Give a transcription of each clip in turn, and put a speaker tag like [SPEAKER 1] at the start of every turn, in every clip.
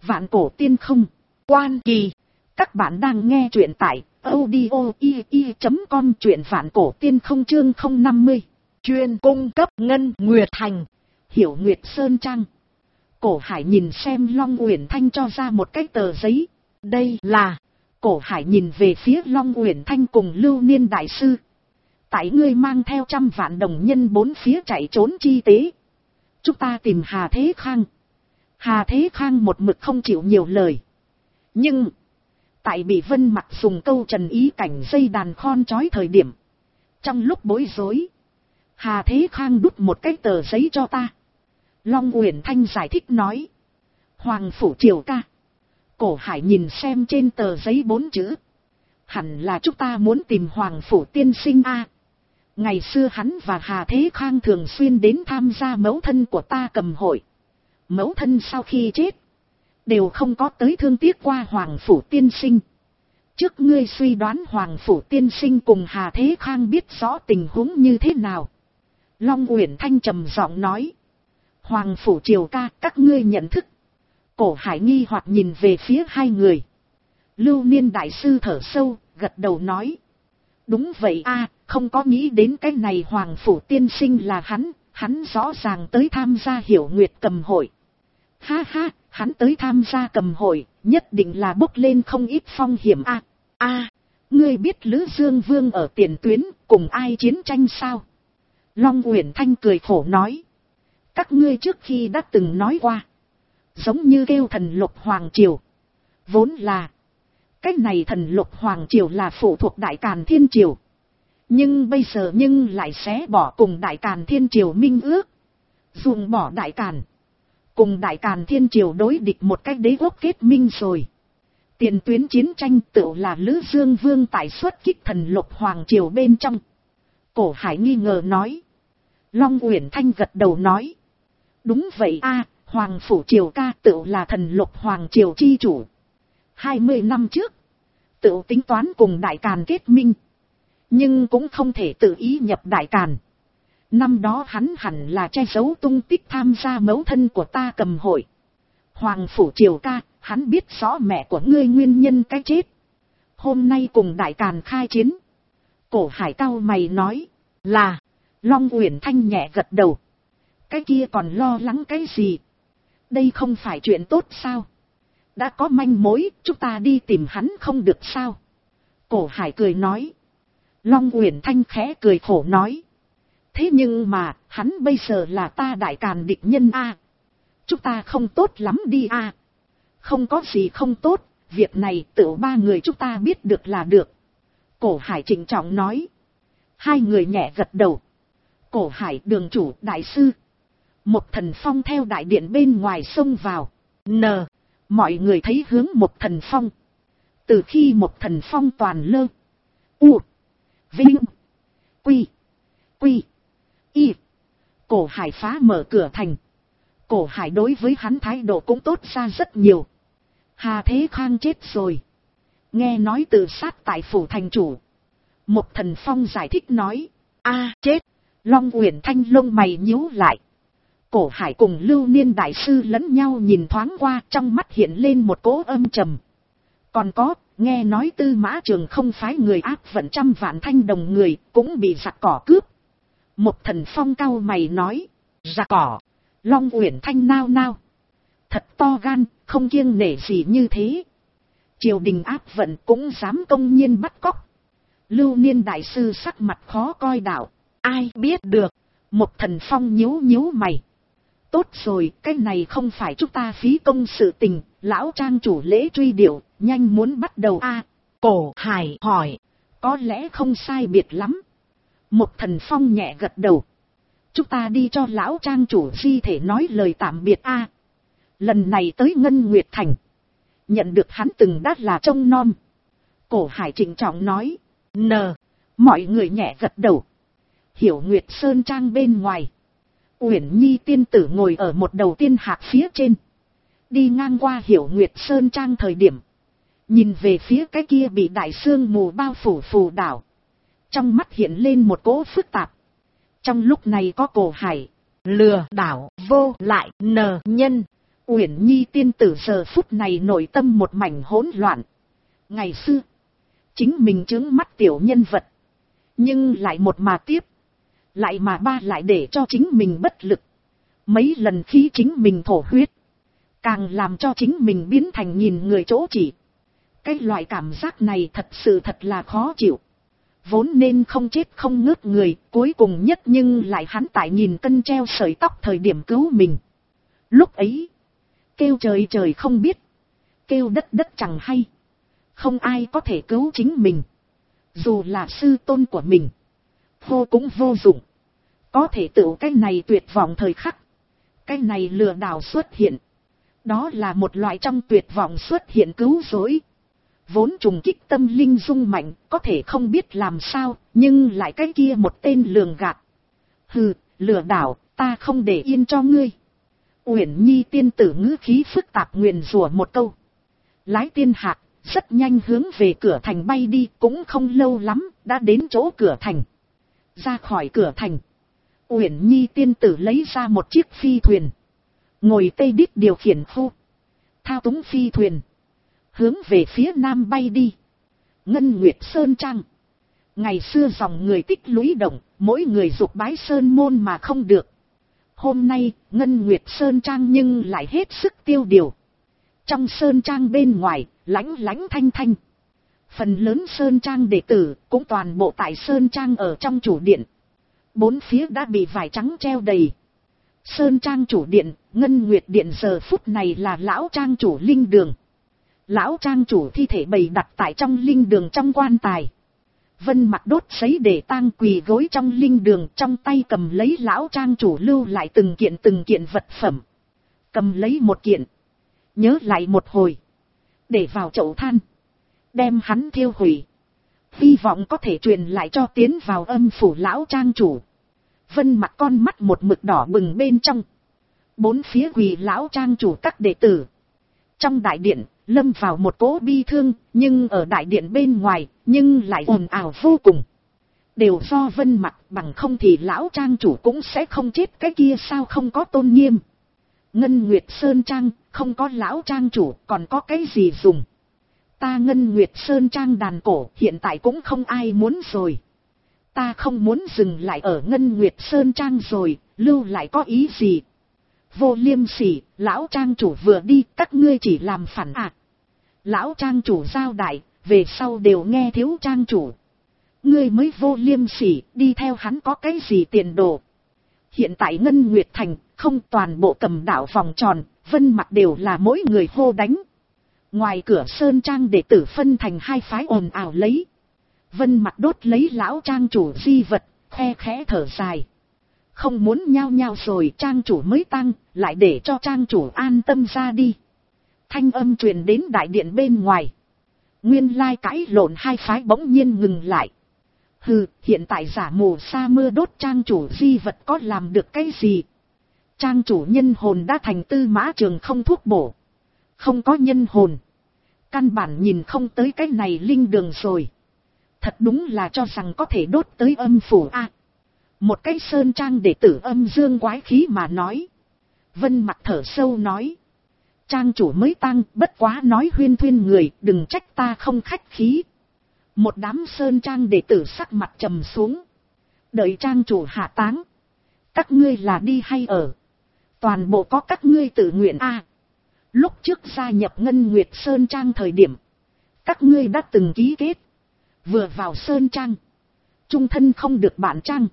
[SPEAKER 1] Vạn cổ tiên không. Quan Kỳ. Các bạn đang nghe truyện tại audio.com, truyện vạn cổ tiên không chương 050. Chuyên cung cấp Ngân Nguyệt Thành. Hiểu Nguyệt Sơn Trang. Cổ Hải nhìn xem Long Uyển Thanh cho ra một cái tờ giấy. Đây là... Cổ Hải nhìn về phía Long Uyển Thanh cùng Lưu Niên Đại Sư. Tại ngươi mang theo 100 vạn đồng nhân bốn phía chạy trốn chi tế. Chúng ta tìm Hà Thế Khang. Hà Thế Khang một mực không chịu nhiều lời. Nhưng... Tại bị Vân Mặc dùng câu trần ý cảnh dây đàn khon trói thời điểm. Trong lúc bối rối. Hà Thế Khang đút một cái tờ giấy cho ta. Long Uyển Thanh giải thích nói. Hoàng Phủ Triều Ca. Cổ Hải nhìn xem trên tờ giấy 4 chữ. Hẳn là chúng ta muốn tìm Hoàng Phủ Tiên Sinh a. Ngày xưa hắn và Hà Thế Khang thường xuyên đến tham gia mẫu thân của ta cầm hội. Mẫu thân sau khi chết. Đều không có tới thương tiếc qua Hoàng Phủ Tiên Sinh. Trước ngươi suy đoán Hoàng Phủ Tiên Sinh cùng Hà Thế Khang biết rõ tình huống như thế nào. Long Uyển Thanh trầm giọng nói. Hoàng Phủ Triều Ca, các ngươi nhận thức. Cổ Hải nghi hoặc nhìn về phía hai người. Lưu Niên Đại Sư thở sâu, gật đầu nói. Đúng vậy a, không có nghĩ đến cái này Hoàng Phủ Tiên Sinh là hắn rõ ràng tới tham gia Hiểu Nguyệt cầm hội. Ha ha, hắn tới tham gia cầm hội, nhất định là bốc lên không ít phong hiểm a. Ngươi biết Lữ Dương Vương ở tiền tuyến, cùng ai chiến tranh sao? Long Uyển Thanh cười khổ nói. Các ngươi trước khi đã từng nói qua. Giống như kêu thần Lục Hoàng Triều. Vốn là. Cái này thần Lục Hoàng Triều là phụ thuộc Đại Càn Thiên Triều. Nhưng bây giờ lại xé bỏ cùng Đại Càn Thiên Triều minh ước. Dùng bỏ Đại Càn. Cùng Đại Càn Thiên Triều đối địch một cách đế quốc kết minh rồi. Tiền tuyến chiến tranh tựu là Lữ Dương Vương tại xuất kích thần Lục Hoàng Triều bên trong. Cổ Hải nghi ngờ nói. Long Uyển Thanh gật đầu nói. Đúng vậy a, Hoàng Phủ Triều Ca tựu là thần Lục Hoàng Triều chi chủ. 20 năm trước, tựu tính toán cùng Đại Càn kết minh. Nhưng cũng không thể tự ý nhập Đại Càn. Năm đó hắn hẳn là che giấu tung tích tham gia mẫu thân của ta cầm hội. Hoàng Phủ Triều Ca, hắn biết rõ mẹ của ngươi nguyên nhân cái chết. Hôm nay cùng Đại Càn khai chiến. Cổ Hải cau mày nói, là. Long Uyển Thanh nhẹ gật đầu. Cái kia còn lo lắng cái gì? Đây không phải chuyện tốt sao? Đã có manh mối, chúng ta đi tìm hắn không được sao? Cổ Hải cười nói. Long Uyển Thanh khẽ cười khổ nói. Thế nhưng mà, hắn bây giờ là ta Đại Càn địch nhân a. Chúng ta không tốt lắm đi a. Không có gì không tốt, việc này tự ba người chúng ta biết được là được. Cổ Hải trịnh trọng nói. Hai người nhẹ gật đầu. Cổ Hải, đường chủ, đại sư. Một Thần Phong theo đại điện bên ngoài xông vào. Mọi người thấy hướng Một Thần Phong. Từ khi Một Thần Phong toàn lơ. Vinh. Quy. Y. Cổ Hải phá mở cửa thành. Cổ Hải đối với hắn thái độ cũng tốt ra rất nhiều. Hà Thế Khang chết rồi. Nghe nói tự sát tại phủ thành chủ. Một Thần Phong giải thích nói. Chết. Long Uyển Thanh lông mày nhíu lại. Cổ Hải cùng Lưu Niên Đại Sư lẫn nhau nhìn thoáng qua, trong mắt hiện lên một cỗ âm trầm. Còn có, nghe nói Tư Mã Trường không phái người áp vận 100 vạn thanh đồng người, cũng bị giặc cỏ cướp. Một Thần Phong cau mày nói. Giặc cỏ. Long Uyển Thanh nao nao. Thật to gan, không kiêng nể gì như thế. Triều đình áp vận cũng dám công nhiên bắt cóc. Lưu Niên Đại Sư sắc mặt khó coi đạo. Ai biết được. Một Thần Phong nhíu mày. Tốt rồi, cái này không phải chúng ta phí công sự tình. Lão trang chủ lễ truy điệu, nhanh muốn bắt đầu Cổ Hải hỏi. Có lẽ không sai biệt lắm. Một Thần Phong nhẹ gật đầu. Chúng ta đi cho lão trang chủ di thể nói lời tạm biệt Lần này tới Ngân Nguyệt Thành. Nhận được hắn từng đắt là trông nom. Cổ Hải trịnh trọng nói. Mọi người nhẹ gật đầu. Hiểu Nguyệt Sơn Trang bên ngoài. Uyển Nhi tiên tử ngồi ở một đầu tiên hạc phía trên. Đi ngang qua Hiểu Nguyệt Sơn Trang thời điểm. Nhìn về phía cái kia bị đại sương mù bao phủ phù đảo. Trong mắt hiện lên một cỗ phức tạp. Trong lúc này có Cổ Hải, lừa đảo vô lại nhân. Uyển Nhi tiên tử giờ phút này nội tâm một mảnh hỗn loạn. Ngày xưa, chính mình trướng mắt tiểu nhân vật. Nhưng lại một mà tiếp. Lại mà ba lại để cho chính mình bất lực. Mấy lần khi chính mình thổ huyết. Càng làm cho chính mình biến thành nhìn người chỗ chỉ. Cái loại cảm giác này thật sự thật là khó chịu. Vốn nên không chết không ngớt người, cuối cùng nhất nhưng lại hắn tại nhìn cân treo sợi tóc thời điểm cứu mình. Lúc ấy, kêu trời trời không biết, kêu đất đất chẳng hay. Không ai có thể cứu chính mình. Dù là sư tôn của mình, vô cũng vô dụng. Có thể tự cái này tuyệt vọng thời khắc. Cái này lừa đảo xuất hiện. Đó là một loại trong tuyệt vọng xuất hiện cứu rỗi. Vốn trùng kích tâm linh dung mạnh, có thể không biết làm sao, nhưng lại cái kia một tên lường gạt. Hừ, lừa đảo, ta không để yên cho ngươi. Uyển Nhi tiên tử ngữ khí phức tạp nguyền rủa một câu. Lái tiên hạc, rất nhanh hướng về cửa thành bay đi, cũng không lâu lắm, đã đến chỗ cửa thành. Ra khỏi cửa thành, Uyển Nhi tiên tử lấy ra một chiếc phi thuyền. Ngồi tây đít điều khiển khu. Thao túng phi thuyền. Hướng về phía nam bay đi. Ngân Nguyệt Sơn Trang. Ngày xưa dòng người tích lũy động, mỗi người dục bái Sơn môn mà không được. Hôm nay, Ngân Nguyệt Sơn Trang nhưng lại hết sức tiêu điều. Trong Sơn Trang bên ngoài, lánh lánh thanh thanh. Phần lớn Sơn Trang đệ tử, cũng toàn bộ tại Sơn Trang ở trong chủ điện. Bốn phía đã bị vải trắng treo đầy. Sơn Trang chủ điện, Ngân Nguyệt Điện giờ phút này là lão trang chủ linh đường. Lão trang chủ thi thể bày đặt tại trong linh đường trong quan tài. Vân Mặc đốt giấy để tang quỳ gối trong linh đường, trong tay cầm lấy lão trang chủ lưu lại từng kiện vật phẩm. Cầm lấy một kiện, nhớ lại một hồi, để vào chậu than, đem hắn thiêu hủy. Hy vọng có thể truyền lại cho tiến vào âm phủ lão trang chủ. Vân Mặc con mắt một mực đỏ bừng bên trong. Bốn phía quỳ lão trang chủ các đệ tử. Trong đại điện, lâm vào một cỗ bi thương, nhưng ở đại điện bên ngoài, nhưng lại ồn ào vô cùng. Đều do Vân Mặc, bằng không thì lão trang chủ cũng sẽ không chết, cái kia sao không có tôn nghiêm. Ngân Nguyệt Sơn Trang, không có lão trang chủ, còn có cái gì dùng. Ta Ngân Nguyệt Sơn Trang đàn cổ, hiện tại cũng không ai muốn rồi. Ta không muốn dừng lại ở Ngân Nguyệt Sơn Trang rồi, lưu lại có ý gì. Vô liêm sỉ, lão trang chủ vừa đi, các ngươi chỉ làm phản ạ. Lão trang chủ giao đại, về sau đều nghe thiếu trang chủ. Ngươi mới vô liêm sỉ, đi theo hắn có cái gì tiền đồ. Hiện tại Ngân Nguyệt Thành, không toàn bộ cầm đảo vòng tròn, Vân Mặc đều là mỗi người hô đánh. Ngoài cửa Sơn Trang đệ tử phân thành hai phái ồn ào lấy. Vân Mặc đốt lấy lão trang chủ di vật, khe khẽ thở dài. Không muốn nhao nhao rồi trang chủ mới tăng, lại để cho trang chủ an tâm ra đi. Thanh âm truyền đến đại điện bên ngoài. Nguyên lai cãi lộn hai phái bỗng nhiên ngừng lại. Hừ, hiện tại giả mù sa mưa đốt trang chủ di vật có làm được cái gì? Trang chủ nhân hồn đã thành Tư Mã Trường không thuốc bổ. Không có nhân hồn. Căn bản nhìn không tới cái này linh đường rồi. Thật đúng là cho rằng có thể đốt tới âm phủ a. Một cái Sơn Trang đệ tử âm dương quái khí mà nói. Vân Mặc thở sâu nói. Trang chủ mới tăng, bất quá nói huyên thuyên người, đừng trách ta không khách khí. Một đám Sơn Trang đệ tử sắc mặt trầm xuống. Đợi trang chủ hạ táng. Các ngươi là đi hay ở? Toàn bộ có các ngươi tự nguyện a. Lúc trước gia nhập Ngân Nguyệt Sơn Trang thời điểm, các ngươi đã từng ký kết. Vừa vào Sơn Trang, chung thân không được bạn Trang.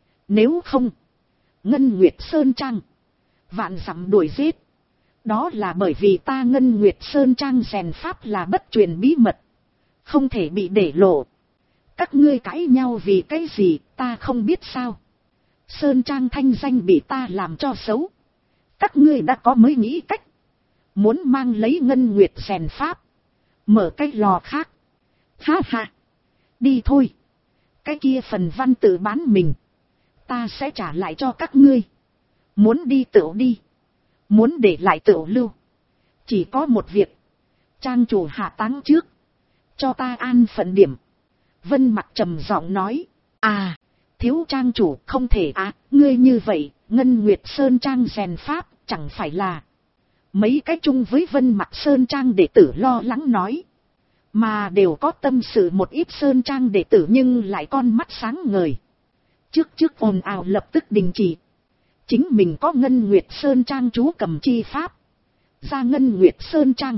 [SPEAKER 1] Nếu không, Ngân Nguyệt Sơn Trang vạn dặm đuổi giết. Đó là bởi vì ta Ngân Nguyệt Sơn Trang rèn pháp là bất truyền bí mật, không thể bị để lộ. Các ngươi cãi nhau vì cái gì ta không biết sao. Sơn Trang thanh danh bị ta làm cho xấu. Các ngươi đã có mới nghĩ cách. Muốn mang lấy Ngân Nguyệt rèn pháp, mở cái lò khác. Ha ha. Đi thôi. Cái kia phần văn tự bán mình, ta sẽ trả lại cho các ngươi. Muốn đi tựu đi. Muốn để lại tựu lưu. Chỉ có một việc. Trang chủ hạ táng trước, cho ta an phận điểm. Vân Mặc trầm giọng nói. À, thiếu trang chủ không thể à, ngươi như vậy, Ngân Nguyệt Sơn Trang rèn pháp, chẳng phải là. Mấy cái chung với Vân Mặc Sơn Trang đệ tử lo lắng nói. Mà đều có tâm sự một ít Sơn Trang đệ tử nhưng lại con mắt sáng ngời. Trước ồn ào lập tức đình chỉ. Chính mình có Ngân Nguyệt Sơn Trang chú cầm chi pháp. Ra Ngân Nguyệt Sơn Trang.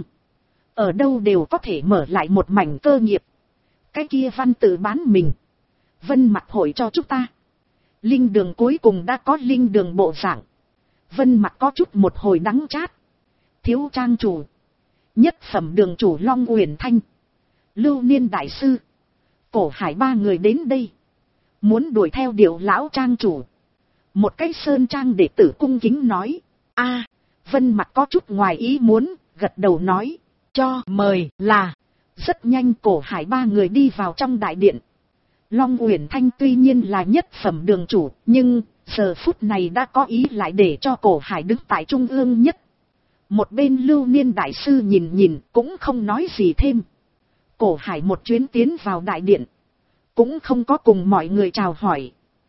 [SPEAKER 1] Ở đâu đều có thể mở lại một mảnh cơ nghiệp. Cái kia văn tự bán mình. Vân Mặc hội cho chúng ta. Linh đường cuối cùng đã có linh đường bộ dạng. Vân Mặc có chút một hồi đắng chát. Thiếu trang chủ. Nhất phẩm đường chủ Long Uyển Thanh. Lưu Niên đại sư. Cổ Hải ba người đến đây. Muốn đuổi theo điệu lão trang chủ. Một cái Sơn Trang đệ tử cung kính nói. A, Vân Mặc có chút ngoài ý muốn, gật đầu nói. Cho mời là. Rất nhanh Cổ Hải ba người đi vào trong đại điện. Long Uyển Thanh tuy nhiên là nhất phẩm đường chủ, nhưng giờ phút này đã có ý lại để cho Cổ Hải đứng tại trung ương nhất. Một bên Lưu Niên đại sư nhìn cũng không nói gì thêm. Cổ Hải một chuyến tiến vào đại điện. Cũng không có cùng mọi người chào hỏi.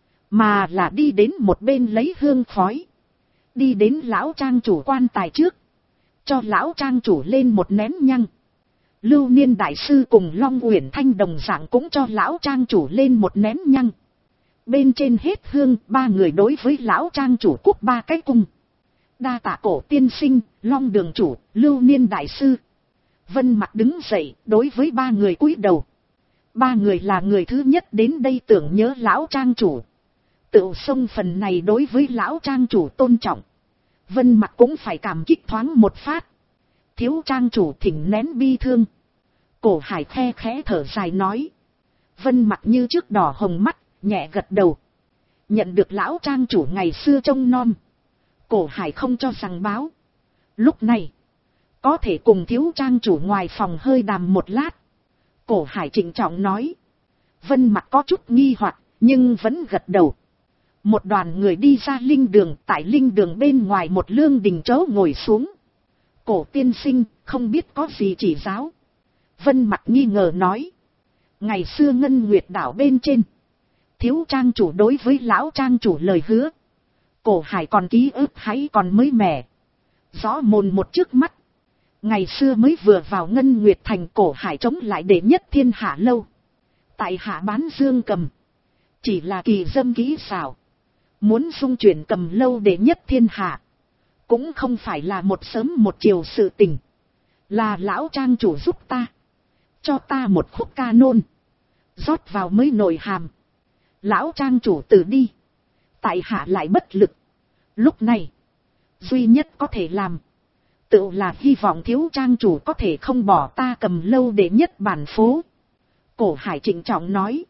[SPEAKER 1] Mà là đi đến một bên lấy hương khói. Đi đến lão trang chủ quan tài trước. Cho lão trang chủ lên một nén nhang. Lưu Niên đại sư cùng Long Uyển Thanh đồng dạng cũng cho lão trang chủ lên một nén nhang. Bên trên hết hương, ba người đối với lão trang chủ cúc ba cái cung. Đa tạ Cổ tiên sinh, Long đường chủ, Lưu Niên đại sư. Vân Mặc đứng dậy, đối với ba người cúi đầu. Ba người là người thứ nhất đến đây tưởng nhớ lão trang chủ. Tự xông phần này đối với lão trang chủ tôn trọng. Vân Mặc cũng phải cảm kích thoáng một phát. Thiếu trang chủ thỉnh nén bi thương. Cổ Hải khe khẽ thở dài nói. Vân Mặc như trước đỏ hồng mắt, nhẹ gật đầu. Nhận được lão trang chủ ngày xưa trông nom. Cổ Hải không cho rằng báo. Lúc này, có thể cùng thiếu trang chủ ngoài phòng hơi đàm một lát. Cổ Hải trịnh trọng nói. Vân Mặc có chút nghi hoặc, nhưng vẫn gật đầu. Một đoàn người đi ra linh đường, tại linh đường bên ngoài một lương đình chớ ngồi xuống. Cổ tiên sinh, không biết có gì chỉ giáo. Vân Mặc nghi ngờ nói. Ngày xưa Ngân Nguyệt đảo bên trên. Thiếu trang chủ đối với lão trang chủ lời hứa. Cổ Hải còn ký ức hay còn mới mẻ. Rõ mồn một trước mắt. Ngày xưa mới vừa vào Ngân Nguyệt thành Cổ Hải chống lại đệ nhất thiên hạ lâu. Tại hạ bán dương cầm. Chỉ là kỳ dâm kỹ xảo. Muốn xung chuyển cầm lâu đệ nhất thiên hạ. Cũng không phải là một sớm một chiều sự tình. Là lão trang chủ giúp ta. Cho ta một khúc ca nôn. Rót vào mới nội hàm. Lão trang chủ từ đi. Tại hạ lại bất lực. Lúc này. Duy nhất có thể làm. Tự là hy vọng thiếu trang chủ có thể không bỏ ta cầm lâu đệ nhất bản phố. Cổ Hải trịnh trọng nói.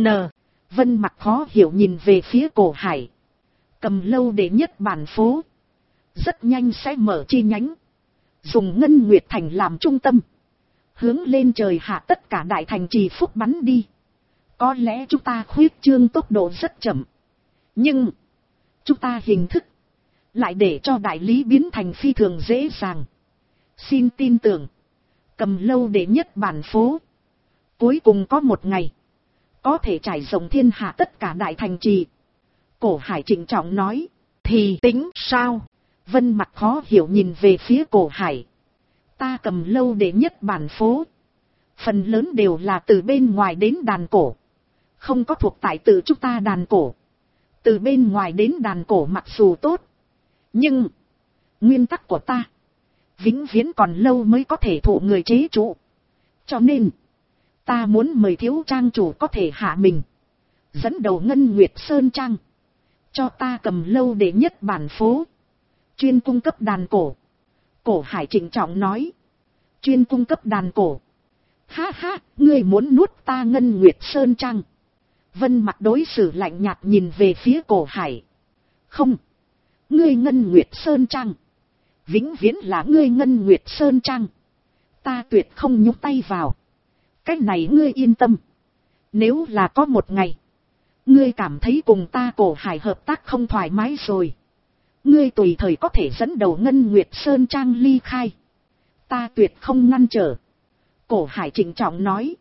[SPEAKER 1] Vân Mặc khó hiểu nhìn về phía Cổ Hải. Cầm lâu đệ nhất bản phố. Rất nhanh sẽ mở chi nhánh. Dùng Ngân Nguyệt thành làm trung tâm. Hướng lên trời hạ tất cả đại thành trì phúc bắn đi. Có lẽ chúng ta khuyết trương tốc độ rất chậm. Nhưng. Chúng ta hình thức. Lại để cho đại lý biến thành phi thường dễ dàng. Xin tin tưởng. Cầm lâu đệ nhất bản phố. Cuối cùng có một ngày. Có thể trải rộng thiên hạ tất cả đại thành trì. Cổ Hải trịnh trọng nói. Thì tính sao? Vân Mặc khó hiểu nhìn về phía Cổ Hải. Ta cầm lâu đệ nhất bản phố. Phần lớn đều là từ bên ngoài đến đàn cổ. Không có thuộc tại tự chúng ta đàn cổ. Từ bên ngoài đến đàn cổ mặc dù tốt. Nhưng. Nguyên tắc của ta. Vĩnh viễn còn lâu mới có thể thụ người chế trụ. Cho nên. Ta muốn mời thiếu trang chủ có thể hạ mình. Dẫn đầu Ngân Nguyệt Sơn Trang. Cho ta cầm lâu đệ nhất bản phố. Chuyên cung cấp đàn cổ. Cổ Hải trịnh trọng nói. Chuyên cung cấp đàn cổ. Ha ha, ngươi muốn nuốt ta Ngân Nguyệt Sơn Trang. Vân Mặc đối xử lạnh nhạt nhìn về phía Cổ Hải. Không. Ngươi Ngân Nguyệt Sơn Trang. Vĩnh viễn là ngươi Ngân Nguyệt Sơn Trang. Ta tuyệt không nhúc tay vào. Cái này ngươi yên tâm. Nếu là có một ngày. Ngươi cảm thấy cùng ta Cổ Hải hợp tác không thoải mái rồi. Ngươi tùy thời có thể dẫn đầu Ngân Nguyệt Sơn Trang ly khai. Ta tuyệt không ngăn trở. Cổ Hải trịnh trọng nói.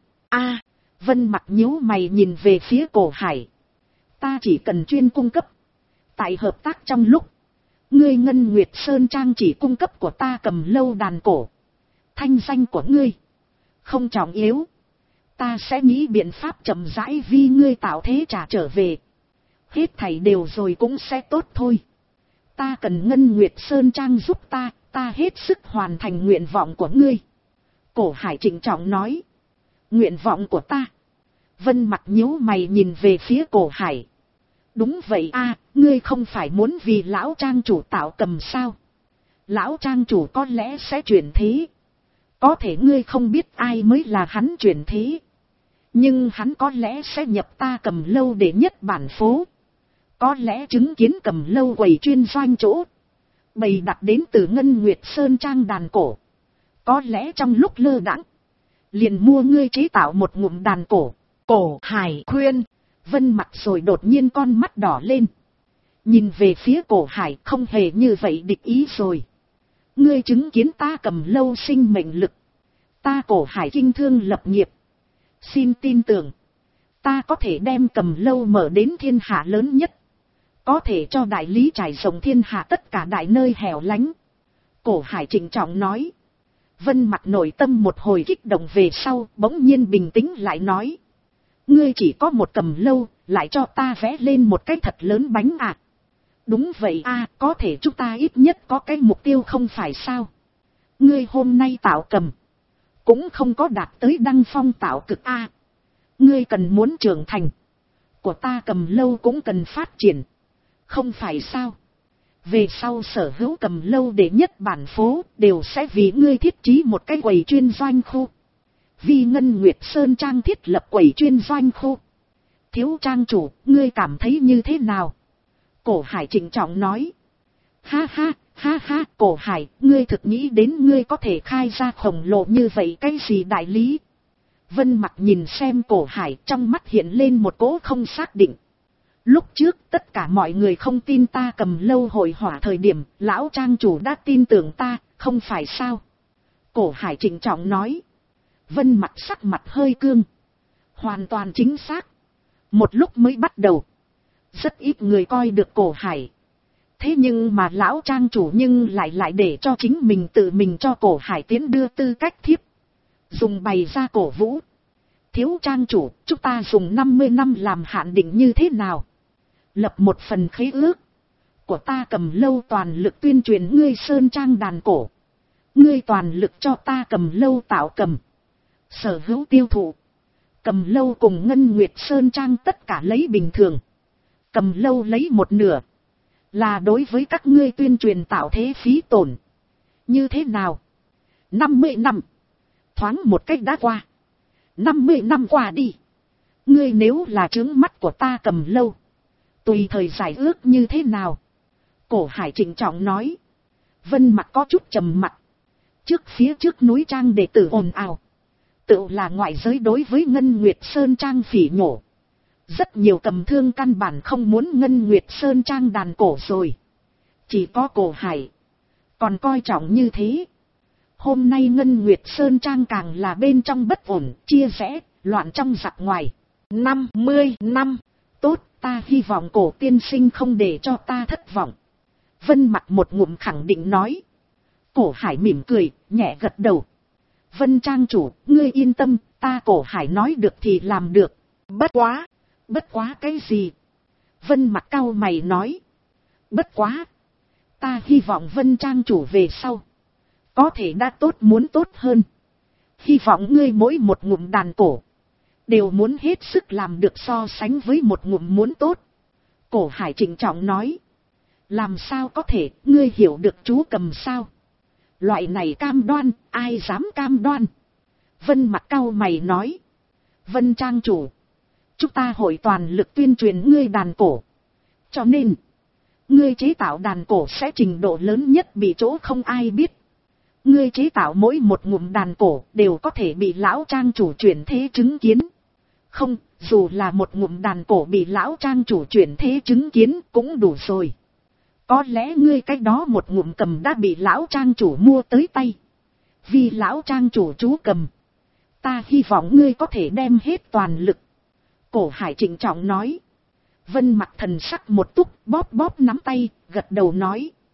[SPEAKER 1] Vân Mặc nhíu mày nhìn về phía Cổ Hải. Ta chỉ cần chuyên cung cấp. Tại hợp tác trong lúc. Ngươi Ngân Nguyệt Sơn Trang chỉ cung cấp của ta Cầm Lâu đàn cổ. Thanh danh của ngươi không trọng yếu. Ta sẽ nghĩ biện pháp chậm rãi vì ngươi tạo thế trả trở về. Hết thảy đều rồi cũng sẽ tốt thôi. Ta cần Ngân Nguyệt Sơn Trang giúp ta hết sức hoàn thành nguyện vọng của ngươi. Cổ Hải trịnh trọng nói. Nguyện vọng của ta. Vân Mặc nhíu mày nhìn về phía Cổ Hải. Đúng vậy a, ngươi không phải muốn vì lão trang chủ tạo cầm sao? Lão trang chủ có lẽ sẽ chuyển thế. Có thể ngươi không biết ai mới là hắn chuyển thế. Nhưng hắn có lẽ sẽ nhập ta Cầm Lâu để nhất bản phố. Có lẽ chứng kiến Cầm Lâu quầy chuyên doanh chỗ. Bày đặt đến từ Ngân Nguyệt Sơn Trang đàn cổ. Có lẽ trong lúc lơ đãng liền mua ngươi chế tạo một ngụm đàn cổ. Cổ Hải khuyên. Vân Mặc rồi đột nhiên con mắt đỏ lên. Nhìn về phía Cổ Hải không hề như vậy địch ý rồi. Ngươi chứng kiến ta Cầm Lâu sinh mệnh lực. Ta Cổ Hải kinh thương lập nghiệp. Xin tin tưởng. Ta có thể đem Cầm Lâu mở đến thiên hạ lớn nhất. Có thể cho đại lý trải rộng thiên hạ tất cả đại nơi hẻo lánh. Cổ Hải trịnh trọng nói. Vân Mặc nội tâm một hồi kích động về sau bỗng nhiên bình tĩnh lại nói. Ngươi chỉ có một Cầm Lâu, lại cho ta vẽ lên một cái thật lớn bánh à. Đúng vậy a, có thể chúng ta ít nhất có cái mục tiêu không phải sao. Ngươi hôm nay tạo cầm. Cũng không có đạt tới đăng phong tạo cực a. Ngươi cần muốn trưởng thành. Của ta Cầm Lâu cũng cần phát triển. Không phải sao. Về sau sở hữu Cầm Lâu đệ nhất bản phố đều sẽ vì ngươi thiết trí một cái quầy chuyên doanh khu. Vì Ngân Nguyệt Sơn Trang thiết lập quầy chuyên doanh khu. Thiếu trang chủ, ngươi cảm thấy như thế nào? Cổ Hải trịnh trọng nói. Ha ha, Cổ Hải, ngươi thực nghĩ đến ngươi có thể khai ra khổng lồ như vậy cái gì đại lý? Vân Mặc nhìn xem Cổ Hải trong mắt hiện lên một cỗ không xác định. Lúc trước tất cả mọi người không tin ta Cầm Lâu hội hỏa thời điểm, lão trang chủ đã tin tưởng ta, không phải sao? Cổ Hải trịnh trọng nói. Vân Mặc sắc mặt hơi cương. Hoàn toàn chính xác. Một lúc mới bắt đầu. Rất ít người coi được Cổ Hải. Thế nhưng mà lão trang chủ nhưng lại để cho chính mình tự mình cho Cổ Hải tiến đưa tư cách thiếp. Dùng bày ra cổ vũ. Thiếu trang chủ, chúng ta dùng 50 năm làm hạn định như thế nào? Lập một phần khế ước. Của ta Cầm Lâu toàn lực tuyên truyền ngươi Sơn Trang đàn cổ. Ngươi toàn lực cho ta Cầm Lâu tạo cầm. Sở hữu tiêu thụ. Cầm Lâu cùng Ngân Nguyệt Sơn Trang tất cả lấy bình thường. Cầm Lâu lấy một nửa. Là đối với các ngươi tuyên truyền tạo thế phí tổn. Như thế nào? 50 năm. Thoáng một cách đã qua. 50 năm qua đi. Ngươi nếu là trướng mắt của ta Cầm Lâu. Tùy thời giải ước như thế nào? Cổ Hải trịnh trọng nói. Vân Mặc có chút trầm mặt. Phía trước núi trang đệ tử ồn ào. Tự là ngoại giới đối với Ngân Nguyệt Sơn Trang phỉ nhổ. Rất nhiều cầm thương căn bản không muốn Ngân Nguyệt Sơn Trang đàn cổ rồi. Chỉ có Cổ Hải còn coi trọng như thế. Hôm nay Ngân Nguyệt Sơn Trang càng là bên trong bất ổn, chia rẽ, loạn trong giặc ngoài. 50 năm. Tốt, ta hy vọng Cổ tiên sinh không để cho ta thất vọng. Vân Mặc một ngụm khẳng định nói. Cổ Hải mỉm cười, nhẹ gật đầu. Vân trang chủ, ngươi yên tâm, ta Cổ Hải nói được thì làm được. Bất quá cái gì? Vân Mặc cau mày nói. Bất quá. Ta hy vọng Vân trang chủ về sau. Có thể đã tốt muốn tốt hơn. Hy vọng ngươi mỗi một ngụm đàn cổ. Đều muốn hết sức làm được so sánh với một ngụm muốn tốt. Cổ Hải trịnh trọng nói. Làm sao có thể, ngươi hiểu được chú cầm sao? Loại này cam đoan, ai dám cam đoan? Vân Mặc cau mày nói. Vân trang chủ. Chúng ta hội toàn lực tuyên truyền ngươi đàn cổ. Cho nên, ngươi chế tạo đàn cổ sẽ trình độ lớn nhất bị chỗ không ai biết. Ngươi chế tạo mỗi một ngụm đàn cổ đều có thể bị lão trang chủ chuyển thế chứng kiến. Không, dù là một ngụm đàn cổ bị lão trang chủ chuyển thế chứng kiến cũng đủ rồi. Có lẽ ngươi cái đó một ngụm cầm đã bị lão trang chủ mua tới tay. Vì lão trang chủ chú cầm. Ta hy vọng ngươi có thể đem hết toàn lực. Cổ Hải trịnh trọng nói. Vân Mặc thần sắc một túc, bóp nắm tay, gật đầu nói.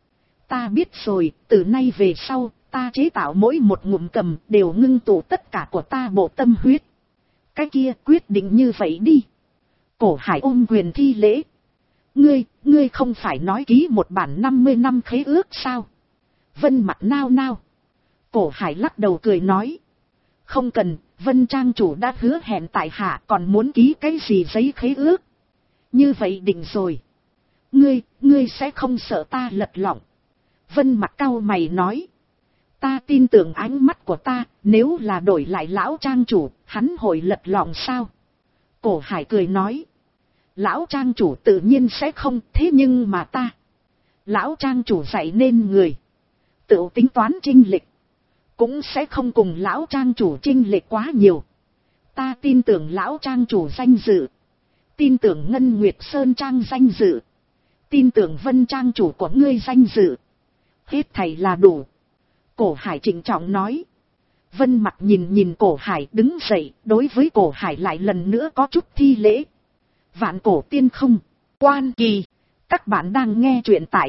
[SPEAKER 1] Ta biết rồi, từ nay về sau, ta chế tạo mỗi một ngụm cầm đều ngưng tụ tất cả của ta bộ tâm huyết. Cái kia quyết định như vậy đi. Cổ Hải ôm quyền thi lễ. Ngươi không phải nói ký một bản 50 năm khế ước sao? Vân mặt nao nao. Cổ Hải lắc đầu cười nói. Không cần, Vân trang chủ đã hứa hẹn tại hạ, còn muốn ký cái gì giấy khế ước. Như vậy định rồi. Ngươi sẽ không sợ ta lật lọng. Vân mặt cau mày nói. Ta tin tưởng ánh mắt của ta, nếu là đổi lại lão trang chủ, hắn hội lật lọng sao? Cổ Hải cười nói. Lão trang chủ tự nhiên sẽ không, thế nhưng mà ta. Lão trang chủ dạy nên người. Tự tính toán chênh lệch. Cũng sẽ không cùng lão trang chủ chênh lệch quá nhiều. Ta tin tưởng lão trang chủ danh dự. Tin tưởng Ngân Nguyệt Sơn trang danh dự. Tin tưởng Vân trang chủ của ngươi danh dự. Hết thảy là đủ. Cổ Hải trịnh trọng nói. Vân mặt nhìn Cổ Hải đứng dậy, đối với Cổ Hải lại lần nữa có chút thi lễ. Vạn cổ tiên không, quan kỳ. Các bạn đang nghe truyện tại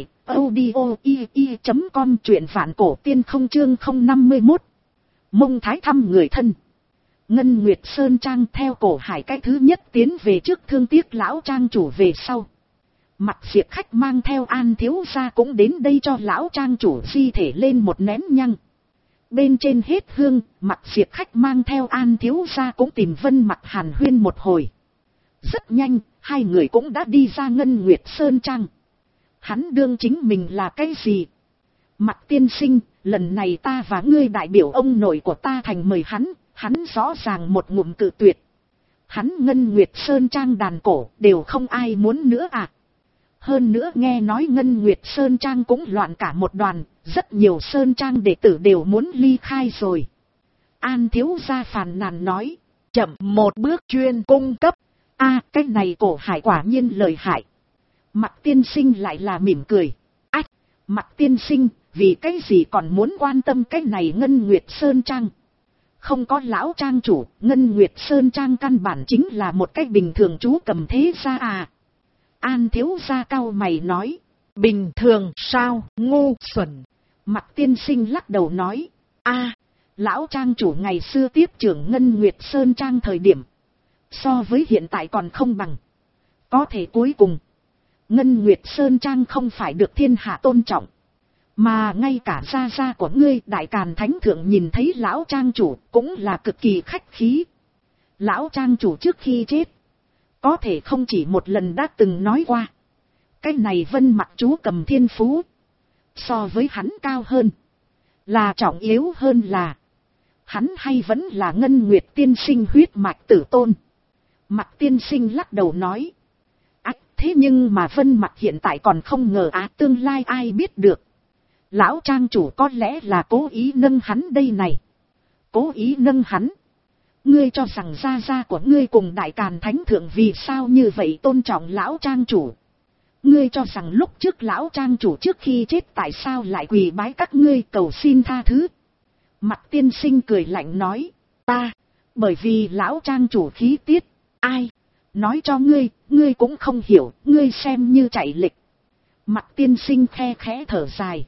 [SPEAKER 1] audio.com, truyện vạn cổ tiên không chương 051. Mông Thái thăm người thân. Ngân Nguyệt Sơn trang theo Cổ Hải cái thứ nhất tiến về trước thương tiếc lão trang chủ về sau. Mặt diệt khách mang theo An thiếu gia cũng đến đây cho lão trang chủ di thể lên một nén nhang. Bên trên hết hương, mặt diệt khách mang theo An thiếu gia cũng tìm Vân mặt hàn huyên một hồi. Rất nhanh, hai người cũng đã đi ra Ngân Nguyệt Sơn trang. Hắn đương chính mình là cái gì? Mặt tiên sinh, lần này ta và ngươi đại biểu ông nội của ta thành mời hắn rõ ràng một ngụm cự tuyệt. Hắn Ngân Nguyệt Sơn trang đàn cổ đều không ai muốn nữa à? Hơn nữa nghe nói Ngân Nguyệt Sơn trang cũng loạn cả một đoàn, rất nhiều Sơn trang đệ tử đều muốn ly khai rồi. An thiếu gia phàn nàn nói, chậm một bước chuyên cung cấp. Cái này Cổ Hải quả nhiên lợi hại. Mặt tiên sinh lại là mỉm cười. Mặt tiên sinh, vì cái gì còn muốn quan tâm cái này Ngân Nguyệt Sơn trang? Không có lão trang chủ, Ngân Nguyệt Sơn trang căn bản chính là một cái bình thường chú cầm thế gia à. An thiếu gia cau mày nói. Bình thường sao, ngu xuẩn. Mặt tiên sinh lắc đầu nói. Lão trang chủ ngày xưa tiếp trưởng Ngân Nguyệt Sơn trang thời điểm. So với hiện tại còn không bằng. Có thể cuối cùng. Ngân Nguyệt Sơn trang không phải được thiên hạ tôn trọng. Mà ngay cả gia gia của ngươi Đại Càn Thánh Thượng nhìn thấy lão trang chủ cũng là cực kỳ khách khí. Lão trang chủ trước khi chết. Có thể không chỉ một lần đã từng nói qua. Cái này Vân mặt chú cầm thiên phú. So với hắn cao hơn. Là trọng yếu hơn là. Hắn hay vẫn là Ngân Nguyệt tiên sinh huyết mạch tử tôn. Mặt tiên sinh lắc đầu nói. Thế nhưng mà Vân mặt hiện tại còn không ngờ tương lai ai biết được. Lão trang chủ có lẽ là cố ý nâng hắn đây này. Cố ý nâng hắn. Ngươi cho rằng gia gia của ngươi cùng Đại Càn Thánh Thượng vì sao như vậy tôn trọng lão trang chủ. Ngươi cho rằng lúc trước lão trang chủ trước khi chết tại sao lại quỳ bái các ngươi cầu xin tha thứ. Mặt tiên sinh cười lạnh nói. Bởi vì lão trang chủ khí tiết. Ai? Nói cho ngươi cũng không hiểu, ngươi xem như chạy lịch. Mặt tiên sinh khe khẽ thở dài.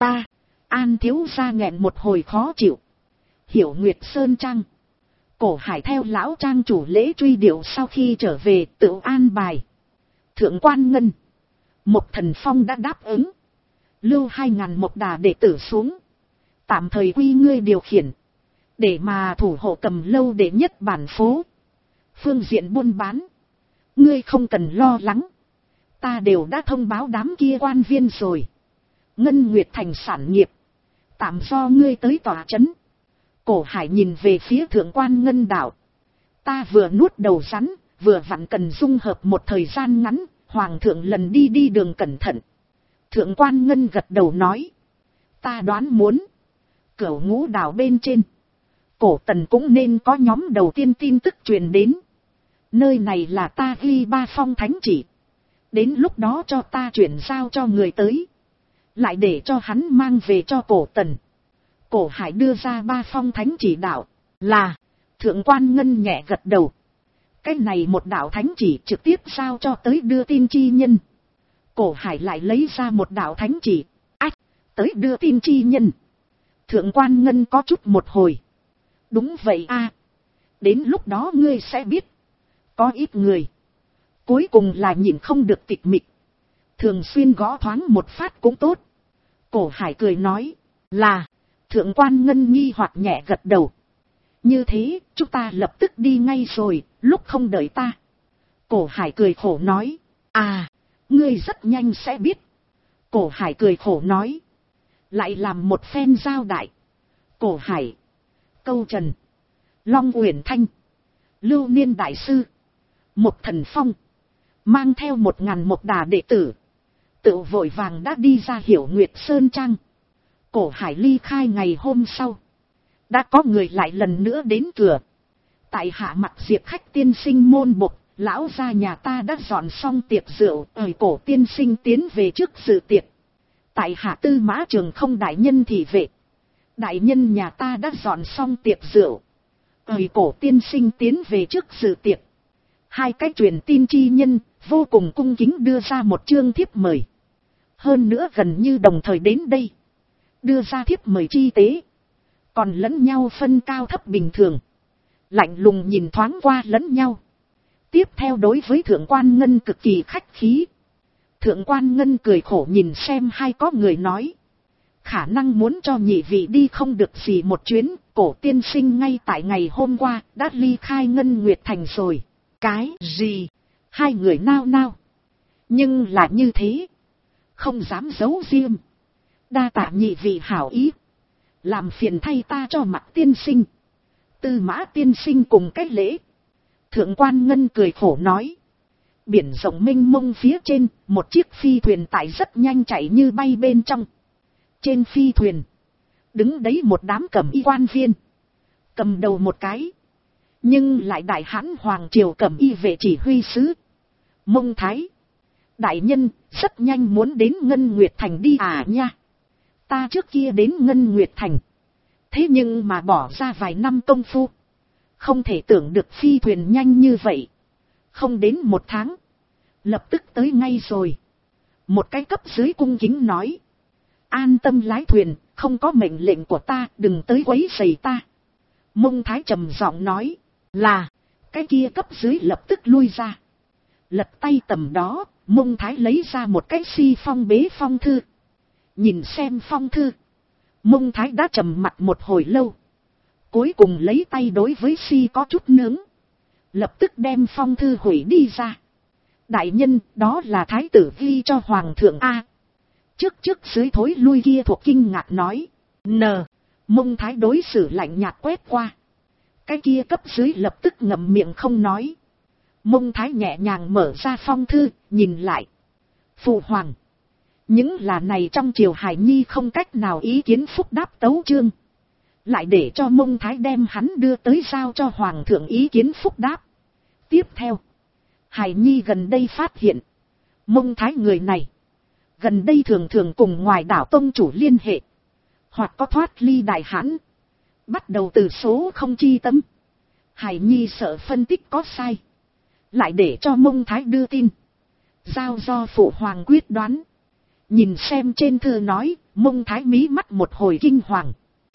[SPEAKER 1] An thiếu gia nghẹn một hồi khó chịu. Hiểu Nguyệt Sơn trang. Cổ Hải theo lão trang chủ lễ truy điệu sau khi trở về tự an bài. Thượng quan Ngân. Một Thần Phong đã đáp ứng. Lưu 2000 một đà đệ tử xuống. Tạm thời quy ngươi điều khiển. Để mà thủ hộ Cầm lâu đệ nhất bản phố. Phương diện buôn bán. Ngươi không cần lo lắng. Ta đều đã thông báo đám kia quan viên rồi. Ngân Nguyệt thành sản nghiệp. Tạm do ngươi tới tòa chấn. Cổ Hải nhìn về phía thượng quan Ngân đạo. Ta vừa nuốt đầu rắn, vừa vặn cần dung hợp một thời gian ngắn. Hoàng thượng lần đi đường cẩn thận. Thượng quan Ngân gật đầu nói. Ta đoán muốn. Cửu Ngũ đảo bên trên. Cổ Tần cũng nên có nhóm đầu tiên tin tức truyền đến. Nơi này là ta ghi 3 phong thánh chỉ. Đến lúc đó cho ta chuyển giao cho người tới. Lại để cho hắn mang về cho Cổ Tần. Cổ Hải đưa ra 3 phong thánh chỉ đạo. Là. Thượng quan Ngân nhẹ gật đầu. Cái này một đạo thánh chỉ trực tiếp giao cho tới đưa tin chi nhân. Cổ Hải lại lấy ra một đạo thánh chỉ. Tới đưa tin chi nhân. Thượng quan Ngân có chút một hồi. Đúng vậy a, đến lúc đó ngươi sẽ biết. Có ít người. Cuối cùng là nhìn không được tịch mịch. Thường xuyên gõ thoáng một phát cũng tốt. Cổ Hải cười nói. Là. Thượng quan Ngân nghi hoặc nhẹ gật đầu. Như thế, chúng ta lập tức đi ngay rồi, lúc không đợi ta. Cổ Hải cười khổ nói. À, ngươi rất nhanh sẽ biết. Cổ Hải cười khổ nói. Lại làm một phen giao đại. Cổ Hải, Câu Trần, Long Uyển Thanh, Lưu Niên Đại Sư, Một Thần Phong, mang theo 1000 Mộc Đà đệ tử, tự vội vàng đã đi ra Hiểu Nguyệt Sơn Trang. Cổ Hải ly khai ngày hôm sau, đã có người lại lần nữa đến cửa. Tại hạ Mặc Diệp khách tiên sinh môn bộc, lão gia nhà ta đã dọn xong tiệc rượu, Cổ tiên sinh tiến về trước dự tiệc. Tại hạ Tư Mã Trường Không đại nhân thị vệ. Đại nhân nhà ta đã dọn xong tiệc rượu. Cổ tiên sinh tiến về trước dự tiệc. Hai cái truyền tin chi nhân, vô cùng cung kính đưa ra một chương thiếp mời. Hơn nữa gần như đồng thời đến đây. Đưa ra thiếp mời chi tế. Còn lẫn nhau phân cao thấp bình thường. Lạnh lùng nhìn thoáng qua lẫn nhau. Tiếp theo đối với Thượng quan Ngân cực kỳ khách khí. Thượng quan Ngân cười khổ nhìn xem hai có người nói. Khả năng muốn cho nhị vị đi không được gì một chuyến, Cổ tiên sinh ngay tại ngày hôm qua đã ly khai Ngân Nguyệt Thành rồi. Cái gì? Hai người nao nao. Nhưng là như thế. Không dám giấu riêng. Đa tạ nhị vị hảo ý. Làm phiền thay ta cho Mặc tiên sinh. Tư Mã tiên sinh cùng cách lễ. Thượng quan Ngân cười khổ nói. Biển rộng mênh mông phía trên, một chiếc phi thuyền tải rất nhanh chạy như bay bên trong. Trên phi thuyền, đứng đấy một đám cẩm y quan viên. Cầm đầu một cái. Nhưng lại đại hãn hoàng triều cẩm y vệ chỉ huy sứ. Mông Thái. Đại nhân, rất nhanh muốn đến Ngân Nguyệt Thành đi à nha. Ta trước kia đến Ngân Nguyệt Thành. Thế nhưng mà bỏ ra vài năm công phu. Không thể tưởng được phi thuyền nhanh như vậy. Không đến 1 tháng. Lập tức tới ngay rồi. Một cái cấp dưới cung kính nói. An tâm lái thuyền, không có mệnh lệnh của ta, đừng tới quấy rầy ta. Mông Thái trầm giọng nói. Là, cái kia cấp dưới lập tức lui ra. Lật tay tầm đó, Mông Thái lấy ra một cái si phong bế phong thư. Nhìn xem phong thư. Mông Thái đã trầm mặt một hồi lâu. Cuối cùng lấy tay đối với si có chút nướng. Lập tức đem phong thư hủy đi ra. Đại nhân, đó là thái tử ghi cho hoàng thượng A. Trước dưới thối lui kia thuộc kinh ngạc nói. Mông Thái đối xử lạnh nhạt quét qua. Cái kia cấp dưới lập tức ngậm miệng không nói. Mông Thái nhẹ nhàng mở ra phong thư, nhìn lại. Phụ hoàng. Những là này trong triều Hải Nhi không cách nào ý kiến phúc đáp tấu chương. Lại để cho Mông Thái đem hắn đưa tới giao cho hoàng thượng ý kiến phúc đáp. Tiếp theo, Hải Nhi gần đây phát hiện, Mông Thái người này, gần đây thường thường cùng ngoài đảo tông chủ liên hệ, hoặc có thoát ly đại hãn, bắt đầu từ số không chi tâm. Hải Nhi sợ phân tích có sai, lại để cho Mông Thái đưa tin, giao do phụ hoàng quyết đoán. Nhìn xem trên thư nói, Mông Thái mí mắt một hồi kinh hoàng.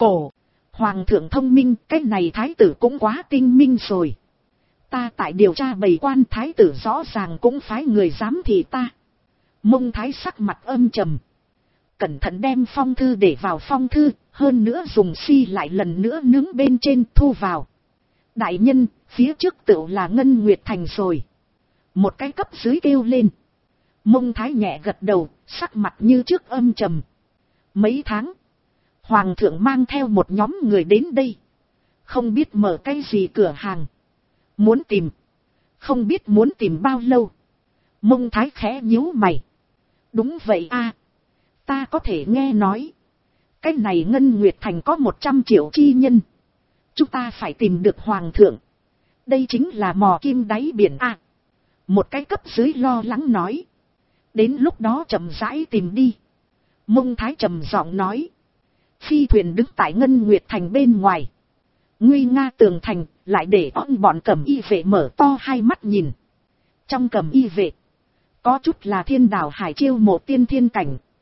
[SPEAKER 1] Hoàng thượng thông minh, cái này thái tử cũng quá tinh minh rồi. Ta tại điều tra bầy quan thái tử rõ ràng cũng phái người giám thị ta. Mông Thái sắc mặt âm trầm. Cẩn thận đem phong thư để vào phong thư, hơn nữa dùng si lại lần nữa nướng bên trên thu vào. Đại nhân, phía trước tựu là Ngân Nguyệt Thành rồi. Một cái cấp dưới kêu lên. Mông Thái nhẹ gật đầu, sắc mặt như trước âm trầm. Mấy tháng, hoàng thượng mang theo một nhóm người đến đây. Không biết mở cái gì cửa hàng. Muốn tìm. Không biết muốn tìm bao lâu. Mông Thái khẽ nhíu mày. Đúng vậy a, ta có thể nghe nói. Cái này Ngân Nguyệt Thành có 100 triệu chi nhân. Chúng ta phải tìm được hoàng thượng. Đây chính là mò kim đáy biển a. Một cái cấp dưới lo lắng nói. Đến lúc đó chậm rãi tìm đi. Mông Thái trầm giọng nói. Phi thuyền đứng tại Ngân Nguyệt Thành bên ngoài. Nguy nga tường thành, lại để bọn cẩm y vệ mở to hai mắt nhìn. Trong cẩm y vệ, có chút là Thiên Đảo Hải chiêu mộ tiên thiên cảnh.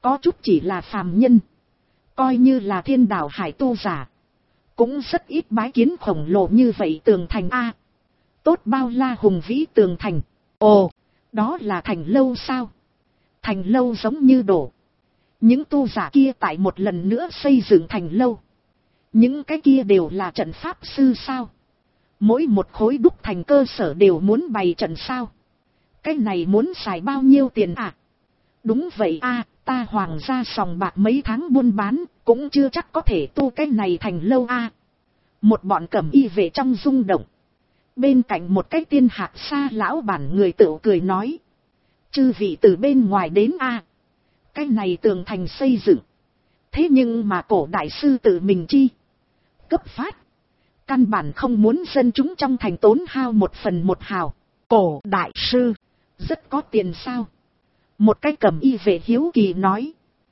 [SPEAKER 1] Có chút chỉ là phàm nhân, coi như là thiên đạo hải tu giả, cũng rất ít bái kiến khổng lồ như vậy tường thành a. Tốt bao la hùng vĩ tường thành. Ồ, đó là thành lâu sao? Thành lâu giống như đổ. Những tu giả kia tại một lần nữa xây dựng thành lâu. Những cái kia đều là trận pháp sư sao? Mỗi một khối đúc thành cơ sở đều muốn bày trận sao? Cái này muốn xài bao nhiêu tiền à? Đúng vậy a, ta hoàng gia sòng bạc mấy tháng buôn bán, cũng chưa chắc có thể tu cái này thành lâu a. Một bọn cẩm y vệ trong rung động. Bên cạnh một cái tiên hạc xa lão bản người tự cười nói. Chư vị từ bên ngoài đến a. Cái này tường thành xây dựng. Thế nhưng mà cổ đại sư tự mình chi. Cấp phát. Căn bản không muốn dân chúng trong thành tốn hao 1/1 Cổ đại sư. Rất có tiền sao? Một cái cẩm y vệ hiếu kỳ nói.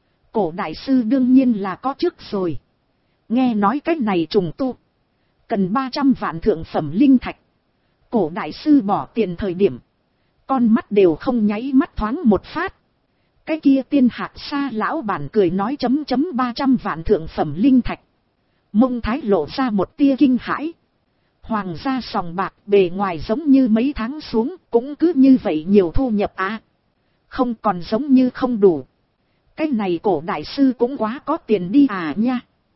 [SPEAKER 1] Cổ đại sư đương nhiên là có trước rồi. Nghe nói cái này trùng tu. Cần 300 vạn thượng phẩm linh thạch. Cổ đại sư bỏ tiền thời điểm. Con mắt đều không nháy mắt thoáng một phát. Cái kia tiên hạc xa lão bản cười nói 300 vạn thượng phẩm linh thạch. Mông Thái lộ ra một tia kinh hãi. Hoàng gia sòng bạc bề ngoài giống như mấy tháng xuống cũng cứ như vậy nhiều thu nhập à. Không còn giống như không đủ. Cái này cổ đại sư cũng quá có tiền đi à nha.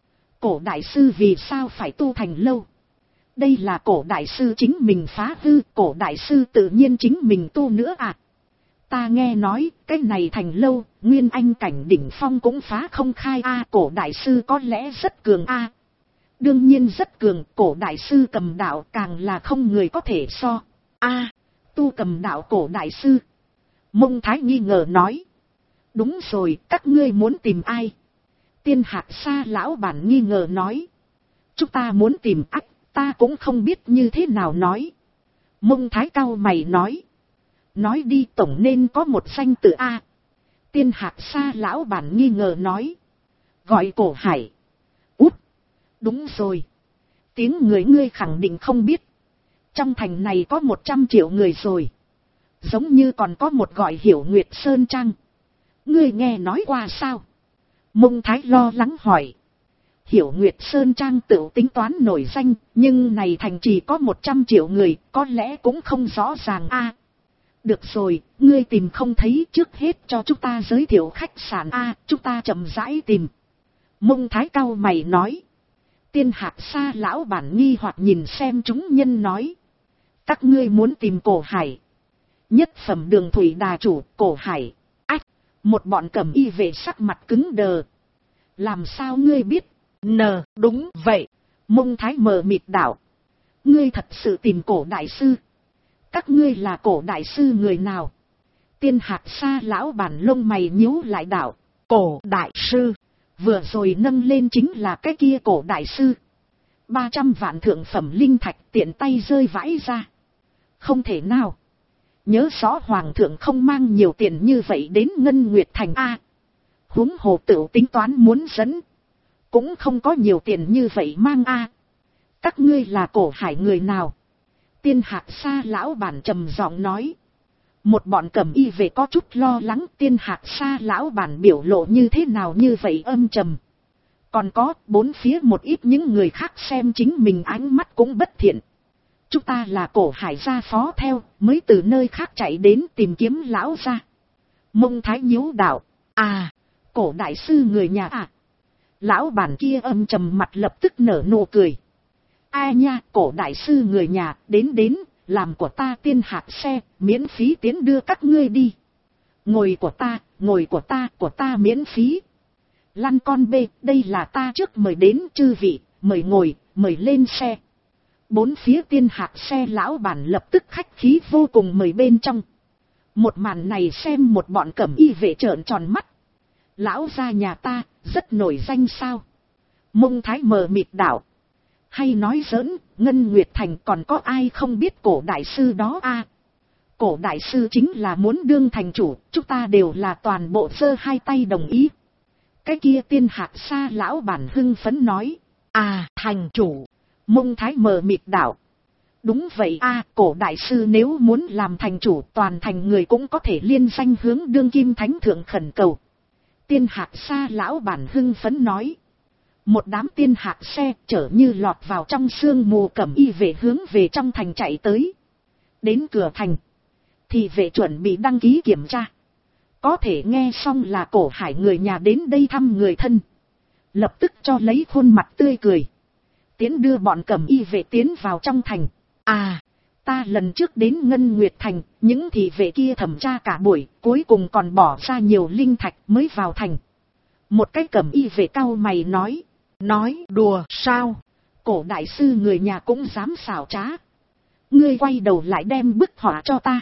[SPEAKER 1] Cổ đại sư vì sao phải tu thành lâu? Đây là cổ đại sư chính mình phá hư, cổ đại sư tự nhiên chính mình tu nữa à. Ta nghe nói, cái này thành lâu, nguyên anh cảnh đỉnh phong cũng phá không khai a, cổ đại sư có lẽ rất cường a. Đương nhiên rất cường, cổ đại sư cầm đạo càng là không người có thể so. A, tu cầm đạo cổ đại sư. Mông Thái nghi ngờ nói. Đúng rồi, các ngươi muốn tìm ai? Tiên hạc xa lão bản nghi ngờ nói. Chúng ta muốn tìm ách, ta cũng không biết như thế nào nói. Mông Thái cau mày nói. Nói đi tổng nên có một danh tự A. Tiên hạc xa lão bản nghi ngờ nói. Gọi cổ hải. Út. Đúng rồi. Tiếng người ngươi khẳng định không biết. Trong thành này có 100 triệu người rồi. Giống như còn có một gọi Hiểu Nguyệt Sơn Trang. Ngươi nghe nói qua sao? Mông Thái lo lắng hỏi. Hiểu Nguyệt Sơn Trang tự tính toán nổi danh, nhưng này thành chỉ có 100 triệu người, có lẽ cũng không rõ ràng a. Được rồi, ngươi tìm không thấy, trước hết cho chúng ta giới thiệu khách sạn a, chúng ta chậm rãi tìm. Mông Thái cau mày nói. Tiên hạc xa lão bản nghi hoặc nhìn xem chúng nhân nói. Các ngươi muốn tìm cổ hải. Nhất phẩm đường thủy đà chủ, cổ hải. Ách, một bọn cẩm y vệ sắc mặt cứng đờ. Làm sao ngươi biết? Đúng vậy. Mông Thái mờ mịt đảo. Ngươi thật sự tìm cổ đại sư. Các ngươi là cổ đại sư người nào? Tiên hạc xa lão bản lông mày nhíu lại đảo. Cổ đại sư. Vừa rồi nâng lên chính là cái kia cổ đại sư. 300 vạn thượng phẩm linh thạch tiện tay rơi vãi ra. Không thể nào. Nhớ rõ hoàng thượng không mang nhiều tiền như vậy đến Ngân Nguyệt Thành A. Huống hồ tự tính toán muốn dẫn. Cũng không có nhiều tiền như vậy mang A. Các ngươi là cổ hải người nào? Tiên hạc xa lão bản trầm giọng nói. Một bọn cẩm y về có chút lo lắng tiên hạc xa lão bản biểu lộ như thế nào như vậy âm trầm. Còn có bốn phía một ít những người khác xem chính mình ánh mắt cũng bất thiện. Chúng ta là cổ hải gia phó theo, mới từ nơi khác chạy đến tìm kiếm lão gia. Mông Thái nhíu đạo. À, cổ đại sư người nhà à? Lão bản kia âm trầm mặt lập tức nở nụ cười. Ai nha, cổ đại sư người nhà, đến, làm của ta tiên hạc xe, miễn phí tiến đưa các ngươi đi. Ngồi của ta miễn phí. Lăn con bê, đây là ta trước mời đến chư vị, mời ngồi, mời lên xe. Bốn phía tiên hạc xe lão bản lập tức khách khí vô cùng mời bên trong. Một màn này xem một bọn cẩm y vệ trợn tròn mắt. Lão gia nhà ta, rất nổi danh sao? Mông Thái mờ mịt đảo. Hay nói giỡn, Ngân Nguyệt Thành còn có ai không biết cổ đại sư đó a? Cổ đại sư chính là muốn đương thành chủ, chúng ta đều là toàn bộ giơ hai tay đồng ý. Cái kia tiên hạc xa lão bản hưng phấn nói. À, thành chủ. Mông Thái mờ mịt đảo. Đúng vậy a, cổ đại sư nếu muốn làm thành chủ toàn thành người cũng có thể liên danh hướng đương kim thánh thượng khẩn cầu. Tiên hạc xa lão bản hưng phấn nói. Một đám tiên hạc xe chở như lọt vào trong sương mù cẩm y vệ hướng về trong thành chạy tới. Đến cửa thành, thì vệ chuẩn bị đăng ký kiểm tra. Có thể nghe xong là Cổ Hải người nhà đến đây thăm người thân. Lập tức cho lấy khuôn mặt tươi cười. Tiến đưa bọn cẩm y vệ tiến vào trong thành. À, ta lần trước đến Ngân Nguyệt Thành, những thị vệ kia thẩm tra cả buổi, cuối cùng còn bỏ ra nhiều linh thạch mới vào thành. Một cái cẩm y vệ cau mày nói. Nói đùa sao? Cổ đại sư người nhà cũng dám xảo trá. Ngươi quay đầu lại đem bức họa cho ta.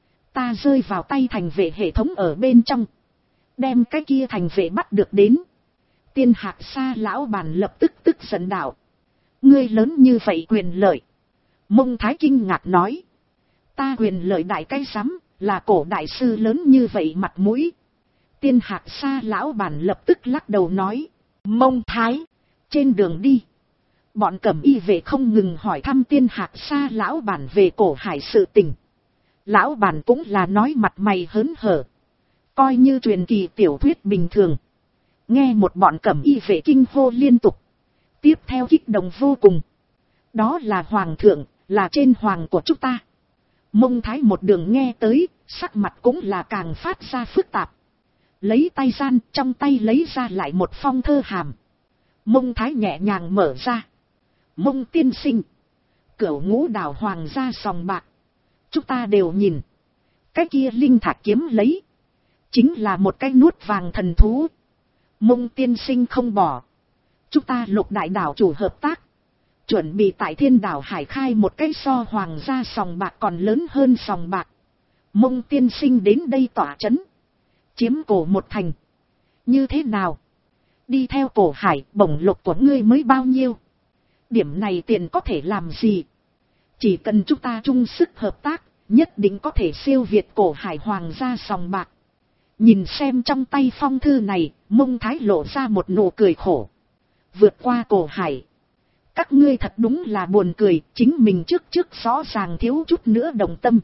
[SPEAKER 1] Ta rơi vào tay thành vệ hệ thống ở bên trong. Đem cái kia thành vệ bắt được đến. Tiên hạc xa lão bản lập tức tức giận đạo. Ngươi lớn như vậy quyền lợi. Mông Thái kinh ngạc nói. Ta quyền lợi đại cái rắm, là cổ đại sư lớn như vậy mặt mũi. Tiên hạc xa lão bản lập tức lắc đầu nói. Mông Thái, trên đường đi. Bọn cẩm y vệ không ngừng hỏi thăm tiên hạc xa lão bản về Cổ Hải sự tình. Lão bản cũng là nói mặt mày hớn hở. Coi như truyền kỳ tiểu thuyết bình thường. Nghe một bọn cẩm y vệ kinh hô liên tục. Tiếp theo kích động vô cùng. Đó là hoàng thượng, là trên hoàng của chúng ta. Mông Thái một đường nghe tới, sắc mặt cũng là càng phát ra phức tạp. Lấy tay gian, trong tay lấy ra lại một phong thơ hàm. Mông Thái nhẹ nhàng mở ra. Mông tiên sinh. Cửu Ngũ Đảo hoàng gia sòng bạc. Chúng ta đều nhìn. Cái kia linh thạch kiếm lấy. Chính là một cái nuốt vàng thần thú. Mông tiên sinh không bỏ. Chúng ta Lục đại đảo chủ hợp tác. Chuẩn bị tại Thiên đảo Hải khai một cái so hoàng gia sòng bạc còn lớn hơn sòng bạc. Mông tiên sinh đến đây tỏa chấn. Chiếm cổ một thành. Như thế nào? Đi theo Cổ Hải, bổng lộc của ngươi mới bao nhiêu? Điểm này tiền có thể làm gì? Chỉ cần chúng ta chung sức hợp tác, nhất định có thể siêu việt Cổ Hải hoàng gia sòng bạc. Nhìn xem trong tay phong thư này, Mông Thái lộ ra một nụ cười khổ. Vượt qua Cổ Hải. Các ngươi thật đúng là buồn cười, chính mình trước rõ ràng thiếu chút nữa đồng tâm.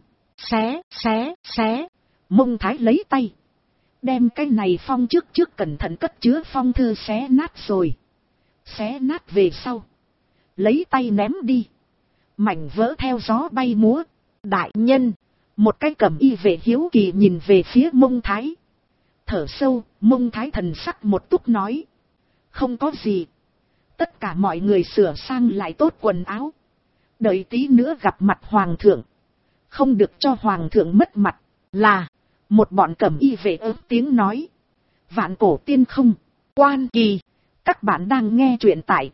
[SPEAKER 1] Xé. Mông Thái lấy tay. Đem cái này phong trước cẩn thận cất chứa phong thư xé nát rồi. Xé nát về sau. Lấy tay ném đi. Mảnh vỡ theo gió bay múa. Đại nhân. Một cái cẩm y vệ hiếu kỳ nhìn về phía Mông Thái. Thở sâu, Mông Thái thần sắc một túc nói. Không có gì. Tất cả mọi người sửa sang lại tốt quần áo. Đợi tí nữa gặp mặt hoàng thượng. Không được cho hoàng thượng mất mặt. Là. Một bọn cẩm y vệ ớt tiếng nói. Vạn Cổ Tiên Không. Quan Kỳ. Các bạn đang nghe truyện tại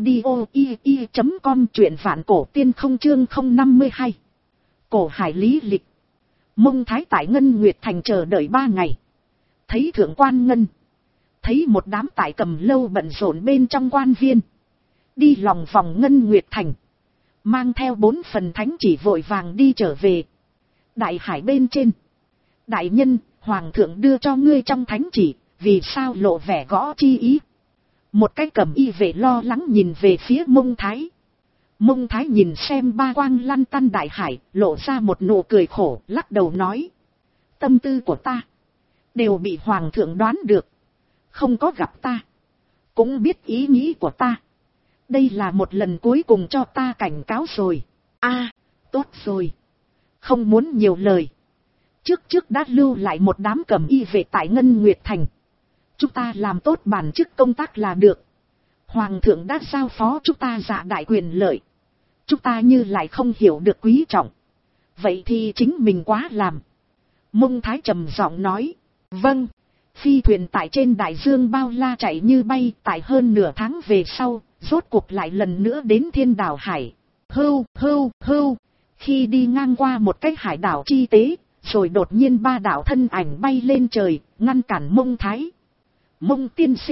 [SPEAKER 1] audio.com truyện Vạn Cổ Tiên Không chương 052. Cổ Hải lý lịch. Mông Thái tại Ngân Nguyệt Thành chờ đợi 3 ngày. Thấy thượng quan Ngân. Thấy một đám tại Cầm Lâu bận rộn bên trong quan viên. Đi lòng vòng Ngân Nguyệt Thành. Mang theo 4 phần thánh chỉ vội vàng đi trở về. Đại hải bên trên. Đại nhân, hoàng thượng đưa cho ngươi trong thánh chỉ, vì sao lộ vẻ gõ chi ý? Một cái cẩm y vệ lo lắng nhìn về phía Mông Thái. Mông Thái nhìn xem ba quang lăn tăn đại hải, lộ ra một nụ cười khổ, lắc đầu nói. Tâm tư của ta, đều bị hoàng thượng đoán được. Không có gặp ta, cũng biết ý nghĩ của ta. Đây là một lần cuối cùng cho ta cảnh cáo rồi. Tốt rồi. Không muốn nhiều lời. Trước đã lưu lại một đám cẩm y vệ tại Ngân Nguyệt Thành. Chúng ta làm tốt bản chức công tác là được. Hoàng thượng đã giao phó chúng ta dạ đại quyền lợi. Chúng ta như lại không hiểu được quý trọng. Vậy thì chính mình quá làm. Mông Thái trầm giọng nói. Vâng. Phi thuyền tại trên đại dương bao la chạy như bay, tại hơn nửa tháng về sau, rốt cuộc lại lần nữa đến Thiên đảo Hải. Hưu. Khi đi ngang qua một cái hải đảo chi tế, rồi đột nhiên 3 đạo thân ảnh bay lên trời, ngăn cản Mông Thái. Mông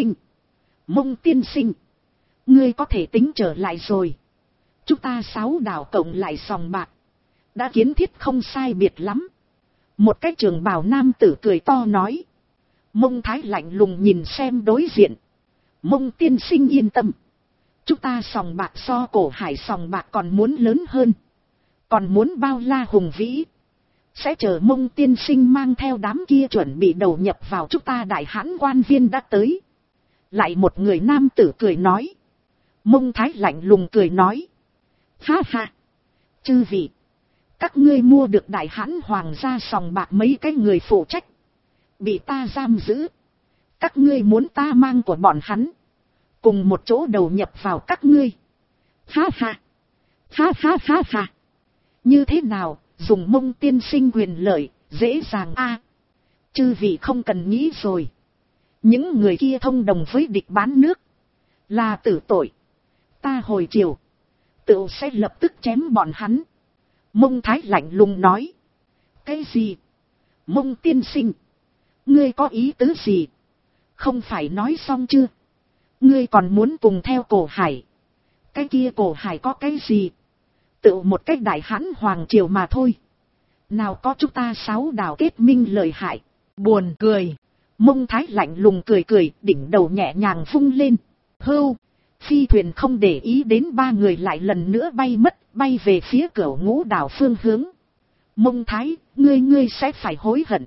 [SPEAKER 1] tiên sinh. Ngươi có thể tính trở lại rồi. Chúng ta 6 đảo cộng lại sòng bạc. Đã kiến thiết không sai biệt lắm. Một cái trường bào nam tử cười to nói. Mông Thái lạnh lùng nhìn xem đối diện. Mông tiên sinh yên tâm. Chúng ta sòng bạc so Cổ Hải sòng bạc còn muốn lớn hơn. Còn muốn bao la hùng vĩ. Sẽ chờ Mông tiên sinh mang theo đám kia chuẩn bị đầu nhập vào chúng ta đại hãn quan viên đã tới. Lại một người nam tử cười nói. Mông Thái lạnh lùng cười nói. Ha ha. Chư vị. Các ngươi mua được đại hãn hoàng gia sòng bạc mấy cái người phụ trách. Bị ta giam giữ. Các ngươi muốn ta mang của bọn hắn. Cùng một chỗ đầu nhập vào các ngươi. Ha ha. Ha ha ha ha. Như thế nào, dùng Mông tiên sinh quyền lợi, dễ dàng a. Chư vị không cần nghĩ rồi. Những người kia thông đồng với địch bán nước. Là tử tội. Ta hồi chiều. Tự sẽ lập tức chém bọn hắn. Mông Thái lạnh lùng nói. Cái gì? Mông tiên sinh. Ngươi có ý tứ gì? Không phải nói xong chưa? Ngươi còn muốn cùng theo Cổ Hải. Cái kia Cổ Hải có cái gì? Tự một cách đại hãn hoàng triều mà thôi. Nào có chúng ta 6 đảo kết minh lợi hại. Buồn cười. Mông Thái lạnh lùng cười cười, đỉnh đầu nhẹ nhàng vung lên. Hưu. Phi thuyền không để ý đến 3 người lại lần nữa bay mất, bay về phía Cửu Ngũ đảo phương hướng. Mông Thái, ngươi sẽ phải hối hận.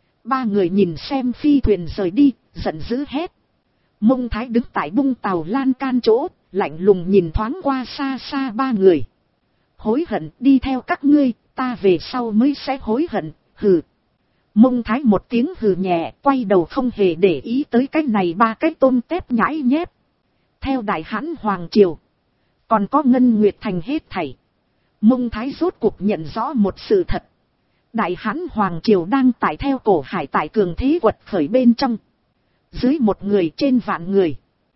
[SPEAKER 1] 3 người nhìn xem phi thuyền rời đi, giận dữ hét. Mông Thái đứng tại bung tàu lan can chỗ, lạnh lùng nhìn thoáng qua xa xa 3 người. Hối hận, đi theo các ngươi, ta về sau mới sẽ hối hận, hừ. Mông Thái một tiếng hừ nhẹ, quay đầu không hề để ý tới cái này 3 cái tôm tép nhãi nhép. Theo đại hãn hoàng triều, còn có Ngân Nguyệt Thành hết thảy. Mông Thái rốt cuộc nhận rõ một sự thật. Đại hãn hoàng triều đang tại theo Cổ Hải tại cường thế quật khởi bên trong. Dưới một người trên vạn người.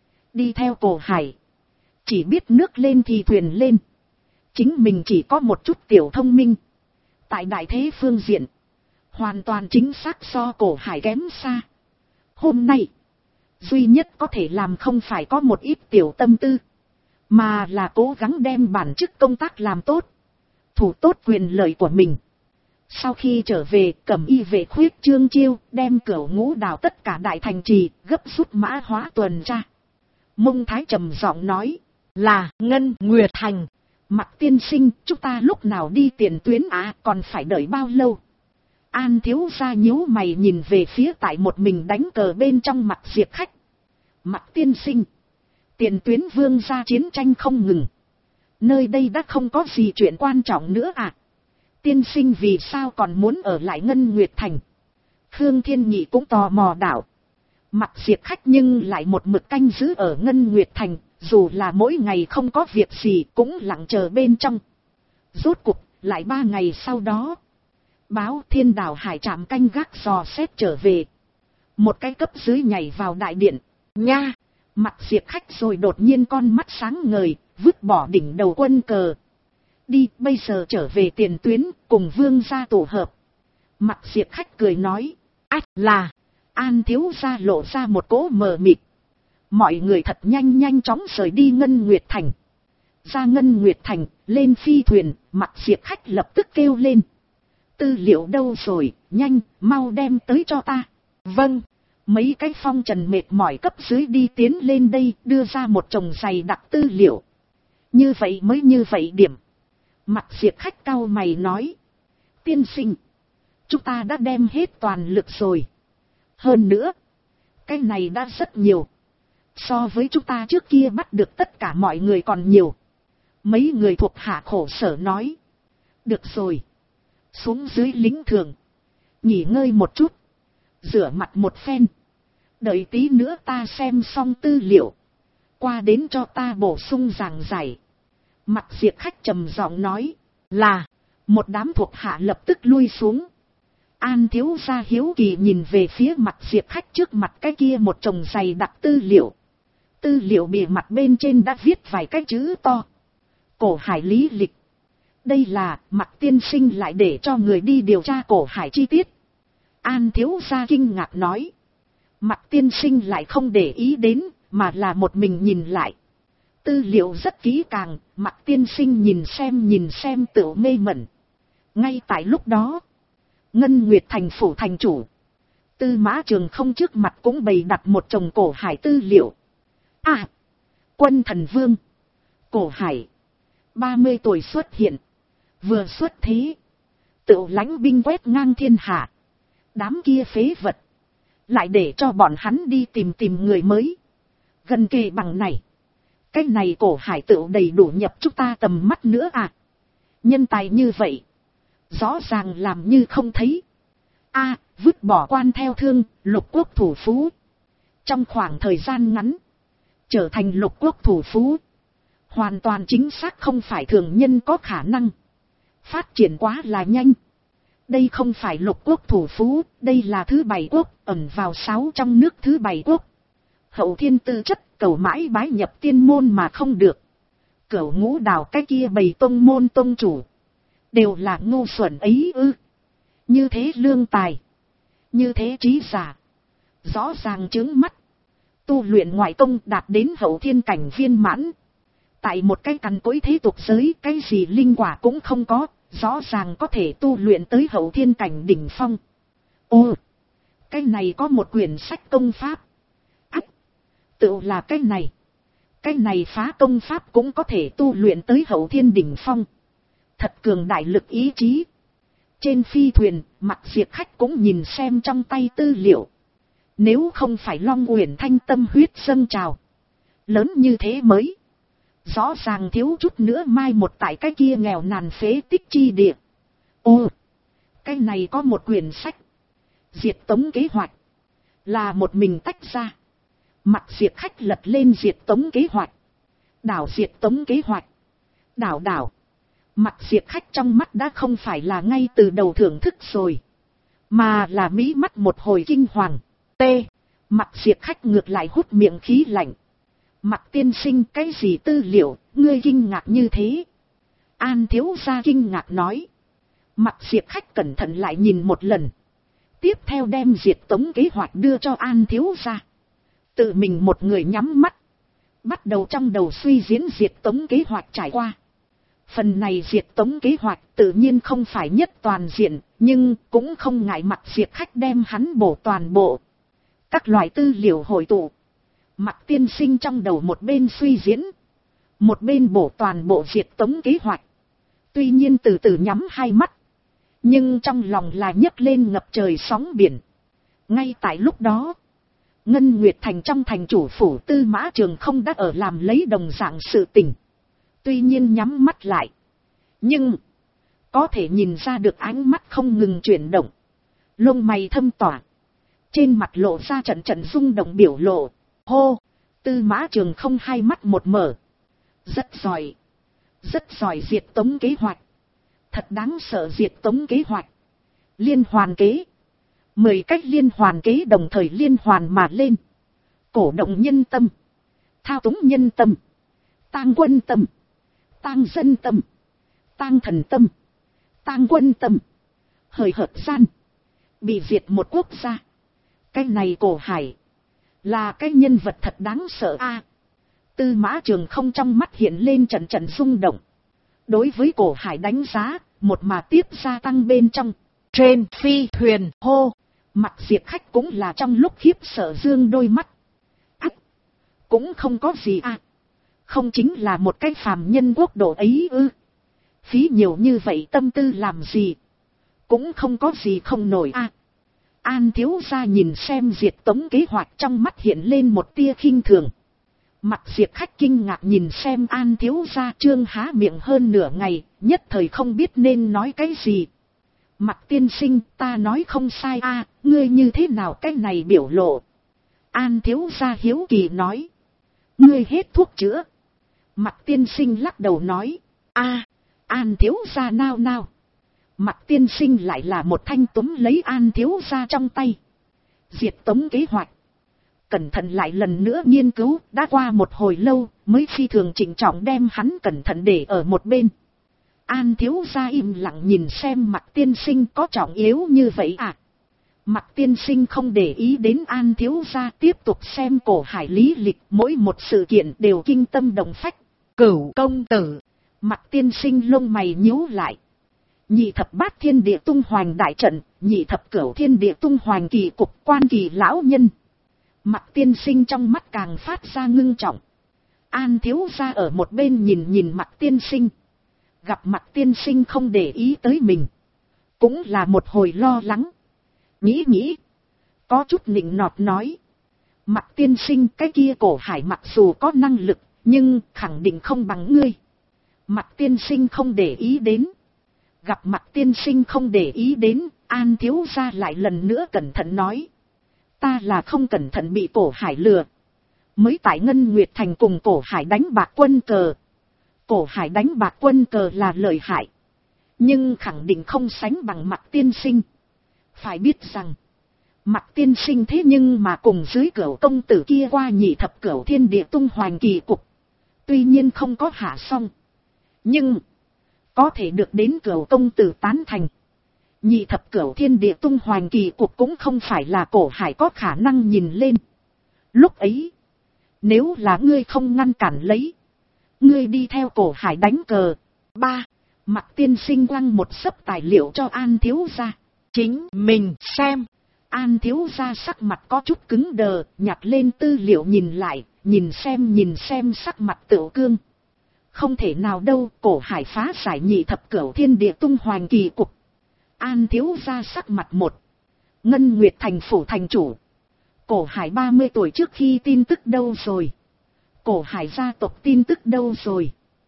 [SPEAKER 1] Đi theo Cổ Hải. Chỉ biết nước lên thì thuyền lên. Chính mình chỉ có một chút tiểu thông minh. Tại đại thế phương diện. Hoàn toàn chính xác so Cổ Hải kém xa. Hôm nay. Duy nhất có thể làm không phải có một ít tiểu tâm tư. Mà là cố gắng đem bản chức công tác làm tốt. Thủ tốt quyền lợi của mình. Sau khi trở về, Cẩm Y vệ khuyết trương chiêu, đem Cửu Ngũ đảo tất cả đại thành trì, gấp rút mã hóa tuần tra. Mông Thái trầm giọng nói, là Ngân Nguyệt Thành. Mặc tiên sinh, chúng ta lúc nào đi tiền tuyến còn phải đợi bao lâu? An thiếu gia nhíu mày nhìn về phía tại một mình đánh cờ bên trong Mặc Diệp Khách. Mặc tiên sinh, tiền tuyến vương gia chiến tranh không ngừng. Nơi đây đã không có gì chuyện quan trọng nữa Tiên sinh vì sao còn muốn ở lại Ngân Nguyệt Thành? Khương Thiên Nhị cũng tò mò đảo. Mặc Diệp Khách nhưng lại một mực canh giữ ở Ngân Nguyệt Thành, dù là mỗi ngày không có việc gì cũng lặng chờ bên trong. Rốt cục, lại 3 ngày sau đó. Báo Thiên Đảo Hải trạm canh gác dò xét trở về. Một cái cấp dưới nhảy vào đại điện. Nha! Mặc Diệp Khách rồi đột nhiên con mắt sáng ngời, vứt bỏ đỉnh đầu quân cờ. Đi, bây giờ trở về tiền tuyến, cùng vương gia tổ hợp. Mặc Diệp Khách cười nói. Là, An thiếu gia lộ ra một cỗ mờ mịt. Mọi người thật nhanh chóng rời đi Ngân Nguyệt Thành. Ra Ngân Nguyệt Thành, lên phi thuyền, Mặc Diệp Khách lập tức kêu lên. Tư liệu đâu rồi, nhanh, mau đem tới cho ta. Vâng. Mấy cái phong trần mệt mỏi cấp dưới đi tiến lên đây, đưa ra một chồng dày đặc tư liệu. Như vậy mới như vậy điểm. Mặc Diệp Khách cau mày nói. Tiên sinh, chúng ta đã đem hết toàn lực rồi. Hơn nữa, cái này đã rất nhiều. So với chúng ta trước kia bắt được tất cả mọi người còn nhiều. Mấy người thuộc hạ khổ sở nói. Được rồi. Xuống dưới lính thường. Nghỉ ngơi một chút. Rửa mặt một phen. Đợi tí nữa ta xem xong tư liệu. Qua đến cho ta bổ sung giảng giải. Mặc Diệp Khách trầm giọng nói. Là. Một đám thuộc hạ lập tức lui xuống. An thiếu gia hiếu kỳ nhìn về phía Mặc Diệp Khách trước mặt cái kia một chồng dày đặc tư liệu. Tư liệu bìa mặt bên trên đã viết vài cái chữ to. Cổ Hải lý lịch. Đây là Mặc tiên sinh lại để cho người đi điều tra Cổ Hải chi tiết. An thiếu gia kinh ngạc nói. Mặc tiên sinh lại không để ý đến, mà là một mình nhìn lại. Tư liệu rất kỹ càng, Mặc tiên sinh nhìn xem tự mê mẩn. Ngay tại lúc đó, Ngân Nguyệt Thành phủ thành chủ Tư Mã Trường Không trước mặt cũng bày đặt một chồng Cổ Hải tư liệu. Quân thần vương Cổ Hải 30 tuổi xuất hiện. Vừa xuất thế, Tự lãnh binh quét ngang thiên hạ. Đám kia phế vật. Lại để cho bọn hắn đi tìm người mới. Gần kề bằng này. Cái này Cổ Hải Tựu đầy đủ nhập chúng ta tầm mắt nữa à. Nhân tài như vậy. Rõ ràng làm như không thấy. Vứt bỏ quan theo thương, lục quốc thủ phú. Trong khoảng thời gian ngắn. Trở thành lục quốc thủ phú. Hoàn toàn chính xác không phải thường nhân có khả năng. Phát triển quá là nhanh. Đây không phải lục quốc thủ phú, đây là thứ 7 quốc, ẩn vào 6 trong nước thứ 7 quốc. Hậu thiên tư chất, cầu mãi bái nhập tiên môn mà không được. Cửu Ngũ Đảo cái kia bầy tông môn tông chủ. Đều là ngu xuẩn ấy ư. Như thế lương tài. Như thế trí giả. Rõ ràng chướng mắt. Tu luyện ngoại công đạt đến hậu thiên cảnh viên mãn. Tại một cái cằn cỗi thế tục giới, cái gì linh quả cũng không có. Rõ ràng có thể tu luyện tới hậu thiên cảnh đỉnh phong. Cái này có một quyển sách công pháp. Tự là cái này. Cái này phá công pháp cũng có thể tu luyện tới hậu thiên đỉnh phong. Thật cường đại lực ý chí. Trên phi thuyền, Mặc Diệt Khách cũng nhìn xem trong tay tư liệu. Nếu không phải Long Uyển Thanh tâm huyết dâng trào. Lớn như thế mới. Rõ ràng thiếu chút nữa mai một tại cái kia nghèo nàn phế tích chi địa. Cái này có một quyển sách. Diệt tống kế hoạch. Là một mình tách ra. Mặc Diệt Khách lật lên diệt tống kế hoạch. Đảo diệt tống kế hoạch. Đảo. Mặc Diệt Khách trong mắt đã không phải là ngay từ đầu thưởng thức rồi. Mà là mí mắt một hồi kinh hoàng. Mặc Diệt Khách ngược lại hút miệng khí lạnh. Mặc tiên sinh cái gì tư liệu, ngươi kinh ngạc như thế? An thiếu gia kinh ngạc nói. Mặc Diệt Khách cẩn thận lại nhìn một lần. Tiếp theo đem diệt tống kế hoạch đưa cho An thiếu gia. Tự mình một người nhắm mắt. Bắt đầu trong đầu suy diễn diệt tống kế hoạch trải qua. Phần này diệt tống kế hoạch tự nhiên không phải nhất toàn diện, nhưng cũng không ngại Mặc Diệt Khách đem hắn bổ toàn bộ. Các loại tư liệu hội tụ. Mặc tiên sinh trong đầu một bên suy diễn. Một bên bổ toàn bộ diệt tống kế hoạch. Tuy nhiên từ từ nhắm hai mắt. Nhưng trong lòng là nhấc lên ngập trời sóng biển. Ngay tại lúc đó. Ngân Nguyệt Thành trong thành chủ phủ Tư Mã Trường không đã ở làm lấy đồng dạng sự tình. Tuy nhiên nhắm mắt lại. Nhưng. Có thể nhìn ra được ánh mắt không ngừng chuyển động. Lông mày thâm tỏa. Trên mặt lộ ra trận rung động biểu lộ. Tư Mã Trường không hai mắt một mở. Rất giỏi. Rất giỏi diệt tống kế hoạch. Thật đáng sợ diệt tống kế hoạch. Liên hoàn kế. 10 cách liên hoàn kế đồng thời liên hoàn mà lên. Cổ động nhân tâm. Thao túng nhân tâm. Tang quân tâm. Tang dân tâm. Tang thần tâm. Tang quân tâm. Hời hợt gian. Bị diệt một quốc gia. Cái này Cổ Hải. Là cái nhân vật thật đáng sợ Tư Mã Trường không trong mắt hiện lên trận rung động. Đối với Cổ Hải đánh giá, một mà tiếp gia tăng bên trong. Trên phi thuyền Mặc Diệt Khách cũng là trong lúc khiếp sợ dương đôi mắt. Cũng không có gì Không chính là một cái phàm nhân quốc độ ấy ư. Phí nhiều như vậy tâm tư làm gì. Cũng không có gì không nổi An thiếu gia nhìn xem diệt tống kế hoạch trong mắt hiện lên một tia khinh thường. Mặc Diệt Khách kinh ngạc nhìn xem An thiếu gia trương há miệng hơn nửa ngày, nhất thời không biết nên nói cái gì. Mặc tiên sinh ta nói không sai ngươi như thế nào cái này biểu lộ. An thiếu gia hiếu kỳ nói. Ngươi hết thuốc chữa. Mặc tiên sinh lắc đầu nói. An thiếu gia nao. Mặc tiên sinh lại là một thanh túm lấy An thiếu gia trong tay. Diệt tống kế hoạch. Cẩn thận lại lần nữa nghiên cứu, đã qua một hồi lâu, mới phi thường trịnh trọng đem hắn cẩn thận để ở một bên. An thiếu gia im lặng nhìn xem Mặc tiên sinh có trọng yếu như vậy Mặc tiên sinh không để ý đến An thiếu gia, tiếp tục xem Cổ Hải lý lịch, mỗi một sự kiện đều kinh tâm động phách. Cửu công tử. Mặc tiên sinh lông mày nhíu lại. Nhị thập bát thiên địa tung hoành đại trận, nhị thập cửu thiên địa tung hoành kỳ cục quan kỳ lão nhân. Mặc tiên sinh trong mắt càng phát ra ngưng trọng. An thiếu gia ở một bên nhìn Mặc tiên sinh. Gặp Mặc tiên sinh không để ý tới mình. cũng là một hồi lo lắng. Nghĩ, có chút nịnh nọt nói. Mặc tiên sinh, cái kia Cổ Hải mặc dù có năng lực, nhưng khẳng định không bằng ngươi. Mặc tiên sinh không để ý đến. Gặp Mặc tiên sinh không để ý đến, An thiếu gia lại lần nữa cẩn thận nói. Ta là không cẩn thận bị Cổ Hải lừa. Mới tại Ngân Nguyệt Thành cùng Cổ Hải đánh bạc quân cờ. Cổ Hải đánh bạc quân cờ là lợi hại. Nhưng khẳng định không sánh bằng Mặc tiên sinh. Phải biết rằng, Mặc tiên sinh thế nhưng mà cùng dưới Cửu công tử kia qua nhị thập Cửu thiên địa tung hoành kỳ cục. Tuy nhiên không có hạ xong, nhưng có thể được đến Cửu công tử tán thành. Nhị thập Cửu thiên địa tung hoành kỳ cục cũng không phải là Cổ Hải có khả năng nhìn lên. Lúc ấy, nếu là ngươi không ngăn cản lấy, ngươi đi theo Cổ Hải đánh cờ. 3. Mặc tiên sinh quăng một xấp tài liệu cho An thiếu gia. Chính mình xem. An thiếu gia sắc mặt có chút cứng đờ, nhặt lên tư liệu nhìn lại, nhìn xem sắc mặt Tửu Cương. Không thể nào đâu, Cổ Hải phá giải nhị thập Cửu thiên địa tung hoành kỳ cục. An thiếu gia sắc mặt một. Ngân Nguyệt Thành phủ thành chủ. Cổ Hải 30 tuổi trước khi tin tức đâu rồi? Cổ Hải gia tộc tin tức đâu rồi?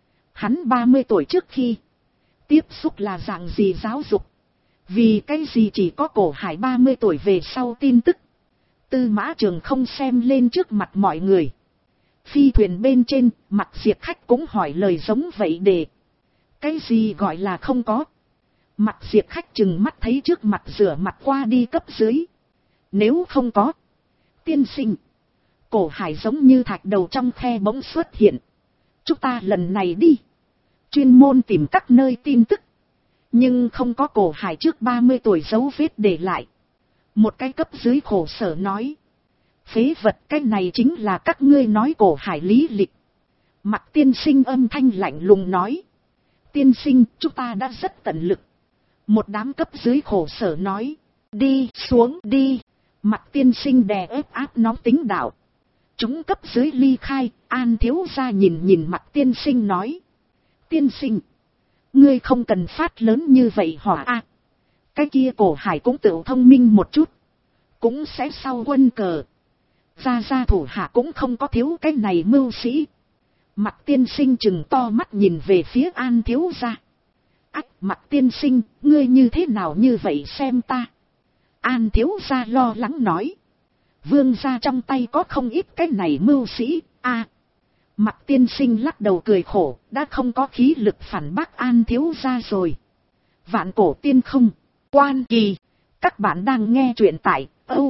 [SPEAKER 1] Hắn 30 tuổi trước khi tiếp xúc là dạng gì giáo dục? Vì cái gì chỉ có Cổ Hải 30 tuổi về sau tin tức? Tư Mã Trường không xem lên trước mặt mọi người. Phi thuyền bên trên, Mặc Diệt Khách cũng hỏi lời giống vậy để. Cái gì gọi là không có? Mặc Diệt Khách chừng mắt thấy trước mặt rửa mặt qua đi cấp dưới. Nếu không có, tiên sinh. Cổ Hải giống như thạch đầu trong khe bỗng xuất hiện. Chúng ta lần này đi, chuyên môn tìm các nơi tin tức. Nhưng không có Cổ Hải trước 30 tuổi dấu vết để lại. Một cái cấp dưới khổ sở nói. Phế vật, cái này chính là các ngươi nói Cổ Hải lý lịch. Mặc tiên sinh âm thanh lạnh lùng nói. Tiên sinh, chúng ta đã rất tận lực. Một đám cấp dưới khổ sở nói. Đi xuống đi. Mặc tiên sinh đè ép áp nóng tính đạo. Chúng cấp dưới ly khai. An thiếu gia nhìn Mặc tiên sinh nói. Tiên sinh, ngươi không cần phát lớn như vậy hỏa a. Cái kia Cổ Hải cũng tự thông minh một chút, cũng sẽ sau quân cờ. Gia thủ hạ cũng không có thiếu cái này mưu sĩ. Mặc tiên sinh chừng to mắt nhìn về phía An thiếu gia. Ách, Mặc tiên sinh, ngươi như thế nào như vậy xem ta? An thiếu gia lo lắng nói. Vương gia trong tay có không ít cái này mưu sĩ, a. Mặc tiên sinh lắc đầu cười khổ, đã không có khí lực phản bác An thiếu gia rồi. Vạn cổ tiên không, quan kỳ. Các bạn đang nghe truyện tại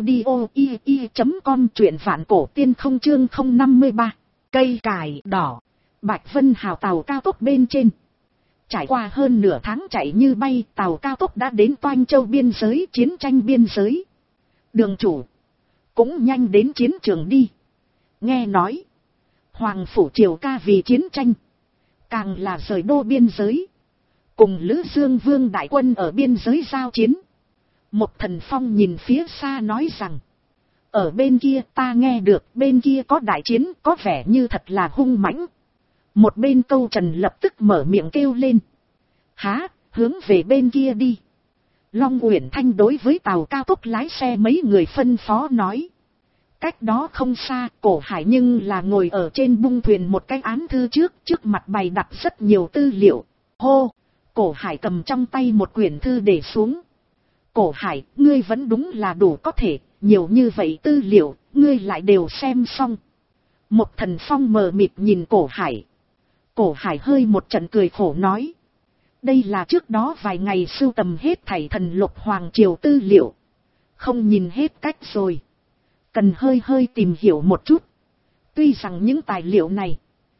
[SPEAKER 1] audio.com, truyện vạn cổ tiên không chương 053. Cây cải đỏ, Bạch Vân Hào tàu cao tốc bên trên. Trải qua hơn nửa tháng chạy như bay, tàu cao tốc đã đến Toanh Châu biên giới, chiến tranh biên giới. Đường chủ cũng nhanh đến chiến trường đi. Nghe nói, Hoàng phủ Triều Ca vì chiến tranh, càng là rời đô biên giới, cùng Lữ Dương Vương đại quân ở biên giới giao chiến. Một Thần Phong nhìn phía xa nói rằng, ở bên kia ta nghe được bên kia có đại chiến, có vẻ như thật là hung mãnh. Một bên Câu Trần lập tức mở miệng kêu lên. Há, hướng về bên kia đi. Long Uyển Thanh đối với tàu cao tốc lái xe mấy người phân phó nói. Cách đó không xa, Cổ Hải nhưng là ngồi ở trên bung thuyền một cái án thư trước mặt bày đặt rất nhiều tư liệu. Hô, Cổ Hải cầm trong tay một quyển thư để xuống. Cổ Hải, ngươi vẫn đúng là đủ có thể, nhiều như vậy tư liệu, ngươi lại đều xem xong. Một Thần Phong mờ mịt nhìn Cổ Hải. Cổ Hải hơi một trận cười khổ nói. Đây là trước đó vài ngày sưu tầm hết thảy thần lục hoàng triều tư liệu. Không nhìn hết cách rồi. Cần hơi tìm hiểu một chút. Tuy rằng những tài liệu này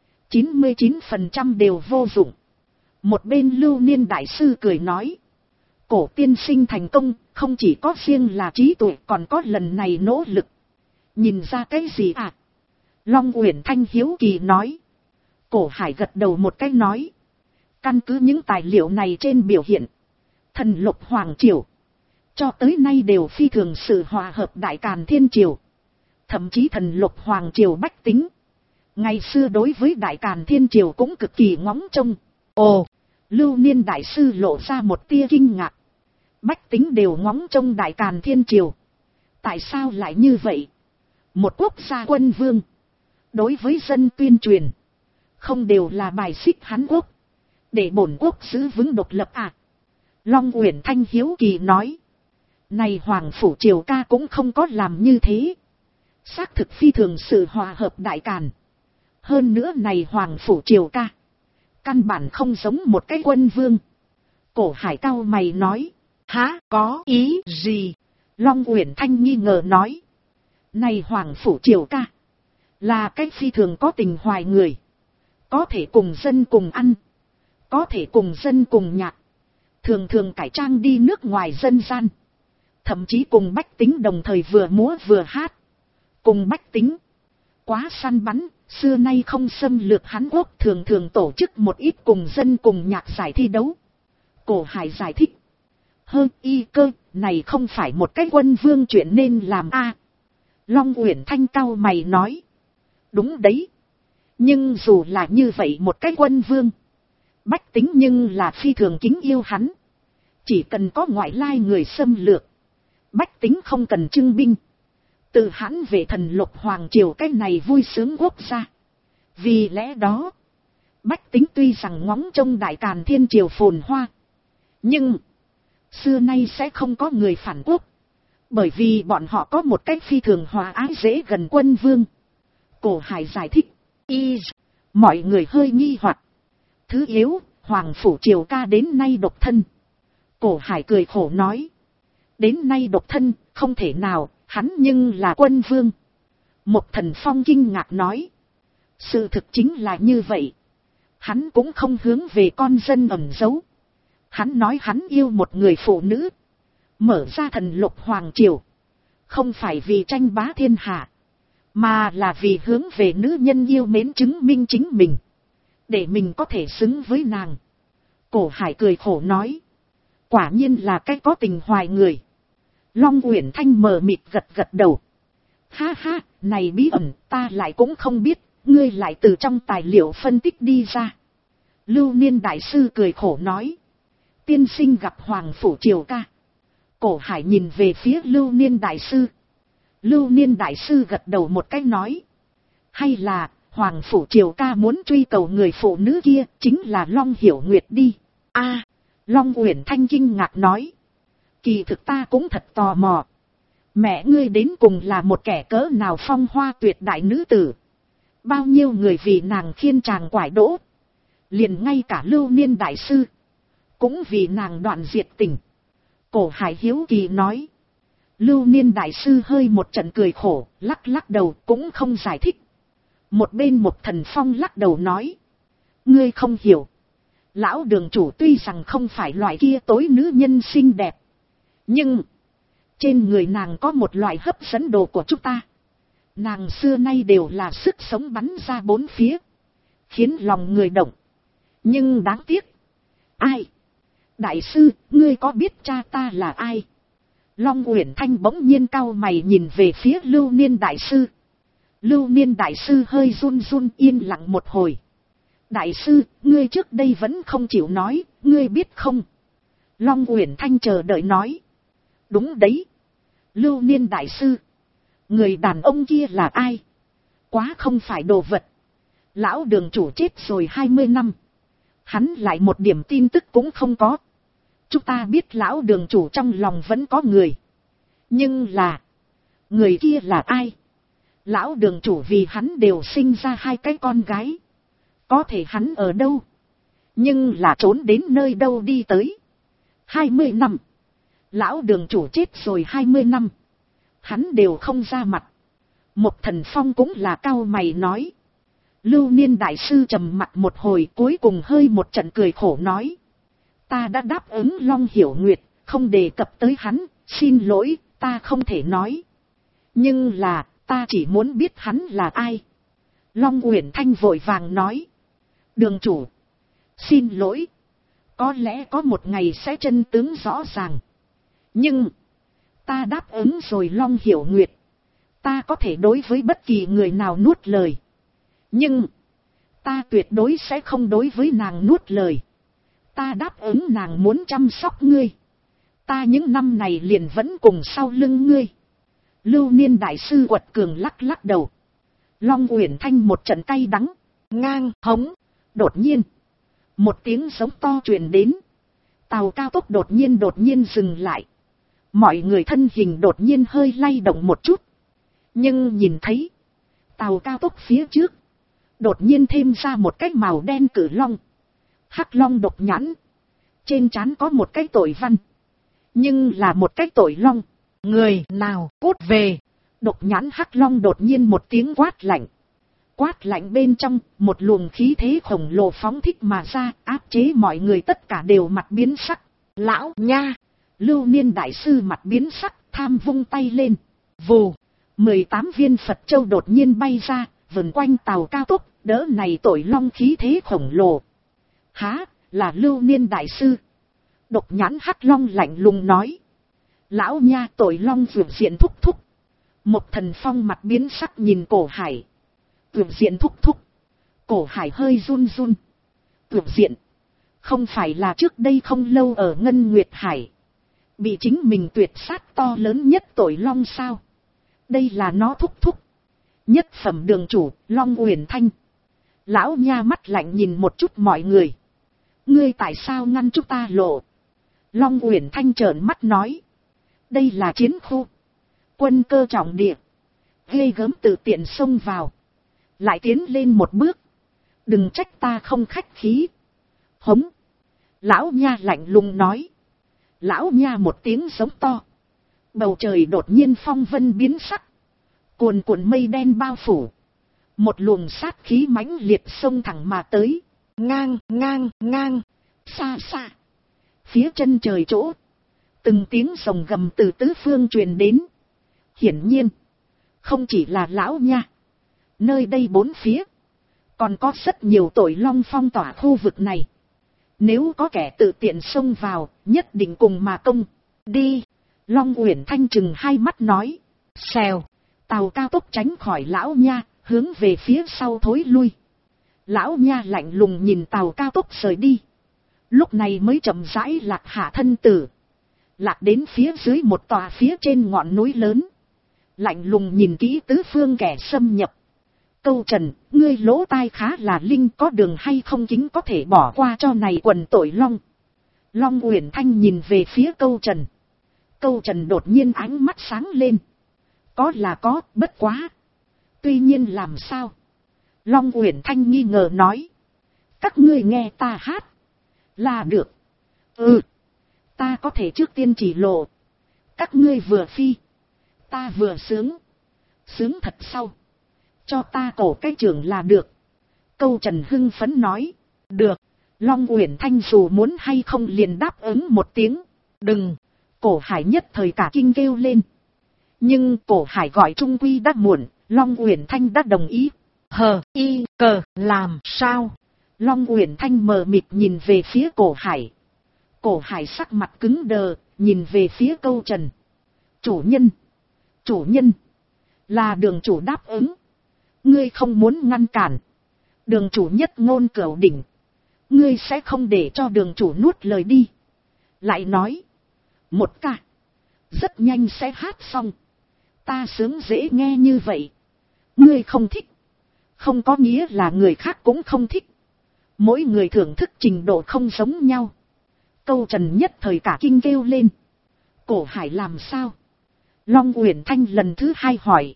[SPEAKER 1] 99% đều vô dụng. Một bên Lưu Niên đại sư cười nói. Cổ tiên sinh thành công, không chỉ có riêng là trí tuệ còn có lần này nỗ lực. Nhìn ra cái gì à? Long Uyển Thanh hiếu kỳ nói. Cổ Hải gật đầu một cái nói. Căn cứ những tài liệu này trên biểu hiện, thần lục hoàng triều cho tới nay đều phi thường sự hòa hợp Đại Càn Thiên Triều. Thậm chí thần lục hoàng triều bách tính ngày xưa đối với Đại Càn Thiên Triều cũng cực kỳ ngóng trông. Ồ, Lưu Niên đại sư lộ ra một tia kinh ngạc. Bách tính đều ngóng trông Đại Càn Thiên Triều. Tại sao lại như vậy? Một quốc gia quân vương, đối với dân tuyên truyền, không đều là bài xích hắn quốc, để bổn quốc giữ vững độc lập à? Long Uyển Thanh hiếu kỳ nói. Này Hoàng Phủ Triều ca cũng không có làm như thế. Xác thực phi thường sự hòa hợp Đại Càn. Hơn nữa này Hoàng Phủ Triều ca, căn bản không giống một cái quân vương. Cổ Hải cau mày nói. Hả, có ý gì? Long Uyển Thanh nghi ngờ nói. Này Hoàng Phủ Triều ca, là cái phi thường có tình hoài người. Có thể cùng dân cùng ăn, có thể cùng dân cùng nhạc. Thường thường cải trang đi nước ngoài dân gian. Thậm chí cùng bách tính đồng thời vừa múa vừa hát. Cùng bách tính quá săn bắn, xưa nay không xâm lược hắn quốc, thường thường tổ chức một ít cùng dân cùng nhạc giải thi đấu. Cổ Hải giải thích. Hơn y cơ, này không phải một cái quân vương chuyện nên làm a. Long Uyển Thanh cau mày nói. Đúng đấy. Nhưng dù là như vậy một cái quân vương, bách tính nhưng là phi thường kính yêu hắn. Chỉ cần có ngoại lai người xâm lược, bách tính không cần trưng binh. Từ hãn về thần lục hoàng triều cái này vui sướng quốc gia. Vì lẽ đó, bách tính tuy rằng ngóng trông Đại Càn Thiên Triều phồn hoa, nhưng xưa nay sẽ không có người phản quốc. Bởi vì bọn họ có một cách phi thường hòa ái dễ gần quân vương. Cổ Hải giải thích. Mọi người hơi nghi hoặc. Thứ yếu, Hoàng Phủ Triều ca đến nay độc thân. Cổ Hải cười khổ nói. Đến nay độc thân, không thể nào, hắn nhưng là quân vương. Một Thần Phong kinh ngạc nói. Sự thực chính là như vậy. Hắn cũng không hướng về con dân ẩn giấu. Hắn nói hắn yêu một người phụ nữ. Mở ra thần lục hoàng triều. Không phải vì tranh bá thiên hạ, mà là vì hướng về nữ nhân yêu mến chứng minh chính mình. Để mình có thể xứng với nàng. Cổ Hải cười khổ nói. Quả nhiên là cái có tình hoài người. Long Uyển Thanh mờ mịt gật gật đầu. Ha ha, này bí ẩn ta lại cũng không biết. Ngươi lại từ trong tài liệu phân tích đi ra. Lưu Niên Đại Sư cười khổ nói. Tiên sinh gặp Hoàng Phủ Triều ca. Cổ Hải nhìn về phía Lưu Niên Đại Sư. Lưu Niên Đại Sư gật đầu một cái nói. Hay là Hoàng Phủ Triều ca muốn truy cầu người phụ nữ kia chính là Long Hiểu Nguyệt đi. A, Long Uyển Thanh kinh ngạc nói. Kỳ thực ta cũng thật tò mò. Mẹ ngươi đến cùng là một kẻ cỡ nào phong hoa tuyệt đại nữ tử. Bao nhiêu người vì nàng khiên chàng quải đỗ. Liền ngay cả Lưu Niên Đại Sư cũng vì nàng đoạn diệt tình. Cổ Hải hiếu kỳ nói. Lưu Niên Đại Sư hơi một trận cười khổ, lắc lắc đầu cũng không giải thích. Một bên Một Thần Phong lắc đầu nói. Ngươi không hiểu. Lão đường chủ tuy rằng không phải loại kia tối nữ nhân xinh đẹp, nhưng trên người nàng có một loại hấp dẫn đồ của chúng ta. Nàng xưa nay đều là sức sống bắn ra bốn phía, khiến lòng người động. Nhưng đáng tiếc. Ai? Đại sư, ngươi có biết cha ta là ai? Long Uyển Thanh bỗng nhiên cau mày nhìn về phía Lưu Niên Đại Sư. Lưu Niên Đại Sư hơi run run yên lặng một hồi. Đại sư, ngươi trước đây vẫn không chịu nói, ngươi biết không? Long Uyển Thanh chờ đợi nói. Đúng đấy. Lưu Niên Đại Sư. Người đàn ông kia là ai? Quá không phải đồ vật. Lão đường chủ chết rồi 20 năm. Hắn lại một điểm tin tức cũng không có. Chúng ta biết lão đường chủ trong lòng vẫn có người. Nhưng là, người kia là ai? Lão đường chủ vì hắn đều sinh ra 2 cái con gái. Có thể hắn ở đâu? Nhưng là trốn đến nơi đâu đi tới? 20 năm. Lão đường chủ chết rồi 20 năm. Hắn đều không ra mặt. Một Thần Phong cũng là cau mày nói. Lưu Niên Đại Sư trầm mặt một hồi cuối cùng hơi một trận cười khổ nói. Ta đã đáp ứng Long Hiểu Nguyệt, không đề cập tới hắn, xin lỗi, ta không thể nói. Nhưng là, ta chỉ muốn biết hắn là ai. Long Uyển Thanh vội vàng nói. Đường chủ, xin lỗi. Có lẽ có một ngày sẽ chân tướng rõ ràng. Nhưng, ta đáp ứng rồi Long Hiểu Nguyệt. Ta có thể đối với bất kỳ người nào nuốt lời. Nhưng, ta tuyệt đối sẽ không đối với nàng nuốt lời. Ta đáp ứng nàng muốn chăm sóc ngươi. Ta những năm này liền vẫn cùng sau lưng ngươi. Lưu Niên đại sư quật cường lắc lắc đầu. Long Uyển Thanh một trận cay đắng, ngang hống. Đột nhiên, một tiếng giống to truyền đến. Tàu cao tốc đột nhiên dừng lại. Mọi người thân hình đột nhiên hơi lay động một chút. Nhưng nhìn thấy, tàu cao tốc phía trước đột nhiên thêm ra một cái màu đen cử long. Hắc long độc nhãn. Trên trán có một cái tội văn. Nhưng là một cái tội long. Người nào cút về. Độc nhãn hắc long đột nhiên một tiếng quát lạnh. Quát lạnh bên trong, một luồng khí thế khổng lồ phóng thích mà ra, áp chế mọi người tất cả đều mặt biến sắc. Lão nha! Lưu Niên đại sư mặt biến sắc, tham vung tay lên. Vù! 18 viên Phật châu đột nhiên bay ra, vần quanh tàu cao tốc, đỡ này tội long khí thế khổng lồ. Há, là Lưu Niên đại sư. Độc nhãn hắc long lạnh lùng nói. Lão nha, tội long vượt diện thúc thúc. Một thần phong mặt biến sắc nhìn Cổ Hải. Vượt diện thúc thúc. Cổ Hải hơi run run. Vượt diện. Không phải là trước đây không lâu ở Ngân Nguyệt Hải bị chính mình tuyệt sát to lớn nhất tội long sao? Đây là nó thúc thúc. Nhất phẩm đường chủ, Long Uyển Thanh. Lão nha mắt lạnh nhìn một chút mọi người. Ngươi tại sao ngăn chúng ta lộ? Long Uyển Thanh trợn mắt nói. Đây là chiến khu. Quân cơ trọng địa. Ghê gớm tự tiện xông vào. Lại tiến lên một bước. Đừng trách ta không khách khí. Hống. Lão nha lạnh lùng nói. Lão nha một tiếng giống to. Bầu trời đột nhiên phong vân biến sắc. Cuồn cuộn mây đen bao phủ. Một luồng sát khí mãnh liệt xông thẳng mà tới. Ngang, ngang, ngang. Xa xa. Phía chân trời chỗ. Từng tiếng rồng gầm từ tứ phương truyền đến. Hiển nhiên. Không chỉ là lão nha. Nơi đây bốn phía. Còn có rất nhiều tội long phong tỏa khu vực này. Nếu có kẻ tự tiện xông vào, nhất định cùng mà công. Đi. Long Uyển Thanh chừng hai mắt nói. Xèo. Tàu cao tốc tránh khỏi lão nha, hướng về phía sau thối lui. Lão nha lạnh lùng nhìn tàu cao tốc rời đi. Lúc này mới chậm rãi lạc hạ thân tử. Lạc đến phía dưới một tòa phía trên ngọn núi lớn. Lạnh lùng nhìn kỹ tứ phương kẻ xâm nhập. Câu Trần, ngươi lỗ tai khá là linh, có đường hay không kính có thể bỏ qua cho này quần tội long. Long Uyển Thanh nhìn về phía Câu Trần. Câu Trần đột nhiên ánh mắt sáng lên. Có là có, bất quá. Tuy nhiên làm sao? Long Uyển Thanh nghi ngờ nói. Các ngươi nghe ta hát. Là được. Ừ. Ta có thể trước tiên chỉ lộ. Các ngươi vừa phi. Ta vừa sướng. Sướng thật sau. Cho ta cổ cái trường là được. Câu Trần hưng phấn nói. Được. Long Uyển Thanh dù muốn hay không liền đáp ứng một tiếng. Đừng. Cổ Hải nhất thời cả kinh kêu lên. Nhưng Cổ Hải gọi trung quy đã muộn. Long Uyển Thanh đã đồng ý. Hờ y cờ làm sao? Long Uyển Thanh mờ mịt nhìn về phía Cổ Hải. Cổ Hải sắc mặt cứng đờ, nhìn về phía Câu Trần. Chủ nhân. Chủ nhân. Là đường chủ đáp ứng. Ngươi không muốn ngăn cản. Đường chủ nhất ngôn cửu đỉnh. Ngươi sẽ không để cho đường chủ nuốt lời đi. Lại nói. Một ca. Rất nhanh sẽ hát xong. Ta sướng dễ nghe như vậy. Ngươi không thích. Không có nghĩa là người khác cũng không thích. Mỗi người thưởng thức trình độ không giống nhau. Câu Trần nhất thời cả kinh kêu lên. Cổ Hải làm sao? Long Uyển Thanh lần thứ hai hỏi.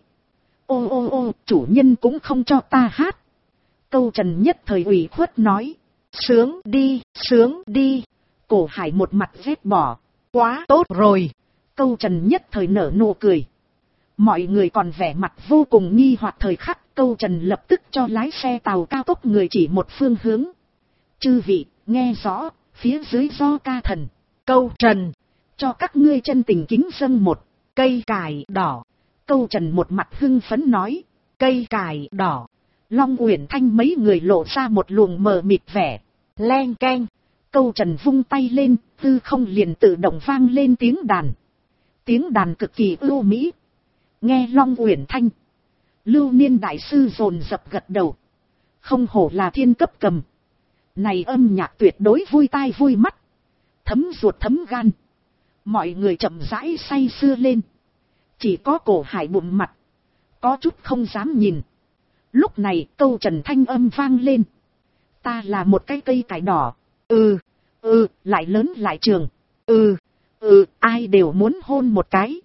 [SPEAKER 1] Ô ô ô, chủ nhân cũng không cho ta hát. Câu Trần nhất thời ủy khuất nói. Sướng đi, sướng đi. Cổ Hải một mặt ghét bỏ. Quá tốt rồi. Câu Trần nhất thời nở nụ cười. Mọi người còn vẻ mặt vô cùng nghi hoặc thời khắc. Câu Trần lập tức cho lái xe tàu cao tốc người chỉ một phương hướng. Chư vị, nghe rõ, phía dưới do ca thần. Câu Trần, cho các ngươi chân tình kính dâng một cây cải đỏ. Câu Trần một mặt hưng phấn nói. Cây cải đỏ. Long Uyển Thanh mấy người lộ ra một luồng mờ mịt vẻ. Len keng. Câu Trần vung tay lên, tư không liền tự động vang lên tiếng đàn. Tiếng đàn cực kỳ ưu mỹ. Nghe Long Uyển Thanh. Lưu Niên đại sư dồn dập gật đầu. Không hổ là thiên cấp cầm. Này âm nhạc tuyệt đối vui tai vui mắt. Thấm ruột thấm gan. Mọi người chậm rãi say sưa lên. Chỉ có Cổ Hải bụng mặt, có chút không dám nhìn. Lúc này câu trần thanh âm vang lên. Ta là một cái cây cải đỏ. Lại lớn lại trường. Ai đều muốn hôn một cái.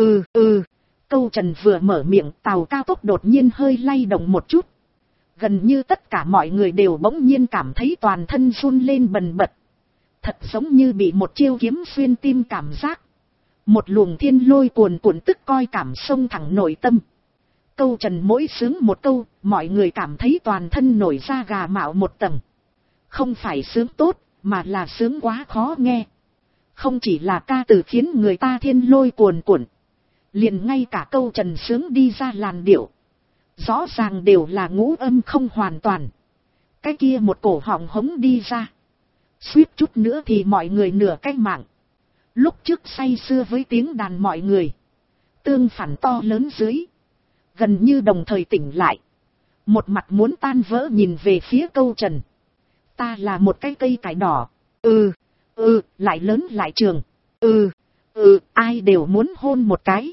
[SPEAKER 1] Câu trần vừa mở miệng, tàu cao tốc đột nhiên hơi lay động một chút. Gần như tất cả mọi người đều bỗng nhiên cảm thấy toàn thân run lên bần bật. Thật giống như bị một chiêu kiếm xuyên tim cảm giác. Một luồng thiên lôi cuồn cuộn tức coi cảm xông thẳng nội tâm. Câu trần mỗi sướng một câu, mọi người cảm thấy toàn thân nổi da gà mạo một tầng. Không phải sướng tốt, mà là sướng quá khó nghe. Không chỉ là ca từ khiến người ta thiên lôi cuồn cuộn, liền ngay cả câu trần sướng đi ra làn điệu, rõ ràng đều là ngũ âm không hoàn toàn. Cái kia một cổ họng hống đi ra, suýt chút nữa thì mọi người nửa cái mạng. Lúc trước say sưa với tiếng đàn mọi người, tương phản to lớn dưới, gần như đồng thời tỉnh lại. Một mặt muốn tan vỡ nhìn về phía câu trần. Ta là một cái cây cải đỏ. Lại lớn lại trường. Ai đều muốn hôn một cái.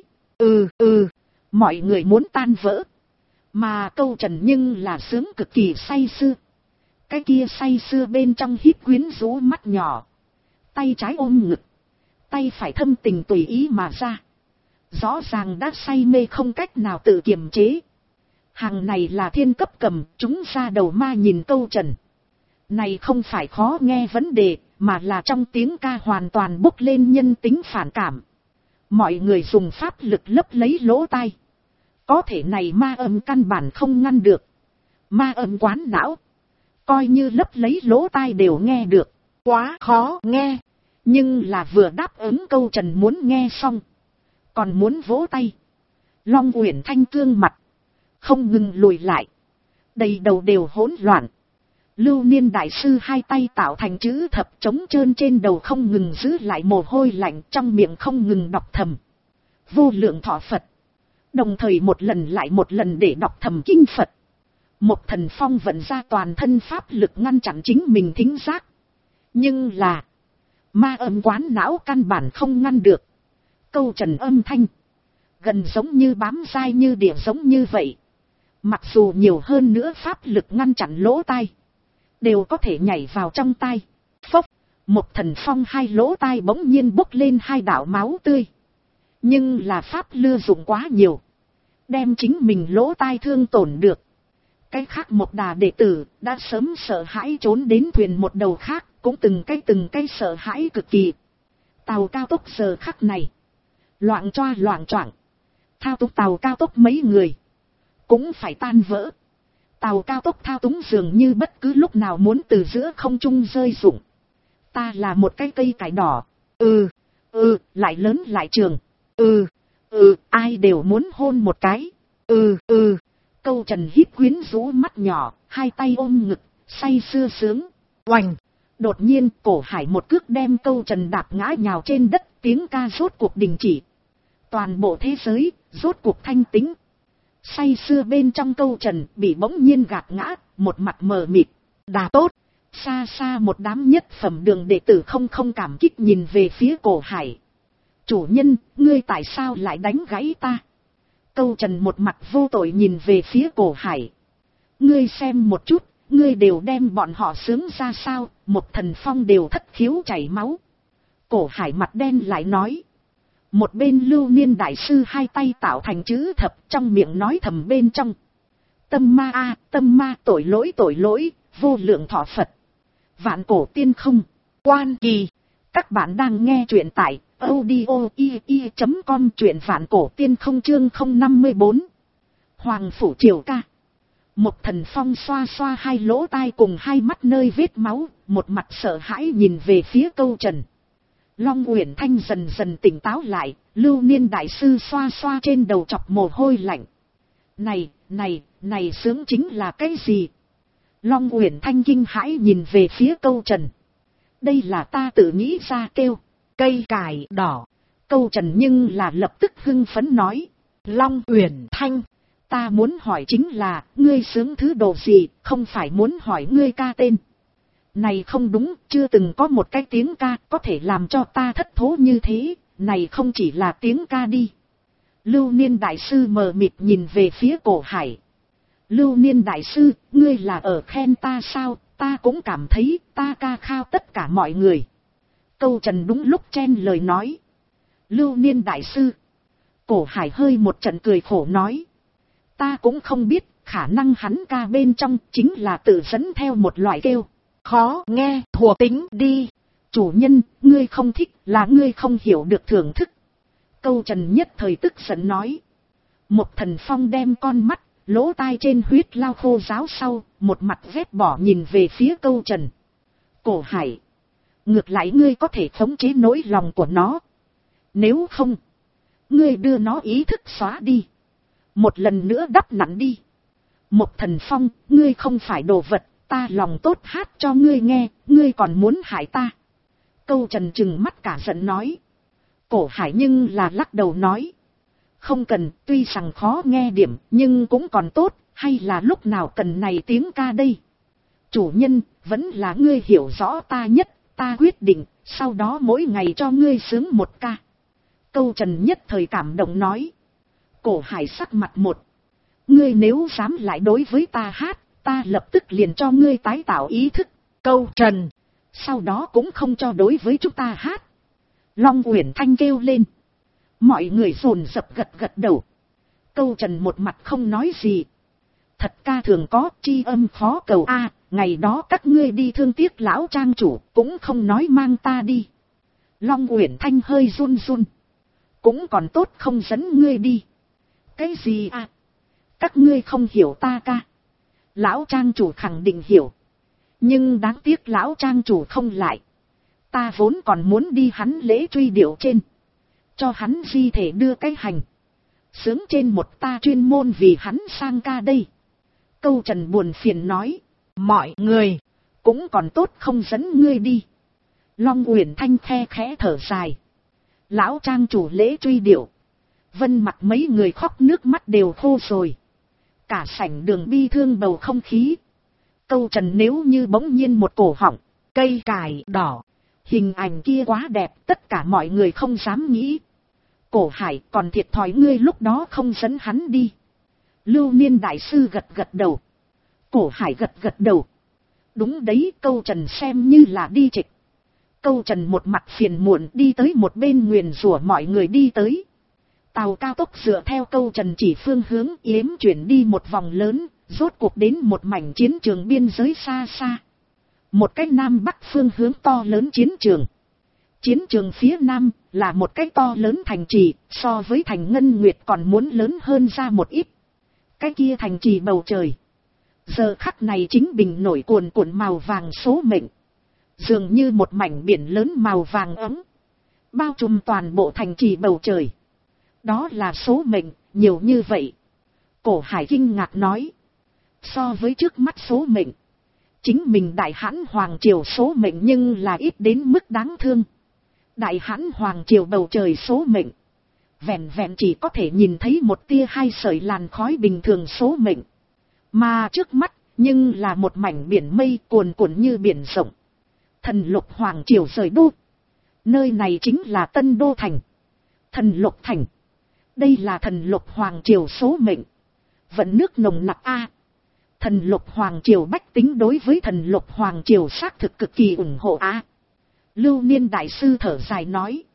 [SPEAKER 1] Mọi người muốn tan vỡ. Mà câu trần nhưng là sướng cực kỳ say sưa. Cái kia say sưa bên trong híp quyến rũ mắt nhỏ. Tay trái ôm ngực, tay phải thâm tình tùy ý mà ra. Rõ ràng đã say mê không cách nào tự kiềm chế. Hàng này là thiên cấp cầm, chúng ra đầu ma nhìn câu trần. Này không phải khó nghe vấn đề, mà là trong tiếng ca hoàn toàn bốc lên nhân tính phản cảm. Mọi người dùng pháp lực lấp lấy lỗ tai. Có thể này ma âm căn bản không ngăn được. Ma âm quán não, coi như lấp lấy lỗ tai đều nghe được. Quá khó nghe. Nhưng là vừa đáp ứng câu trần muốn nghe xong, còn muốn vỗ tay. Long Uyển Thanh cương mặt không ngừng lùi lại, đầy đầu đều hỗn loạn. Lưu Niên đại sư hai tay tạo thành chữ thập trống trơn trên đầu, không ngừng giữ lại mồ hôi lạnh, trong miệng không ngừng đọc thầm vô lượng thọ Phật, đồng thời một lần lại một lần để đọc thầm kinh Phật. Một Thần Phong vận ra toàn thân pháp lực ngăn chặn chính mình thính giác. Nhưng là ma âm quán não căn bản không ngăn được. Câu trần âm thanh gần giống như bám dai như địa giống như vậy. Mặc dù nhiều hơn nữa pháp lực ngăn chặn lỗ tai, đều có thể nhảy vào trong tai. Phốc, Một Thần Phong hai lỗ tai bỗng nhiên bốc lên hai đạo máu tươi. Nhưng là pháp lưa dụng quá nhiều, đem chính mình lỗ tai thương tổn được. Cái khác một đà đệ tử đã sớm sợ hãi trốn đến thuyền một đầu khác, cũng từng cái sợ hãi cực kỳ. Tàu cao tốc giờ khắc này loạng choạng, thao túng tàu cao tốc mấy người cũng phải tan vỡ. Tàu cao tốc thao túng dường như bất cứ lúc nào muốn từ giữa không trung rơi rụng. Ta là một cái cây cải đỏ. Lại lớn lại trường. Ai đều muốn hôn một cái. Câu trần híp quyến rũ mắt nhỏ, hai tay ôm ngực, say sưa sướng. Oành! Đột nhiên Cổ Hải một cước đem câu trần đạp ngã nhào trên đất, tiếng ca rốt cuộc đình chỉ. Toàn bộ thế giới rốt cuộc thanh tĩnh. Say sưa bên trong câu trần bị bỗng nhiên gạt ngã, một mặt mờ mịt. Đà tốt! Xa xa một đám nhất phẩm đường đệ tử không cảm kích nhìn về phía Cổ Hải. Chủ nhân, ngươi tại sao lại đánh gãy ta? Câu trần một mặt vô tội nhìn về phía Cổ Hải. Ngươi xem một chút, ngươi đều đem bọn họ sướng ra sao? Một Thần Phong đều thất khiếu chảy máu. Cổ Hải mặt đen lại nói. Một bên Lưu Niên đại sư hai tay tạo thành chữ thập, trong miệng nói thầm bên trong. Tâm ma a, tâm ma, tội lỗi, vô lượng thọ Phật. Vạn cổ tiên không, quan kỳ. Các bạn đang nghe truyện tại audio.com, truyện vạn cổ tiên không chương 054. Hoàng phủ triều ca. Một Thần Phong xoa xoa hai lỗ tai cùng hai mắt nơi vết máu, một mặt sợ hãi nhìn về phía câu trần. Long Uyển Thanh dần dần tỉnh táo lại, Lưu Niên đại sư xoa xoa trên đầu chọc mồ hôi lạnh. Này sướng chính là cái gì? Long Uyển Thanh kinh hãi nhìn về phía câu trần. Đây là ta tự nghĩ ra kêu, cây cải đỏ. Câu trần nhưng là lập tức hưng phấn nói. Long Uyển Thanh, ta muốn hỏi chính là, ngươi sướng thứ đồ gì, không phải muốn hỏi ngươi ca tên. Này không đúng, chưa từng có một cái tiếng ca có thể làm cho ta thất thố như thế, này không chỉ là tiếng ca đi. Lưu Niên đại sư mờ mịt nhìn về phía Cổ Hải. Lưu Niên đại sư, ngươi là ở khen ta sao, ta cũng cảm thấy ta ca khao tất cả mọi người. Câu Trần đúng lúc chen lời nói. Lưu Niên đại sư. Cổ Hải hơi một trận cười khổ nói. Ta cũng không biết, khả năng hắn ca bên trong chính là tự dẫn theo một loại kêu. Khó nghe, thuộc tính đi. Chủ nhân, ngươi không thích là ngươi không hiểu được thưởng thức. Câu Trần nhất thời tức giận nói. Một Thần Phong đem con mắt, lỗ tai trên huyết lao khô ráo sau, một mặt ghét bỏ nhìn về phía Câu Trần. Cổ Hải. Ngược lại ngươi có thể khống chế nỗi lòng của nó. Nếu không, ngươi đưa nó ý thức xóa đi. Một lần nữa đắp nặn đi. Một Thần Phong, ngươi không phải đồ vật, ta lòng tốt hát cho ngươi nghe, ngươi còn muốn hại ta. Câu Trần trừng mắt cả giận nói. Cổ Hải nhưng là lắc đầu nói. Không cần, tuy rằng khó nghe điểm, nhưng cũng còn tốt, hay là lúc nào cần này tiếng ca đây. Chủ nhân, vẫn là ngươi hiểu rõ ta nhất, ta quyết định, sau đó mỗi ngày cho ngươi sướng một ca. Câu Trần nhất thời cảm động nói. Cổ Hải sắc mặt một. Ngươi nếu dám lại đối với ta hát, ta lập tức liền cho ngươi tái tạo ý thức. Câu Trần. Sau đó cũng không cho đối với chúng ta hát. Long Uyển Thanh kêu lên. Mọi người dồn dập gật gật đầu. Câu Trần một mặt không nói gì. Thật ca thường có, chi âm khó cầu a. Ngày đó các ngươi đi thương tiếc lão trang chủ, cũng không nói mang ta đi. Long Uyển Thanh hơi run run. Cũng còn tốt không dẫn ngươi đi. Cái gì à? Các ngươi không hiểu ta ca. Lão trang chủ khẳng định hiểu. Nhưng đáng tiếc lão trang chủ không lại. Ta vốn còn muốn đi hắn lễ truy điệu trên. Cho hắn di thể đưa cái hành. Sướng trên một ta chuyên môn vì hắn sang ca đây. Câu Trần buồn phiền nói. Mọi người. Cũng còn tốt không dẫn ngươi đi. Long Uyển Thanh khe khẽ thở dài. Lão trang chủ lễ truy điệu. Vân mặt mấy người khóc nước mắt đều khô rồi. Cả sảnh đường bi thương bầu không khí. Câu Trần nếu như bỗng nhiên một cổ họng. Cây cải đỏ. Hình ảnh kia quá đẹp, tất cả mọi người không dám nghĩ. Cổ Hải còn thiệt thòi ngươi lúc đó không dẫn hắn đi. Lưu Niên đại sư gật gật đầu. Cổ Hải gật gật đầu. Đúng đấy, Câu Trần xem như là đi trịch. Câu Trần một mặt phiền muộn đi tới một bên nguyền rủa mọi người đi tới. Tàu cao tốc dựa theo Câu Trần chỉ phương hướng yếm chuyển đi một vòng lớn, rốt cuộc đến một mảnh chiến trường biên giới xa xa. Một cái nam bắc phương hướng to lớn chiến trường. Chiến trường phía nam là một cái to lớn thành trì, so với thành Ngân Nguyệt còn muốn lớn hơn ra một ít. Cái kia thành trì bầu trời. Giờ khắc này chính bình nổi cuồn cuộn màu vàng số mệnh. Dường như một mảnh biển lớn màu vàng ấm. Bao trùm toàn bộ thành trì bầu trời. Đó là số mệnh, nhiều như vậy. Cổ Hải kinh ngạc nói. So với trước mắt số mệnh. Chính mình Đại Hãn Hoàng Triều số mệnh nhưng là ít đến mức đáng thương. Đại Hãn Hoàng Triều bầu trời số mệnh. Vẹn vẹn chỉ có thể nhìn thấy một tia hai sợi làn khói bình thường số mệnh. Mà trước mắt, nhưng là một mảnh biển mây cuồn cuộn như biển rộng. Thần Lục Hoàng Triều rời đô. Nơi này chính là Tân Đô Thành. Thần Lục Thành. Đây là Thần Lục Hoàng Triều số mệnh. Vận nước nồng nặc a. Thần Lục Hoàng Triều bách tính đối với Thần Lục Hoàng Triều xác thực cực kỳ ủng hộ a. Lưu Niên đại sư thở dài nói.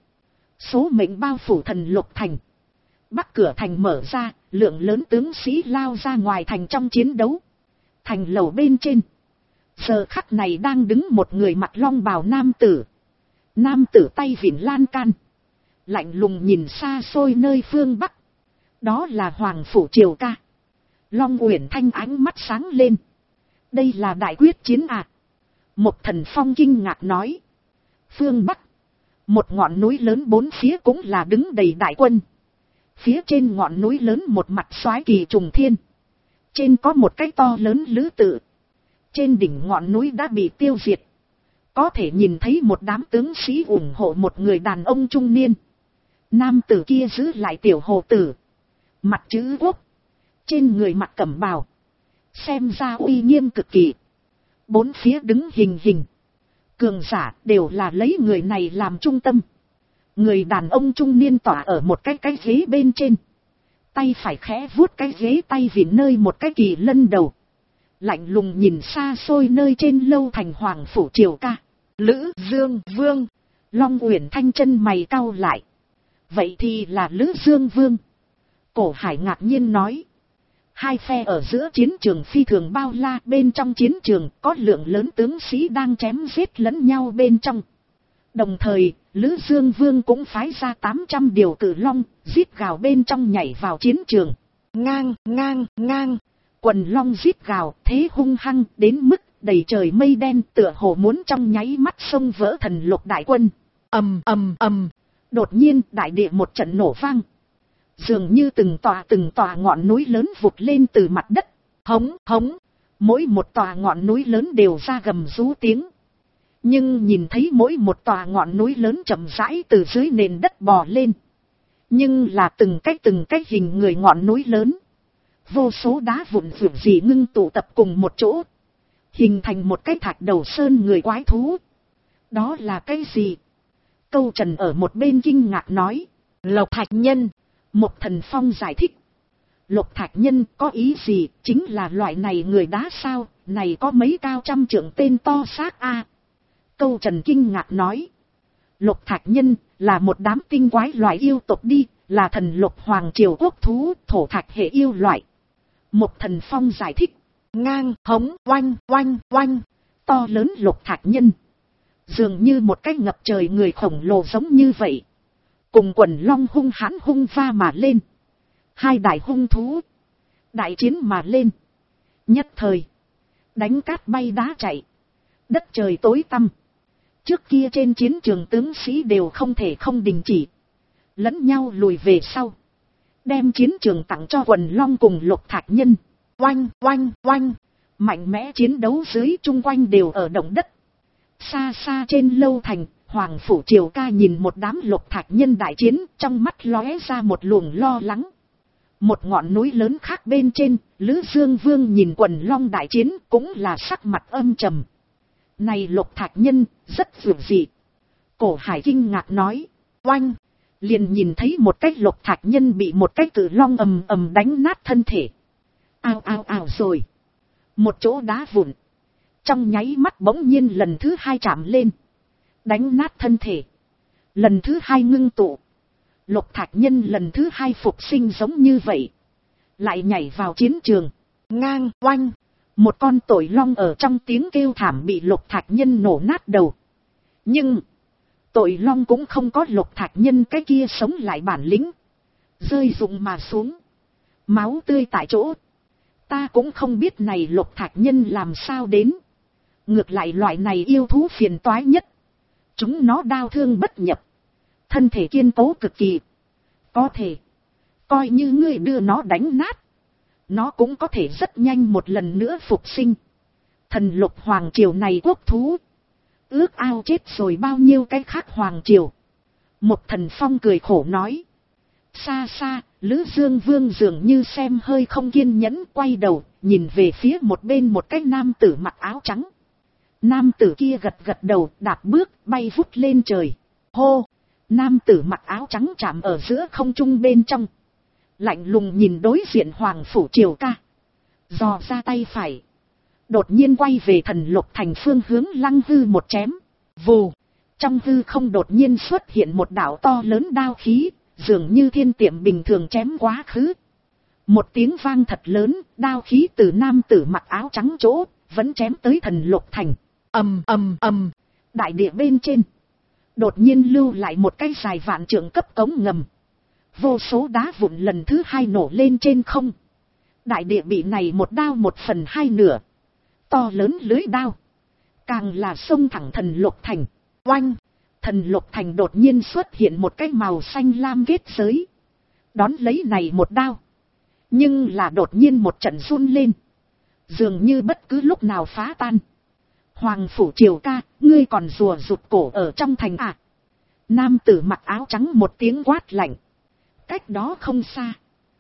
[SPEAKER 1] Số mệnh bao phủ Thần Lục Thành. Bắc cửa thành mở ra, lượng lớn tướng sĩ lao ra ngoài thành trong chiến đấu. Thành lầu bên trên. Giờ khắc này đang đứng một người mặc long bào nam tử. Nam tử tay vịn lan can. Lạnh lùng nhìn xa xôi nơi phương Bắc. Đó là Hoàng Phủ Triều ca. Long Uyển Thanh ánh mắt sáng lên. Đây là đại quyết chiến à. Một Thần Phong kinh ngạc nói. Phương Bắc. Một ngọn núi lớn bốn phía cũng là đứng đầy đại quân. Phía trên ngọn núi lớn một mặt soái kỳ trùng thiên. Trên có một cái to lớn lữ tự. Trên đỉnh ngọn núi đã bị tiêu diệt. Có thể nhìn thấy một đám tướng sĩ ủng hộ một người đàn ông trung niên. Nam tử kia giữ lại tiểu hồ tử. Mặt chữ quốc. Trên người mặc cẩm bào. Xem ra uy nghiêm cực kỳ. Bốn phía đứng hình hình. Cường giả đều là lấy người này làm trung tâm. Người đàn ông trung niên tỏa ở một cái ghế bên trên. Tay phải khẽ vuốt cái ghế tay vì nơi một cái kỳ lân đầu. Lạnh lùng nhìn xa xôi nơi trên lâu thành Hoàng Phủ Triều Ca. Lữ Dương Vương. Long Uyển Thanh chân mày cau lại. Vậy thì là Lữ Dương Vương. Cổ Hải ngạc nhiên nói. Hai phe ở giữa chiến trường phi thường bao la, bên trong chiến trường có lượng lớn tướng sĩ đang chém giết lẫn nhau bên trong. Đồng thời, Lữ Dương Vương cũng phái ra 800 điều cử long, giết gào bên trong nhảy vào chiến trường. Ngang, ngang, ngang. Quần long giết gào, thế hung hăng đến mức đầy trời mây đen, tựa hồ muốn trong nháy mắt xông vỡ Thần Lục đại quân. Ầm ầm ầm. Đột nhiên đại địa một trận nổ vang. Dường như từng tòa ngọn núi lớn vụt lên từ mặt đất. Hống hống. Mỗi một tòa ngọn núi lớn đều ra gầm rú tiếng. Nhưng nhìn thấy mỗi một tòa ngọn núi lớn chậm rãi từ dưới nền đất bò lên. Nhưng là từng cách hình người ngọn núi lớn. Vô số đá vụn vụn dị ngưng tụ tập cùng một chỗ. Hình thành một cái thạch đầu sơn người quái thú. Đó là cái gì? Câu Trần ở một bên kinh ngạc nói. Lộc Thạch Nhân. Một Thần Phong giải thích. Lục Thạch Nhân có ý gì? Chính là loại này người đá sao? Này có mấy cao trăm trượng tên to xác a. Câu Trần kinh ngạc nói. Lục Thạch Nhân là một đám tinh quái loại yêu tộc đi, là thần Lục Hoàng Triều quốc thú, thổ thạch hệ yêu loại. Một Thần Phong giải thích. Ngang, hống, oanh, oanh, oanh. To lớn Lục Thạch Nhân. Dường như một cái ngập trời người khổng lồ giống như vậy. Cùng quần long hung hãn hung va mà lên. Hai đại hung thú. Đại chiến mà lên. Nhất thời. Đánh cát bay đá chạy. Đất trời tối tăm. Trước kia trên chiến trường tướng sĩ đều không thể không đình chỉ. Lẫn nhau lùi về sau. Đem chiến trường tặng cho quần long cùng Lục Thạch Nhân. Oanh, oanh, oanh. Mạnh mẽ chiến đấu dưới chung quanh đều ở động đất. Xa xa trên lâu thành, Hoàng Phủ Triều Ca nhìn một đám Lục Thạch Nhân đại chiến, trong mắt lóe ra một luồng lo lắng. Một ngọn núi lớn khác bên trên, Lữ Dương Vương nhìn quần long đại chiến cũng là sắc mặt âm trầm. Này Lục Thạch Nhân, rất dữ dị. Cổ Hải kinh ngạc nói. Oanh! Liền nhìn thấy một cái Lục Thạch Nhân bị một cái cự long ầm ầm đánh nát thân thể. Ao ao ao rồi. Một chỗ đá vụn. Trong nháy mắt bỗng nhiên lần thứ hai chạm lên. Đánh nát thân thể. Lần thứ hai ngưng tụ. Lục Thạch Nhân lần thứ hai phục sinh giống như vậy. Lại nhảy vào chiến trường. Ngang, oanh. Một con tội long ở trong tiếng kêu thảm bị Lục Thạch Nhân nổ nát đầu. Nhưng tội long cũng không có Lục Thạch Nhân cái kia sống lại bản lĩnh. Rơi rụng mà xuống. Máu tươi tại chỗ. Ta cũng không biết này Lục Thạch Nhân làm sao đến. Ngược lại loại này yêu thú phiền toái nhất. Chúng nó đau thương bất nhập. Thân thể kiên cố cực kỳ. Có thể. Coi như ngươi đưa nó đánh nát. Nó cũng có thể rất nhanh một lần nữa phục sinh. Thần Lục Hoàng Triều này quốc thú. Ước ao chết rồi bao nhiêu cái khác Hoàng Triều. Một Thần Phong cười khổ nói. Xa xa, Lữ Dương Vương dường như xem hơi không kiên nhẫn, quay đầu, nhìn về phía một bên một cái nam tử mặc áo trắng. Nam tử kia gật gật đầu, đạp bước, bay vút lên trời. Hô! Nam tử mặc áo trắng chạm ở giữa không trung bên trong. Lạnh lùng nhìn đối diện Hoàng Phủ Triều Ca. Dò ra tay phải. Đột nhiên quay về Thần Lục thành phương hướng lăng hư một chém. Vù! Trong hư không đột nhiên xuất hiện một đạo to lớn đao khí, dường như thiên tiệm bình thường chém quá khứ. Một tiếng vang thật lớn, đao khí từ nam tử mặc áo trắng chỗ, vẫn chém tới Thần Lục thành. Ầm ầm ầm, đại địa bên trên. Đột nhiên lưu lại một cái dài vạn trượng cấp cống ngầm. Vô số đá vụn lần thứ hai nổ lên trên không. Đại địa bị này một đao 1/2 To lớn lưới đao. Càng là xông thẳng Thần Lục thành. Oanh! Thần Lục thành đột nhiên xuất hiện một cái màu xanh lam kết giới. Đón lấy này một đao. Nhưng là đột nhiên một trận run lên. Dường như bất cứ lúc nào phá tan. Hoàng Phủ Triều Ca, ngươi còn rùa rụt cổ ở trong thành à? Nam tử mặc áo trắng một tiếng quát lạnh. Cách đó không xa.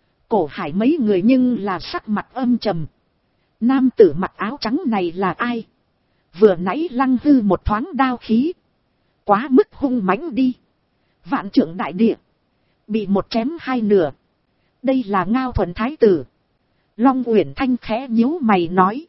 [SPEAKER 1] Cổ Hải mấy người nhưng là sắc mặt âm trầm. Nam tử mặc áo trắng này là ai? vừa nãy Lăng Hư một thoáng đao khí. Quá mức hung mãnh đi. Vạn trượng đại địa. Bị một chém hai nửa. Đây là Ngao Thuận thái tử. Long Uyển Thanh khẽ nhíu mày nói.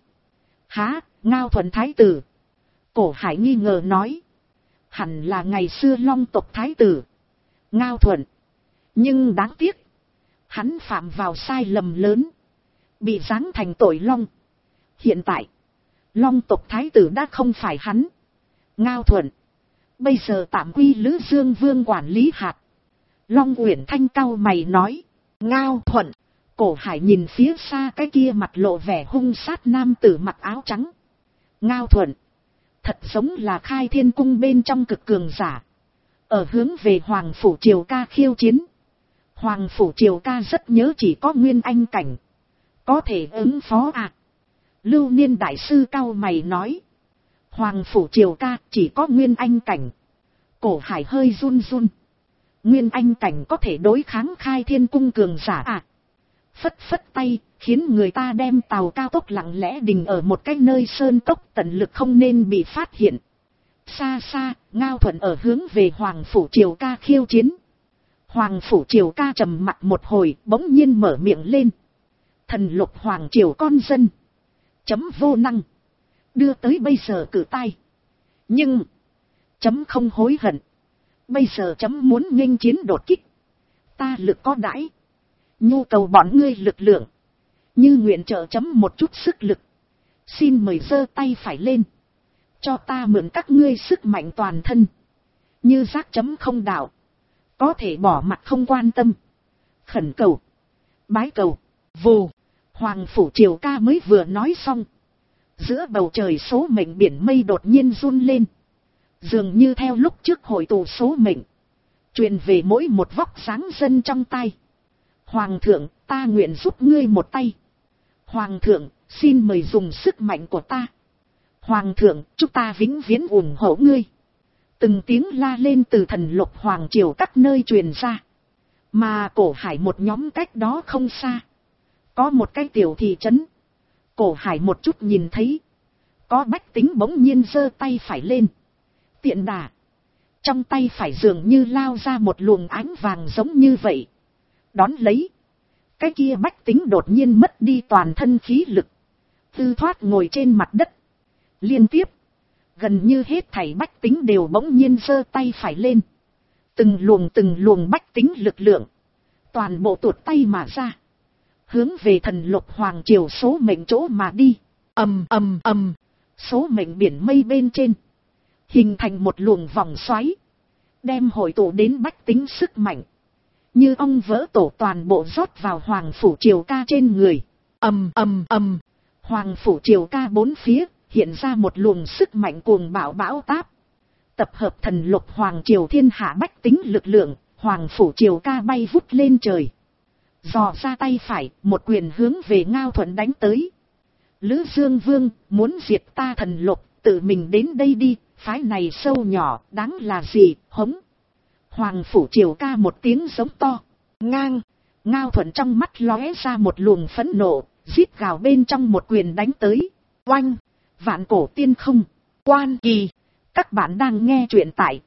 [SPEAKER 1] Hả, Ngao Thuận thái tử? Cổ Hải nghi ngờ nói. Hẳn là ngày xưa Long tộc thái tử. Ngao Thuận. Nhưng đáng tiếc. Hắn phạm vào sai lầm lớn. Bị giáng thành tội Long. Hiện tại. Long tộc thái tử đã không phải hắn. Ngao Thuận. Bây giờ tạm quy Lữ Dương Vương quản lý hạt. Long Uyển Thanh cau mày nói. Ngao Thuận. Cổ Hải nhìn phía xa cái kia mặt lộ vẻ hung sát nam tử mặc áo trắng. Ngao Thuận. Thật giống là Khai Thiên Cung bên trong cực cường giả. Ở hướng về Hoàng Phủ Triều Ca khiêu chiến. Hoàng Phủ Triều Ca rất nhớ chỉ có Nguyên Anh cảnh. Có thể ứng phó à. Lưu Niên Đại Sư cau mày nói. Hoàng Phủ Triều Ca chỉ có Nguyên Anh cảnh. Cổ Hải hơi run run. Nguyên Anh cảnh có thể đối kháng Khai Thiên Cung cường giả à. Phất phất tay, khiến người ta đem tàu cao tốc lặng lẽ đình ở một cái nơi sơn cốc tận lực không nên bị phát hiện. Xa xa, Ngao Thuận ở hướng về Hoàng Phủ Triều Ca khiêu chiến. Hoàng Phủ Triều Ca trầm mặt một hồi, bỗng nhiên mở miệng lên. Thần lục Hoàng Triều con dân. Chấm vô năng. Đưa tới bây giờ cử tai. Nhưng, chấm không hối hận. Bây giờ chấm muốn nghênh chiến đột kích. Ta lực có đãi. Nhu cầu bọn ngươi lực lượng. Như nguyện trợ chấm một chút sức lực. Xin mời giơ tay phải lên. Cho ta mượn các ngươi sức mạnh toàn thân. Như giác chấm không đạo. Có thể bỏ mặt không quan tâm. Khẩn cầu. Bái cầu. Vù. Hoàng Phủ Triều Ca mới vừa nói xong. Giữa bầu trời số mệnh biển mây đột nhiên run lên. Dường như theo lúc trước hội tụ số mệnh. Truyền về mỗi một vóc dáng dân trong tay. Hoàng thượng, ta nguyện giúp ngươi một tay. Hoàng thượng, xin mời dùng sức mạnh của ta. Hoàng thượng, chúng ta vĩnh viễn ủng hộ ngươi. Từng tiếng la lên từ thần lục Hoàng Triều các nơi truyền ra. Mà Cổ Hải một nhóm cách đó không xa. Có một cái tiểu thị trấn. Cổ Hải một chút nhìn thấy. Có bách tính bỗng nhiên giơ tay phải lên. Tiện đà. Trong tay phải dường như lao ra một luồng ánh vàng giống như vậy. Đón lấy. Cái kia bách tính đột nhiên mất đi toàn thân khí lực. Tư thoát ngồi trên mặt đất. Liên tiếp. Gần như hết thảy bách tính đều bỗng nhiên giơ tay phải lên. Từng luồng bách tính lực lượng. Toàn bộ tuột tay mà ra. Hướng về thần lục Hoàng Triều số mệnh chỗ mà đi. Ầm ầm ầm. Số mệnh biển mây bên trên. Hình thành một luồng vòng xoáy. Đem hội tụ đến bách tính sức mạnh. Như ong vỡ tổ toàn bộ rót vào Hoàng Phủ Triều Ca trên người. Ầm ầm ầm. Hoàng Phủ Triều Ca bốn phía. Hiện ra một luồng sức mạnh cuồng bạo bão táp. Tập hợp thần lục Hoàng Triều thiên hạ bách tính lực lượng. Hoàng Phủ Triều Ca bay vút lên trời. Dò ra tay phải, một quyền hướng về Ngao Thuận đánh tới. Lữ Dương Vương, muốn diệt ta thần lục, tự mình đến đây đi, phái này sâu nhỏ, đáng là gì, hống. Hoàng Phủ Triều Ca một tiếng giống to, ngang. Ngao Thuận trong mắt lóe ra một luồng phẫn nộ, rít gào bên trong một quyền đánh tới. Oanh, vạn cổ tiên không, quan kỳ. Các bạn đang nghe truyện tại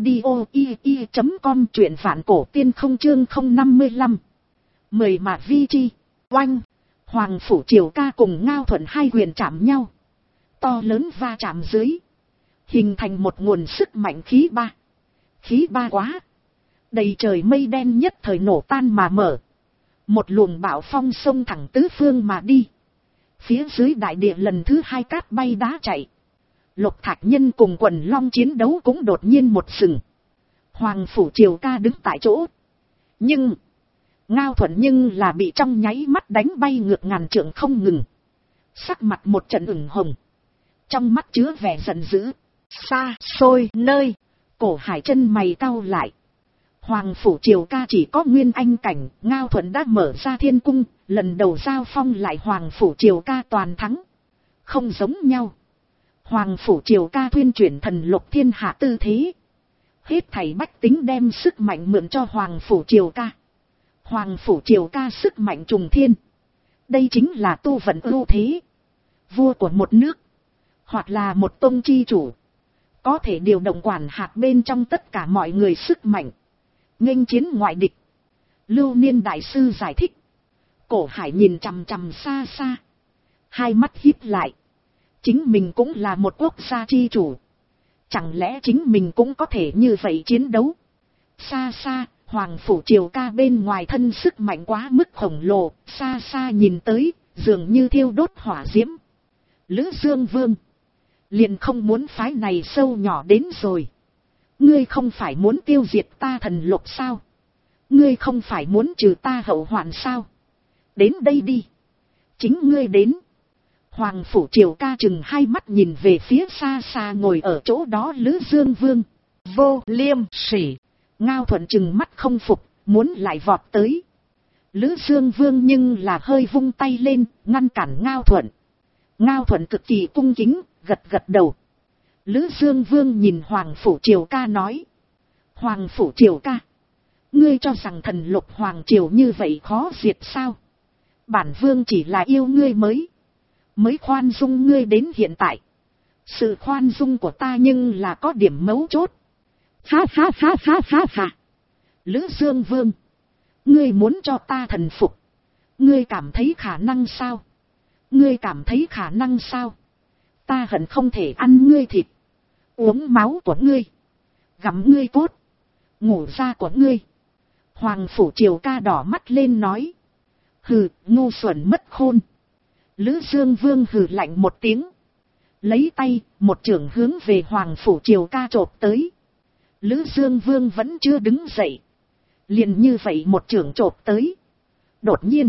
[SPEAKER 1] audio.com, truyện vạn cổ tiên không chương 055. Mời mà vi chi, oanh. Hoàng Phủ Triều Ca cùng Ngao Thuận hai quyền chạm nhau. To lớn va chạm dưới. Hình thành một nguồn sức mạnh khí ba. Khí ba quá. Đầy trời mây đen nhất thời nổ tan mà mở. Một luồng bão phong xông thẳng tứ phương mà đi. Phía dưới đại địa lần thứ hai cát bay đá chạy. Lục Thạch Nhân cùng Quần Long chiến đấu cũng đột nhiên một sừng. Hoàng Phủ Triều Ca đứng tại chỗ. Nhưng Ngao Thuận nhưng là bị trong nháy mắt đánh bay ngược ngàn trượng không ngừng. Sắc mặt một trận ửng hồng. Trong mắt chứa vẻ giận dữ. Xa xôi nơi. Cổ Hải chân mày cau lại. Hoàng Phủ Triều Ca chỉ có Nguyên Anh cảnh. Ngao Thuận đã mở ra thiên cung. Lần đầu giao phong lại Hoàng Phủ Triều Ca toàn thắng. Không giống nhau. Hoàng Phủ Triều Ca thuyên chuyển thần lục thiên hạ tư thế. Hết thảy bách tính đem sức mạnh mượn cho Hoàng Phủ Triều Ca. Hoàng Phủ Triều Ca sức mạnh trùng thiên. Đây chính là tu vận ưu thế. Vua của một nước. hoặc là một tông chi chủ, có thể điều động quản hạt bên trong tất cả mọi người sức mạnh, nghênh chiến ngoại địch. Lưu Niên đại sư giải thích. Cổ Hải nhìn chằm chằm xa xa, hai mắt híp lại. Chính mình cũng là một quốc gia chi chủ, chẳng lẽ chính mình cũng có thể như vậy chiến đấu? Xa xa, Hoàng phủ Triều Ca bên ngoài thân sức mạnh quá mức khổng lồ, xa xa nhìn tới, dường như thiêu đốt hỏa diễm. Lữ Dương Vương, liền không muốn phái này sâu nhỏ đến rồi. Ngươi không phải muốn tiêu diệt ta Thần Lục sao? Ngươi không phải muốn trừ ta hậu hoạn sao? Đến đây đi. Chính ngươi đến. Hoàng phủ Triều Ca chừng hai mắt nhìn về phía xa xa ngồi ở chỗ đó Lữ Dương Vương. Vô Liêm Sỉ. Ngao Thuận chừng mắt không phục, muốn lại vọt tới. Lữ Dương Vương nhưng là hơi vung tay lên, ngăn cản Ngao Thuận. Ngao Thuận cực kỳ cung kính, gật gật đầu. Lữ Dương Vương nhìn Hoàng phủ Triều Ca nói. Hoàng phủ Triều Ca, ngươi cho rằng Thần Lục Hoàng Triều như vậy khó diệt sao? Bản Vương chỉ là yêu ngươi mới khoan dung ngươi đến hiện tại. Sự khoan dung của ta nhưng là có điểm mấu chốt. Ha ha ha ha ha ha. Lữ Dương Vương, ngươi muốn cho ta thần phục, ngươi cảm thấy khả năng sao? Ngươi cảm thấy khả năng sao? Ta hận không thể ăn ngươi thịt, uống máu của ngươi, gặm ngươi cốt, ngủ da của ngươi. Hoàng phủ Triều Ca đỏ mắt lên nói. Hừ, ngu xuẩn mất khôn. Lữ Dương Vương hừ lạnh một tiếng, lấy tay một chưởng hướng về Hoàng phủ Triều Ca chộp tới. Lữ Dương Vương vẫn chưa đứng dậy, liền như vậy một chưởng chộp tới. Đột nhiên,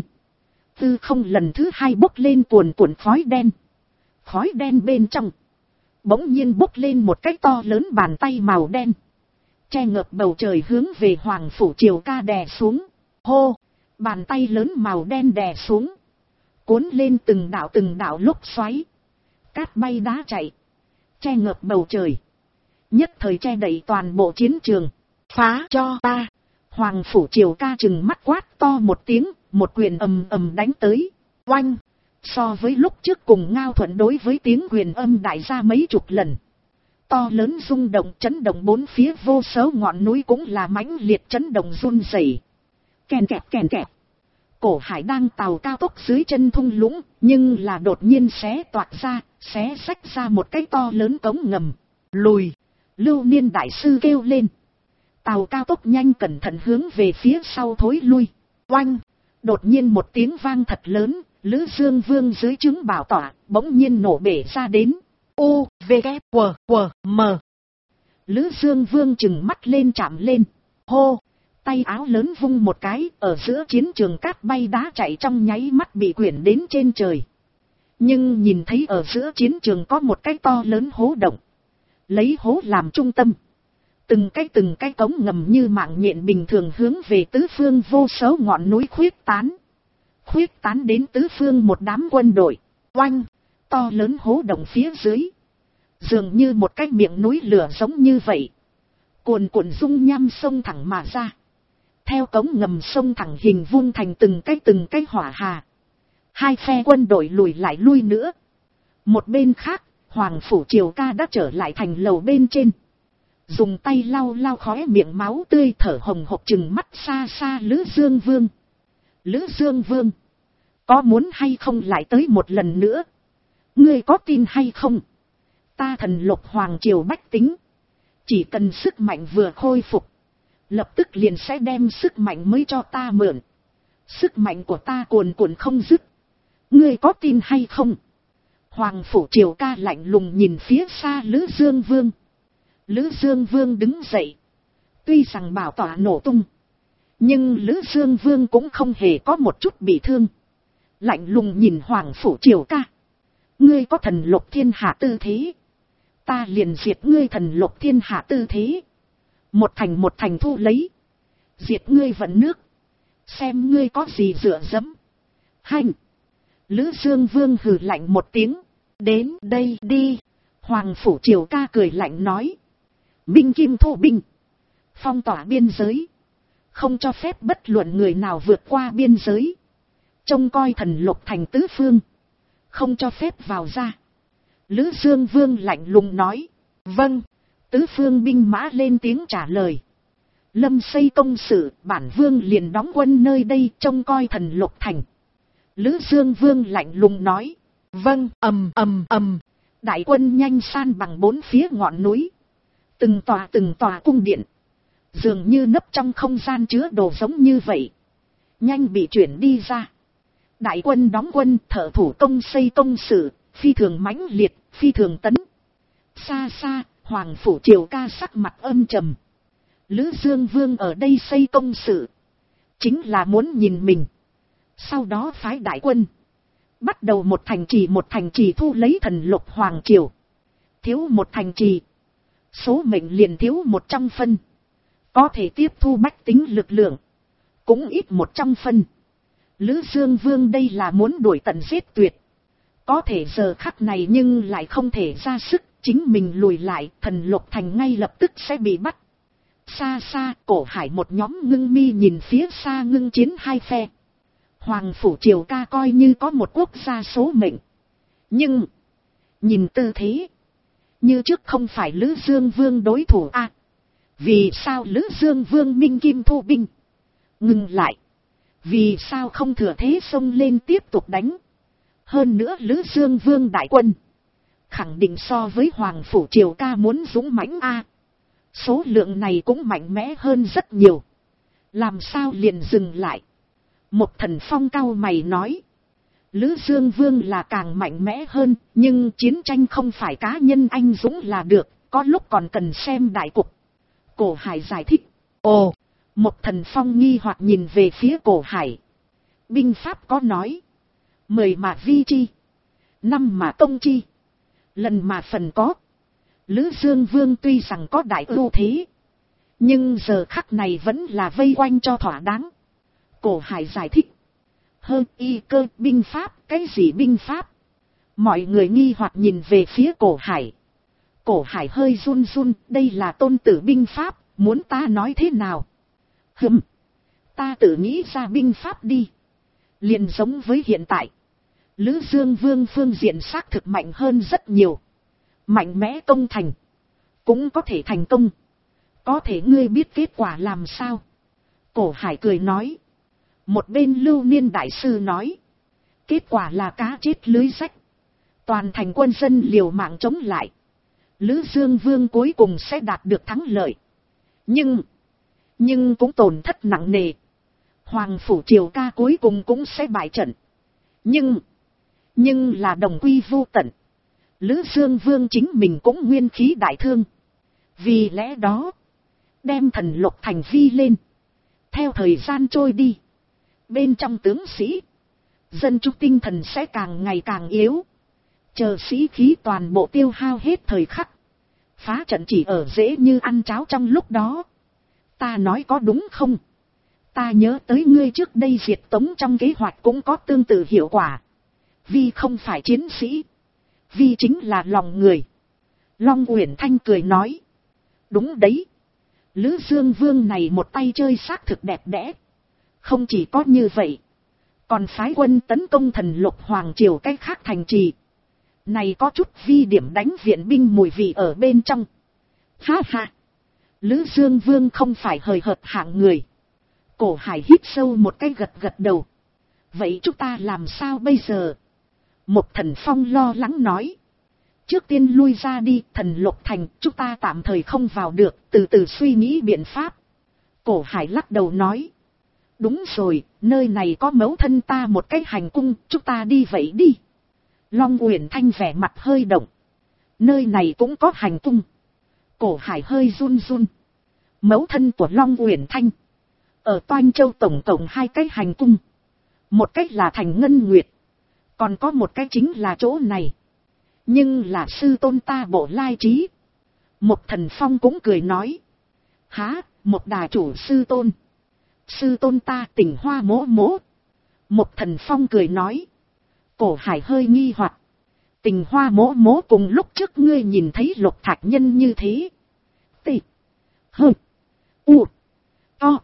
[SPEAKER 1] tư không lần thứ hai bốc lên cuồn cuộn khói đen. Khói đen bên trong bỗng nhiên bốc lên một cái to lớn bàn tay màu đen, che ngợp bầu trời hướng về Hoàng phủ Triều Ca đè xuống. Hô, bàn tay lớn màu đen đè xuống, cuốn lên từng đạo lốc xoáy, cát bay đá chạy, che ngợp bầu trời, nhất thời che đậy toàn bộ chiến trường. Phá cho ta! Hoàng phủ Triều Ca chừng mắt quát to một tiếng, một quyền ầm ầm đánh tới. Oanh! So với lúc trước cùng Ngao Thuận đối với tiếng quyền âm đại ra mấy chục lần. To lớn rung động chấn động bốn phía, vô số ngọn núi cũng là mãnh liệt chấn động run rẩy. Kèn kẹp kèn kẹp. Cổ Hải đang tàu cao tốc dưới chân thung lũng, nhưng là đột nhiên xé toạc ra, xé xách ra một cái to lớn cống ngầm. Lùi! Lưu Niên đại sư kêu lên. Tàu cao tốc nhanh cẩn thận hướng về phía sau thối lui. Oanh! Đột nhiên một tiếng vang thật lớn, Lữ Dương Vương dưới trướng bảo tỏa bỗng nhiên nổ bể ra đến. U, V, K, W, W, M. Lữ Dương Vương chừng mắt lên chạm lên. Hô! Tay áo lớn vung một cái, ở giữa chiến trường cát bay đá chạy trong nháy mắt bị quyển đến trên trời. Nhưng nhìn thấy ở giữa chiến trường có một cái to lớn hố động. Lấy hố làm trung tâm, từng cái cống ngầm như mạng nhện bình thường hướng về tứ phương vô số ngọn núi khuyết tán đến tứ phương một đám quân đội. Oanh! To lớn hố động phía dưới, dường như một cái miệng núi lửa giống như vậy, cuồn cuộn dung nham sông thẳng mà ra. Theo cống ngầm sông thẳng hình vuông thành từng cái hỏa hà. Hai phe quân đội lùi lại lui nữa. Một bên khác, Hoàng phủ Triều Ca đã trở lại thành lầu bên trên, dùng tay lau khóe miệng máu tươi, thở hồng hộc chừng mắt xa xa Lữ Dương Vương. Lữ Dương Vương, có muốn hay không lại tới một lần nữa? Ngươi có tin hay không? Ta Thần Lục Hoàng Triều bách tính, chỉ cần sức mạnh vừa khôi phục, lập tức liền sẽ đem sức mạnh mới cho ta mượn. Sức mạnh của ta cuồn cuộn không dứt. Ngươi có tin hay không? Hoàng phủ Triều Ca lạnh lùng nhìn phía xa Lữ Dương Vương. Lữ Dương Vương đứng dậy. Tuy rằng bảo tỏa nổ tung, nhưng Lữ Dương Vương cũng không hề có một chút bị thương. Lạnh lùng nhìn Hoàng phủ Triều Ca. Ngươi có thần lục thiên hạ tư thế, ta liền diệt ngươi thần lục thiên hạ tư thế. Một thành thu lấy. Diệt ngươi vận nước. Xem ngươi có gì dựa dẫm. Hành! Lữ Dương Vương hừ lạnh một tiếng. Đến đây đi! Hoàng phủ Triều Ca cười lạnh nói. Binh kim thu binh. Phong tỏa biên giới. Không cho phép bất luận người nào vượt qua biên giới. Trông coi thần lục thành tứ phương. Không cho phép vào ra. Lữ Dương Vương lạnh lùng nói. Vâng. Tứ phương binh mã lên tiếng trả lời. Lâm xây công sự, bản vương liền đóng quân nơi đây trông coi Thần Lục thành. Lữ Dương Vương lạnh lùng nói. Vâng. Ầm ầm ầm. Đại quân nhanh san bằng bốn phía ngọn núi. Từng tòa cung điện. Dường như nấp trong không gian chứa đồ giống như vậy. Nhanh bị chuyển đi ra. Đại quân đóng quân, thợ thủ công xây công sự, phi thường mãnh liệt, phi thường tấn. Xa xa, Hoàng phủ Triều Ca sắc mặt âm trầm. Lữ Dương Vương ở đây xây công sự, chính là muốn nhìn mình. Sau đó phái đại quân, bắt đầu một thành trì thu lấy Thần Lục Hoàng triều. Thiếu một thành trì, số mệnh liền thiếu một trong phân. Có thể tiếp thu bách tính lực lượng, cũng ít một trong phân. Lữ Dương Vương đây là muốn đuổi tận giết tuyệt. Có thể giờ khắc này nhưng lại không thể ra sức, chính mình lùi lại, Thần Lục thành ngay lập tức sẽ bị bắt. Xa xa, Cổ Hải một nhóm ngưng mi nhìn phía xa ngưng chiến hai phe. Hoàng phủ Triều Ca coi như có một quốc gia số mệnh. Nhưng, nhìn tư thế, như trước không phải Lữ Dương Vương đối thủ a. Vì sao Lữ Dương Vương minh kim thu binh? Ngừng lại. Vì sao không thừa thế xông lên tiếp tục đánh? Hơn nữa Lữ Dương Vương đại quân, khẳng định so với Hoàng phủ Triều Ca muốn dũng mãnh a. Số lượng này cũng mạnh mẽ hơn rất nhiều. Làm sao liền dừng lại? Một Thần Phong cau mày nói. Lữ Dương Vương là càng mạnh mẽ hơn, nhưng chiến tranh không phải cá nhân anh dũng là được, có lúc còn cần xem đại cục. Cổ Hải giải thích. Ồ, Một Thần Phong nghi hoặc nhìn về phía Cổ Hải. Binh pháp có nói, 10 mà vi chi, 5 mà công chi, lần mà phần có. Lữ Dương Vương tuy rằng có đại ưu thế, nhưng giờ khắc này vẫn là vây quanh cho thỏa đáng. Cổ Hải giải thích. Hơn y cơ binh pháp, cái gì binh pháp? Mọi người nghi hoặc nhìn về phía Cổ Hải. Cổ Hải hơi run run, đây là tôn tử binh pháp, muốn ta nói thế nào? Ta tự nghĩ ra binh pháp đi. Liền giống với hiện tại, Lữ Dương Vương phương diện xác thực mạnh hơn rất nhiều. Mạnh mẽ công thành, cũng có thể thành công. Có thể ngươi biết kết quả làm sao? Cổ Hải cười nói. Một bên Lưu Niên đại sư nói. Kết quả là cá chết lưới rách. Toàn thành quân dân liều mạng chống lại. Lữ Dương Vương cuối cùng sẽ đạt được thắng lợi. Nhưng cũng tổn thất nặng nề. Hoàng phủ Triều Ca cuối cùng cũng sẽ bại trận. Nhưng là đồng quy vô tận. Lữ Dương Vương chính mình cũng nguyên khí đại thương. Vì lẽ đó, đem Thần Lục thành vi lên. Theo thời gian trôi đi, bên trong tướng sĩ, dân chúng tinh thần sẽ càng ngày càng yếu. Chờ sĩ khí toàn bộ tiêu hao hết thời khắc, phá trận chỉ ở dễ như ăn cháo trong lúc đó. Ta nói có đúng không? Ta nhớ tới ngươi trước đây diệt Tống trong kế hoạch cũng có tương tự hiệu quả. Vi không phải chiến sĩ, Vi chính là lòng người. Long Uyển Thanh cười nói. Đúng đấy. Lữ Dương Vương này một tay chơi xác thực đẹp đẽ. Không chỉ có như vậy, còn phái quân tấn công Thần Lục Hoàng triều cách khác thành trì. Này có chút Vi điểm đánh viện binh mùi vị ở bên trong. Ha ha. Lữ Dương Vương không phải hời hợt hạng người. Cổ Hải hít sâu một cái gật gật đầu. Vậy chúng ta làm sao bây giờ? Một Thần Phong lo lắng nói. Trước tiên lui ra đi, Thần Lục thành chúng ta tạm thời không vào được, từ từ suy nghĩ biện pháp. Cổ Hải lắc đầu nói. Đúng rồi, nơi này có mẫu thân ta một cái hành cung, chúng ta đi vậy đi. Long Uyển Thanh vẻ mặt hơi động. Nơi này cũng có hành cung. Cổ Hải hơi run run. Mẫu thân của Long Uyển Thanh ở Toanh Châu tổng cộng 2 cái hành cung. Một cách là thành Ngân Nguyệt, còn có một cái chính là chỗ này. Nhưng là sư tôn ta Bộ Lai Trí. Một Thần Phong cũng cười nói. Há, một đà chủ sư tôn. Sư tôn ta Tình Hoa mỗ mỗ. Một Thần Phong cười nói. Cổ Hải hơi nghi hoặc. Tình Hoa mỗ mỗ cùng lúc trước ngươi nhìn thấy Lục Thạch Nhân như thế. T. H. U. O.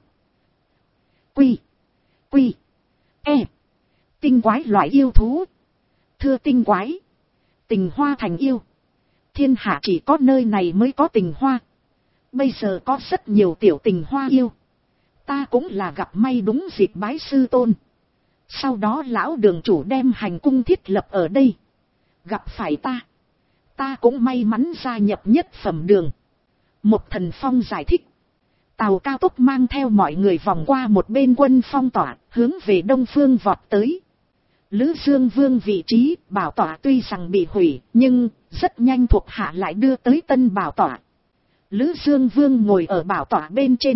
[SPEAKER 1] Quy. Quy. E. Tinh quái loại yêu thú. Thưa tinh quái. Tình hoa thành yêu. Thiên hạ chỉ có nơi này mới có tình hoa. Bây giờ có rất nhiều tiểu tình hoa yêu. Ta cũng là gặp may đúng dịp bái sư tôn. Sau đó lão đường chủ đem hành cung thiết lập ở đây. Gặp phải ta cũng may mắn gia nhập nhất phẩm đường. Một Thần Phong giải thích. Tàu cao tốc mang theo mọi người vòng qua một bên quân phong tỏa, hướng về đông phương vọt tới. Lữ Dương Vương vị trí bảo tỏa tuy rằng bị hủy, nhưng rất nhanh thuộc hạ lại đưa tới tân bảo tỏa. Lữ Dương Vương ngồi ở bảo tỏa bên trên.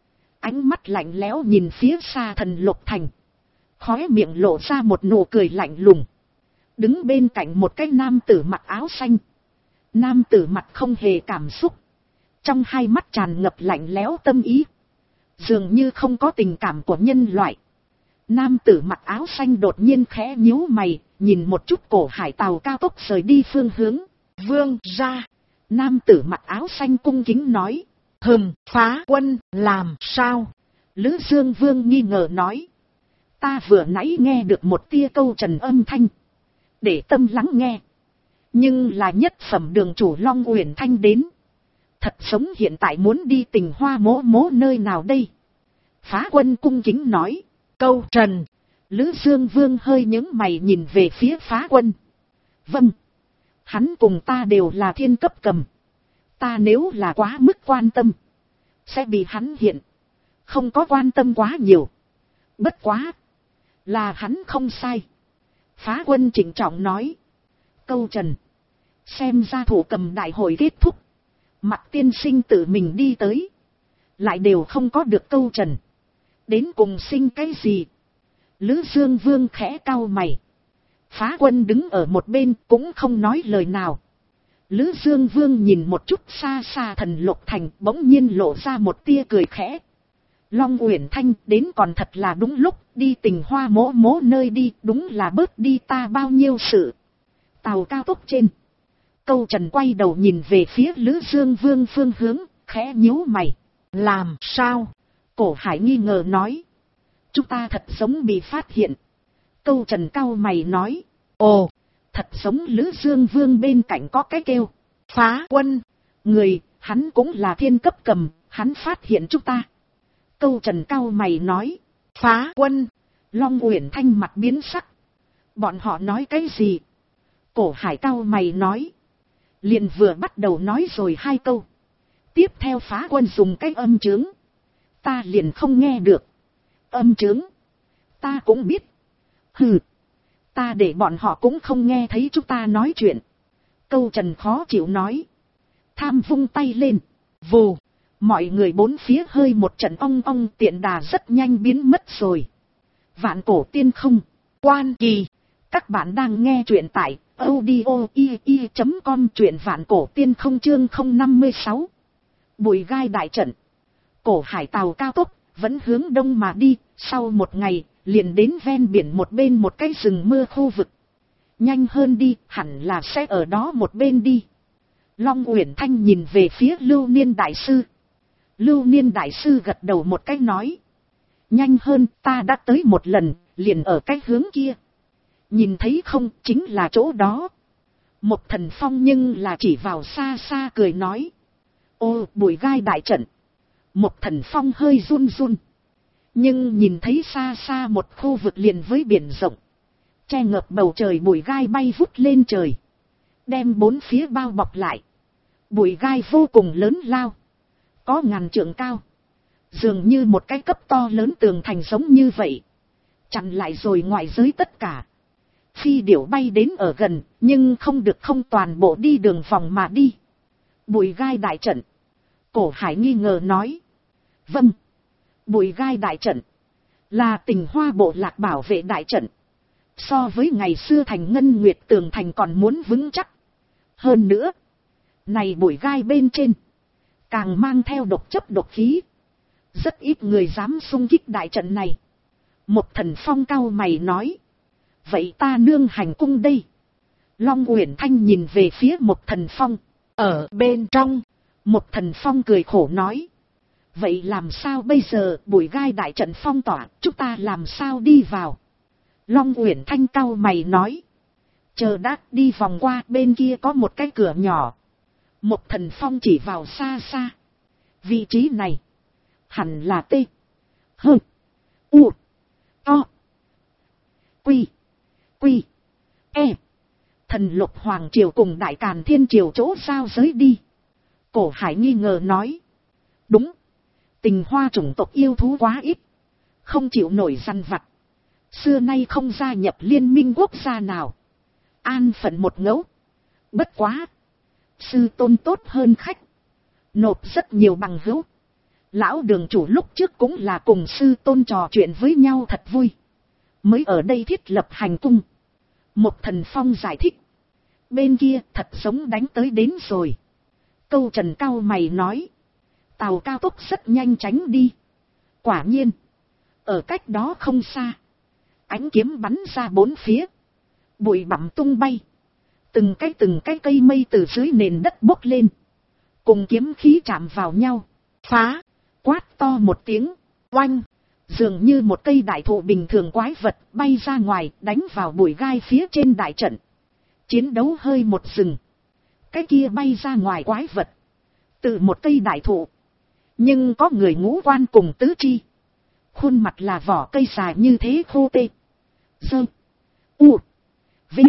[SPEAKER 1] Ánh mắt lạnh lẽo nhìn phía xa Thần Lục Thành. Khóe miệng lộ ra một nụ cười lạnh lùng. Đứng bên cạnh một cái nam tử mặc áo xanh. Nam tử mặt không hề cảm xúc. Trong hai mắt tràn ngập lạnh lẽo tâm ý. Dường như không có tình cảm của nhân loại. Nam tử mặc áo xanh đột nhiên khẽ nhíu mày, nhìn một chút cổ hải tàu cao tốc rời đi phương hướng. Vương ra. Nam tử mặc áo xanh cung kính nói. Phá quân làm sao? Lữ Dương Vương nghi ngờ nói. Ta vừa nãy nghe được một tia câu trần âm thanh. Để tâm lắng nghe. Nhưng là nhất phẩm đường chủ Long Uyển Thanh đến. Thật sống hiện tại muốn đi Tình Hoa mỗ mỗ nơi nào đây? Phá quân cung kính nói. Câu trần. Lữ Dương Vương hơi nhướng mày nhìn về phía phá quân. Vâng. Hắn cùng ta đều là thiên cấp cầm. Ta nếu là quá mức quan tâm, sẽ bị hắn hiện. Không có quan tâm quá nhiều. Bất quá. Là hắn không sai. Phá quân trịnh trọng nói. Câu trần. Xem ra thủ cầm đại hội kết thúc. Mặc tiên sinh tự mình đi tới. Lại đều không có được câu trần. Đến cùng sinh cái gì? Lữ Dương Vương khẽ cau mày. Phá quân đứng ở một bên cũng không nói lời nào. Lữ Dương Vương nhìn một chút xa xa Thần Lục Thành, bỗng nhiên lộ ra một tia cười khẽ. Long Uyển Thanh đến còn thật là đúng lúc, đi Tình Hoa mỗ mỗ nơi đi, đúng là bớt đi ta bao nhiêu sự. Tàu cao tốc trên. Câu trần quay đầu nhìn về phía Lữ Dương Vương phương hướng, khẽ nhíu mày. Làm sao? Cổ Hải nghi ngờ nói. Chúng ta thật giống bị phát hiện. Câu trần cau mày nói. Ồ, thật giống Lữ Dương Vương bên cạnh có cái kêu. Phá quân. Người, hắn cũng là thiên cấp cầm, hắn phát hiện chúng ta. Câu trần cau mày nói. Phá quân. Long Uyển Thanh mặt biến sắc. Bọn họ nói cái gì? Cổ Hải cau mày nói. Liền vừa bắt đầu nói rồi hai câu. Tiếp theo phá quân dùng cái âm chướng. Ta liền không nghe được. Âm chướng. Ta cũng biết. Hừ. Ta để bọn họ cũng không nghe thấy chúng ta nói chuyện. Câu trần khó chịu nói. Tham vung tay lên. Vù. Mọi người bốn phía hơi một trận ong ong, tiện đà rất nhanh biến mất rồi. Vạn Cổ Tiên Không. Quan Kỳ. Các bạn đang nghe truyện tại audio.com, truyện Vạn Cổ Tiên Không chương 056. Bụi gai đại trận. Cổ hải tàu cao tốc vẫn hướng đông mà đi, sau một ngày liền đến ven biển một bên một cái rừng mưa khu vực. Nhanh hơn đi, hẳn là sẽ ở đó một bên đi. Long Uyển Thanh nhìn về phía Lưu Niên đại sư. Lưu Niên đại sư gật đầu một cái nói. Nhanh hơn, ta đã tới một lần, liền ở cái hướng kia. Nhìn thấy không, chính là chỗ đó. Một Thần Phong nhưng là chỉ vào xa xa cười nói. Ô, bụi gai đại trận. Một Thần Phong hơi run run. Nhưng nhìn thấy xa xa một khu vực liền với biển rộng. Che ngập bầu trời, bụi gai bay vút lên trời. Đem bốn phía bao bọc lại. Bụi gai vô cùng lớn lao. Có ngàn trượng cao. Dường như một cái cấp to lớn tường thành giống như vậy. Chặn lại rồi ngoại giới tất cả. Phi điểu bay đến ở gần, nhưng không được không toàn bộ đi đường vòng mà đi. Bụi gai đại trận. Cổ Hải nghi ngờ nói. Vâng. Bụi gai đại trận. Là Tình Hoa bộ lạc bảo vệ đại trận. So với ngày xưa thành Ngân Nguyệt tường thành còn muốn vững chắc. Hơn nữa. Này bụi gai bên trên. Càng mang theo độc chất độc khí. Rất ít người dám xung kích đại trận này. Một Thần Phong cau mày nói. Vậy ta nương hành cung đây. Long Uyển Thanh nhìn về phía Một Thần Phong. Ở bên trong. Một Thần Phong cười khổ nói. Vậy làm sao bây giờ, bụi gai đại trận phong tỏa, chúng ta làm sao đi vào? Long Uyển Thanh cau mày nói. Chờ đã, đi vòng qua, bên kia có một cái cửa nhỏ. Một Thần Phong chỉ vào xa xa. Vị trí này, hẳn là T, H, U, O, Quy, Quy, E. Thần Lục Hoàng Triều cùng Đại Càn Thiên Triều chỗ giao giới đi. Cổ Hải nghi ngờ nói. Đúng, Tình Hoa chủng tộc yêu thú quá ít, không chịu nổi săn vặt. Xưa nay không gia nhập liên minh quốc gia nào. An phận một ngẫu. Bất quá, sư tôn tốt hơn khách, nộp rất nhiều bằng hữu. Lão đường chủ lúc trước cũng là cùng sư tôn trò chuyện với nhau thật vui, mới ở đây thiết lập hành cung. Một Thần Phong giải thích. Bên kia thật giống đánh tới đến rồi. Câu Trần cau mày nói. Tàu cao tốc rất nhanh tránh đi. Quả nhiên, ở cách đó không xa, ánh kiếm bắn ra bốn phía, bụi bặm tung bay. Từng cái cây mây từ dưới nền đất bốc lên, cùng kiếm khí chạm vào nhau. Phá, quát to một tiếng, oanh. Dường như một cây đại thụ bình thường quái vật bay ra ngoài, đánh vào bụi gai phía trên đại trận. Chiến đấu hơi một dừng. Cái kia bay ra ngoài quái vật, từ một cây đại thụ, nhưng có người ngũ quan cùng tứ chi. Khuôn mặt là vỏ cây dài như thế khô tê. Dơ, U, Vinh,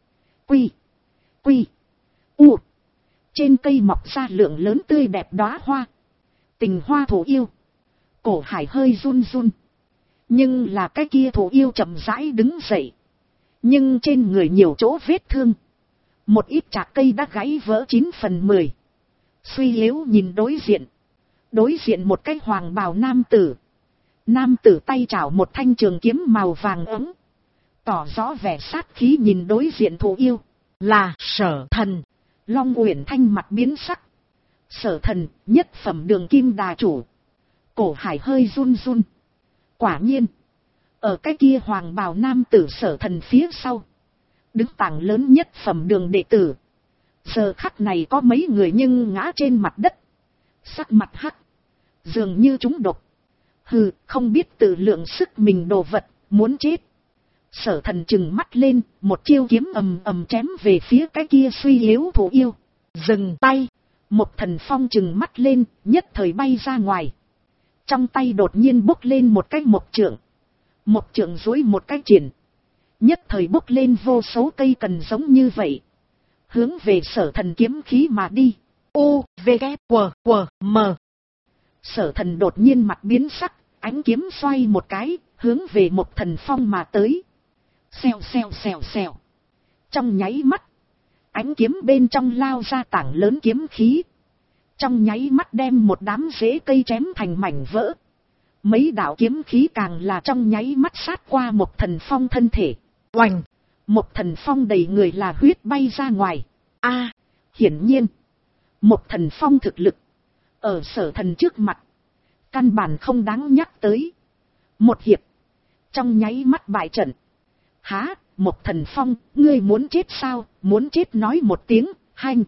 [SPEAKER 1] Quy, Quy, U. Trên cây mọc ra lượng lớn tươi đẹp đóa hoa. Tình hoa thổ yêu. Cổ Hải hơi run run. Nhưng là cái kia thổ yêu chậm rãi đứng dậy. Nhưng trên người nhiều chỗ vết thương. Một ít chạc cây đã gãy vỡ 9/10. Suy yếu nhìn đối diện. Đối diện một cái hoàng bào nam tử. Nam tử tay chảo một thanh trường kiếm màu vàng ấm, tỏ rõ vẻ sát khí nhìn đối diện thổ yêu. Là Sở Thần. Long Uyển Thanh mặt biến sắc. Sở Thần, nhất phẩm đường kim đà chủ. Cổ Hải hơi run run. Quả nhiên, ở cái kia hoàng bào nam tử Sở Thần phía sau, đứng tảng lớn nhất phẩm đường đệ tử. Giờ khắc này có mấy người nhưng ngã trên mặt đất, sắc mặt hắc, dường như chúng độc. Hừ, không biết tự lượng sức mình đồ vật, muốn chết. Sở Thần trừng mắt lên, một chiêu kiếm ầm ầm chém về phía cái kia suy yếu thổ yêu. Dừng tay. Một Thần Phong trừng mắt lên, nhất thời bay ra ngoài. Trong tay đột nhiên bốc lên một cái mộc trượng. Mộc trượng duỗi một cái triển. Nhất thời bốc lên vô số cây cần giống như vậy, hướng về Sở Thần kiếm khí mà đi. U, V, K, W, W, M. Sở Thần đột nhiên mặt biến sắc, ánh kiếm xoay một cái, hướng về một Thần Phong mà tới. Xèo xèo xèo xèo. Trong nháy mắt, ánh kiếm bên trong lao ra tảng lớn kiếm khí. Trong nháy mắt đem một đám rễ cây chém thành mảnh vỡ. Mấy đạo kiếm khí càng là trong nháy mắt sát qua một Thần Phong thân thể. Oành! Một Thần Phong đầy người là huyết bay ra ngoài. A, hiển nhiên, một Thần Phong thực lực ở Sở Thần trước mặt, căn bản không đáng nhắc tới. Một hiệp, trong nháy mắt bại trận. Há, một Thần Phong, ngươi muốn chết sao? Muốn chết nói một tiếng, hanh.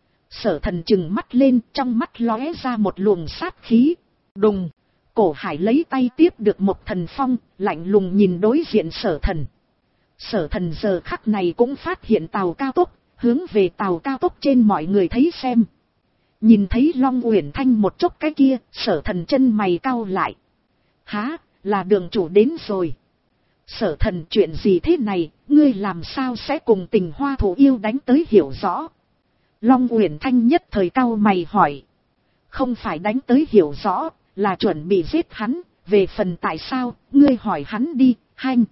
[SPEAKER 1] Sở Thần trừng mắt lên, trong mắt lóe ra một luồng sát khí. Đùng, Cổ Hải lấy tay tiếp được một Thần Phong, lạnh lùng nhìn đối diện Sở Thần. Sở Thần giờ khắc này cũng phát hiện tàu cao tốc, hướng về tàu cao tốc trên mọi người thấy xem. Nhìn thấy Long Uyển Thanh một chút cái kia, Sở Thần chân mày cau lại. Há, là đường chủ đến rồi. Sở Thần, chuyện gì thế này, ngươi làm sao sẽ cùng Tình Hoa thổ yêu đánh tới hiểu rõ. Long Uyển Thanh nhất thời cau mày hỏi. Không phải đánh tới hiểu rõ, là chuẩn bị giết hắn, về phần tại sao, ngươi hỏi hắn đi, hanh.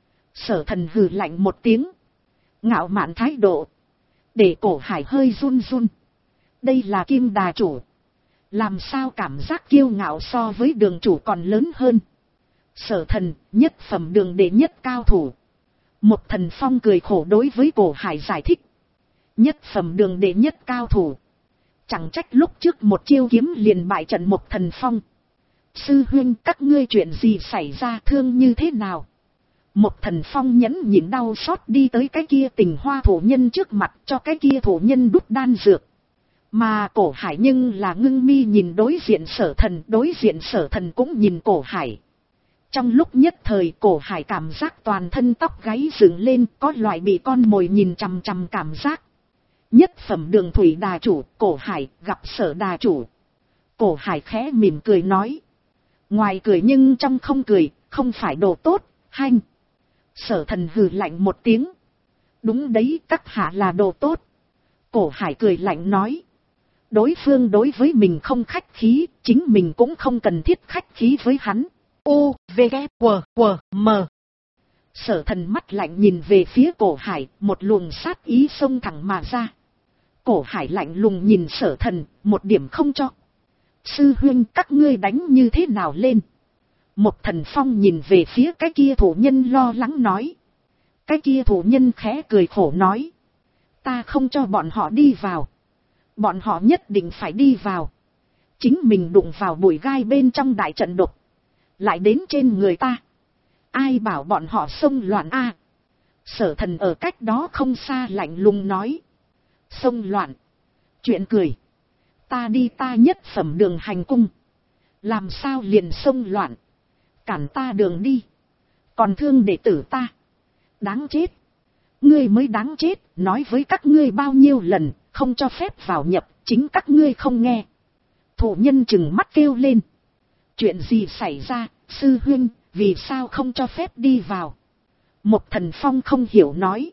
[SPEAKER 1] Sở Thần hừ lạnh một tiếng, ngạo mạn thái độ, để Cổ Hải hơi run run. Đây là Kim đà chủ, làm sao cảm giác kiêu ngạo so với đường chủ còn lớn hơn. Sở Thần, nhất phẩm đường đệ nhất cao thủ. Một Thần Phong cười khổ đối với Cổ Hải giải thích. Nhất phẩm đường đệ nhất cao thủ, chẳng trách lúc trước một chiêu kiếm liền bại trận một Thần Phong. Sư huynh, các ngươi chuyện gì xảy ra, thương như thế nào? Một Thần Phong nhẫn nhịn đau xót đi tới cái kia Tình Hoa thổ nhân trước mặt, cho cái kia thổ nhân đút đan dược. Mà Cổ Hải nhưng là ngưng mi nhìn đối diện Sở Thần, đối diện Sở Thần cũng nhìn Cổ Hải. Trong lúc nhất thời Cổ Hải cảm giác toàn thân tóc gáy dựng lên, có loại bị con mồi nhìn chằm chằm cảm giác. Nhất phẩm Đường Thủy đà chủ, Cổ Hải gặp Sở đà chủ. Cổ Hải khẽ mỉm cười nói. Ngoài cười nhưng trong không cười, không phải đồ tốt, hanh. Sở Thần hừ lạnh một tiếng. Đúng đấy, các hạ là đồ tốt. Cổ Hải cười lạnh nói. Đối phương đối với mình không khách khí, chính mình cũng không cần thiết khách khí với hắn. U, V, K, W, W, M. Sở Thần mắt lạnh nhìn về phía Cổ Hải, một luồng sát ý xông thẳng mà ra. Cổ Hải lạnh lùng nhìn Sở Thần, một điểm không cho. Sư huynh, các ngươi đánh như thế nào lên? Một Thần Phong nhìn về phía cái kia thủ nhân lo lắng nói. Cái kia thủ nhân khẽ cười khổ nói. Ta không cho bọn họ đi vào. Bọn họ nhất định phải đi vào. Chính mình đụng vào bụi gai bên trong đại trận độc. Lại đến trên người ta. Ai bảo bọn họ xông loạn a? Sở Thần ở cách đó không xa lạnh lùng nói. Xông loạn. Chuyện cười. Ta đi ta nhất phẩm Đường hành cung. Làm sao liền xông loạn. Cản ta đường đi. Còn thương đệ tử ta. Đáng chết. Ngươi mới đáng chết. Nói với các ngươi bao nhiêu lần. Không cho phép vào nhập. Chính các ngươi không nghe. Thủ nhân chừng mắt kêu lên. Chuyện gì xảy ra, sư huynh, vì sao không cho phép đi vào? Một Thần Phong không hiểu nói.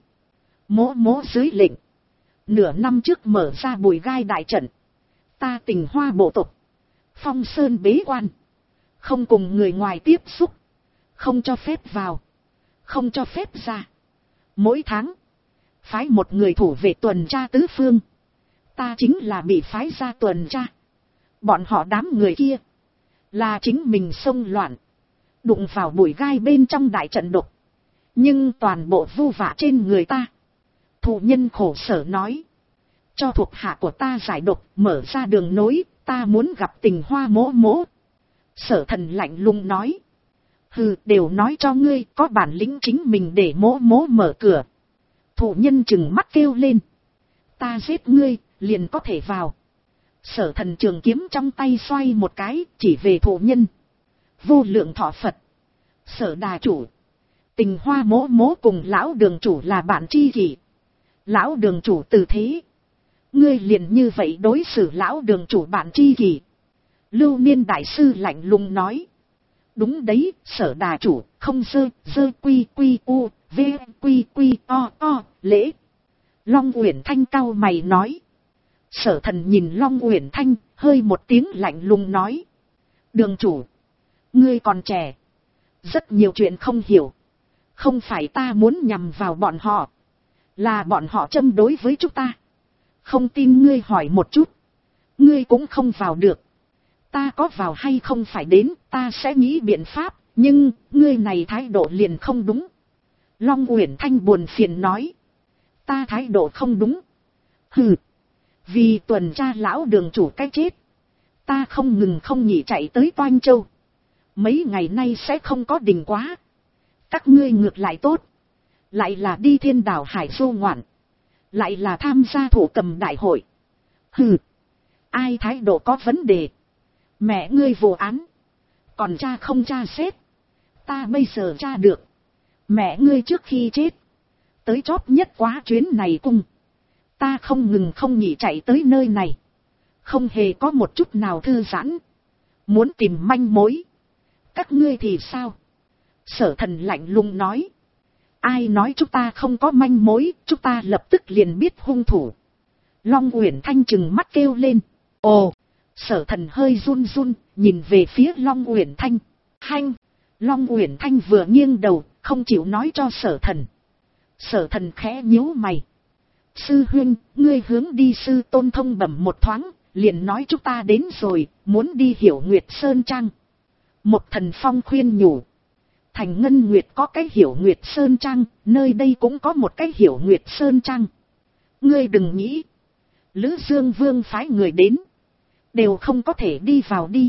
[SPEAKER 1] Mỗ dưới lệnh. Nửa năm trước mở ra bùi gai đại trận. Ta Tình Hoa bộ tộc. Phong Sơn bế quan. Không cùng người ngoài tiếp xúc. Không cho phép vào. Không cho phép ra. Mỗi tháng. Phái một người thủ vệ tuần tra tứ phương. Ta chính là bị phái ra tuần tra. Bọn họ đám người kia. Là chính mình xông loạn. Đụng vào bụi gai bên trong đại trận độc. Nhưng toàn bộ vu vạ trên người ta. Thủ nhân khổ sở nói. Cho thuộc hạ của ta giải độc, mở ra đường nối, ta muốn gặp Tình Hoa mỗ. Sở Thần lạnh lùng nói. Hừ, đều nói cho ngươi, có bản lĩnh chính mình để mỗ mở cửa. Thủ nhân chừng mắt kêu lên. Ta giết ngươi, liền có thể vào. Sở Thần trường kiếm trong tay xoay một cái, chỉ về thủ nhân. Vô lượng thọ Phật. Sở đà chủ. Tình Hoa mỗ cùng lão đường chủ là bạn tri kỷ. Lão đường chủ từ thế. Ngươi liền như vậy đối xử lão đường chủ bạn tri kỷ. Lưu Niên đại sư lạnh lùng nói. Đúng đấy, Sở đà chủ, không dơ quy u, v quy o, lễ. Long Uyển Thanh cau mày nói. Sở Thần nhìn Long Uyển Thanh, hơi một tiếng lạnh lùng nói. Đường chủ, ngươi còn trẻ. Rất nhiều chuyện không hiểu. Không phải ta muốn nhằm vào bọn họ. Là bọn họ châm đối với chúng ta. Không tin ngươi hỏi một chút. Ngươi cũng không vào được. Ta có vào hay không phải đến, ta sẽ nghĩ biện pháp. Nhưng, ngươi này thái độ liền không đúng. Long Uyển Thanh buồn phiền nói. Ta thái độ không đúng. Hừ. Vì tuần tra lão đường chủ cái chết. Ta không ngừng không nghỉ chạy tới Toanh Châu. Mấy ngày nay sẽ không có đình quá. Các ngươi ngược lại tốt. Lại là đi Thiên Đảo Hải du ngoạn. Lại là tham gia thổ cầm đại hội. Hừ. Ai thái độ có vấn đề. Mẹ ngươi vụ án. Còn cha không tra xét. Ta bây giờ tra được. Mẹ ngươi trước khi chết. Tới chót nhất quá chuyến này cung. Ta không ngừng không nghỉ chạy tới nơi này. Không hề có một chút nào thư giãn. Muốn tìm manh mối. Các ngươi thì sao? Sở Thần lạnh lùng nói. Ai nói chúng ta không có manh mối, chúng ta lập tức liền biết hung thủ. Long Uyển Thanh chừng mắt kêu lên. Ồ! Sở Thần hơi run run, nhìn về phía Long Uyển Thanh. Hanh! Long Uyển Thanh vừa nghiêng đầu, không chịu nói cho Sở Thần. Sở Thần khẽ nhíu mày. Sư huynh, ngươi hướng đi sư tôn thông bẩm một thoáng, liền nói chúng ta đến rồi, muốn đi Hiểu Nguyệt Sơn Trang. Một Thần Phong khuyên nhủ. Thành Ngân Nguyệt có cái Hiểu Nguyệt Sơn Trang, nơi đây cũng có một cái Hiểu Nguyệt Sơn Trang. Ngươi đừng nghĩ. Lữ Dương Vương phái người đến. Đều không có thể đi vào đi.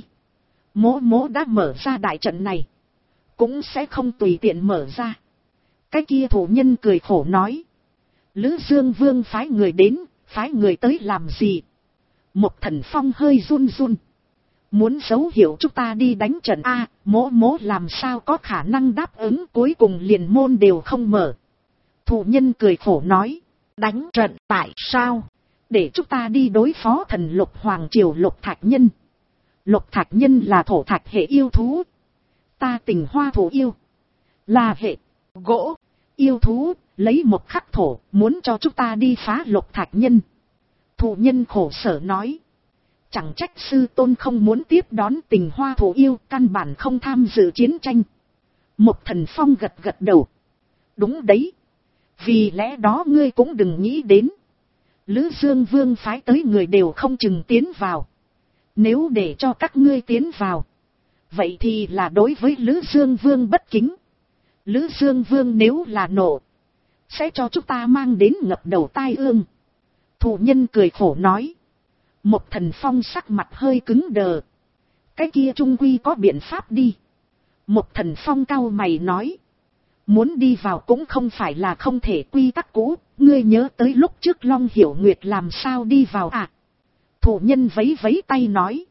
[SPEAKER 1] Mỗ đã mở ra đại trận này. Cũng sẽ không tùy tiện mở ra. Cái kia thủ nhân cười khổ nói. Lữ Dương Vương phái người đến, phái người tới làm gì? Một Thần Phong hơi run run. Muốn dấu hiệu chúng ta đi đánh trận A, mỗ mỗ làm sao có khả năng đáp ứng, cuối cùng liền môn đều không mở. Thụ nhân cười khổ nói, đánh trận tại sao? Để chúng ta đi đối phó thần Lục Hoàng Triều Lục Thạch Nhân. Lục Thạch Nhân là thổ thạch hệ yêu thú. Ta Tình Hoa thổ yêu là hệ gỗ yêu thú, lấy một khắc thổ, muốn cho chúng ta đi phá Lục Thạch Nhân. Thụ nhân khổ sở nói, chẳng trách sư tôn không muốn tiếp đón Tình Hoa thổ yêu, căn bản không tham dự chiến tranh. Một Thần Phong gật gật đầu. Đúng đấy. Vì lẽ đó ngươi cũng đừng nghĩ đến. Lữ Dương Vương phái tới người đều không chừng tiến vào. Nếu để cho các ngươi tiến vào, vậy thì là đối với Lữ Dương Vương bất kính. Lữ Dương Vương nếu là nộ, sẽ cho chúng ta mang đến ngập đầu tai ương. Thụ nhân cười khổ nói. Một Thần Phong sắc mặt hơi cứng đờ. Cái kia trung quy có biện pháp đi. Một Thần Phong cau mày nói. Muốn đi vào cũng không phải là không thể, quy tắc cũ, ngươi nhớ tới lúc trước Long Hiểu Nguyệt làm sao đi vào à? Thụ nhân vấy vấy tay nói.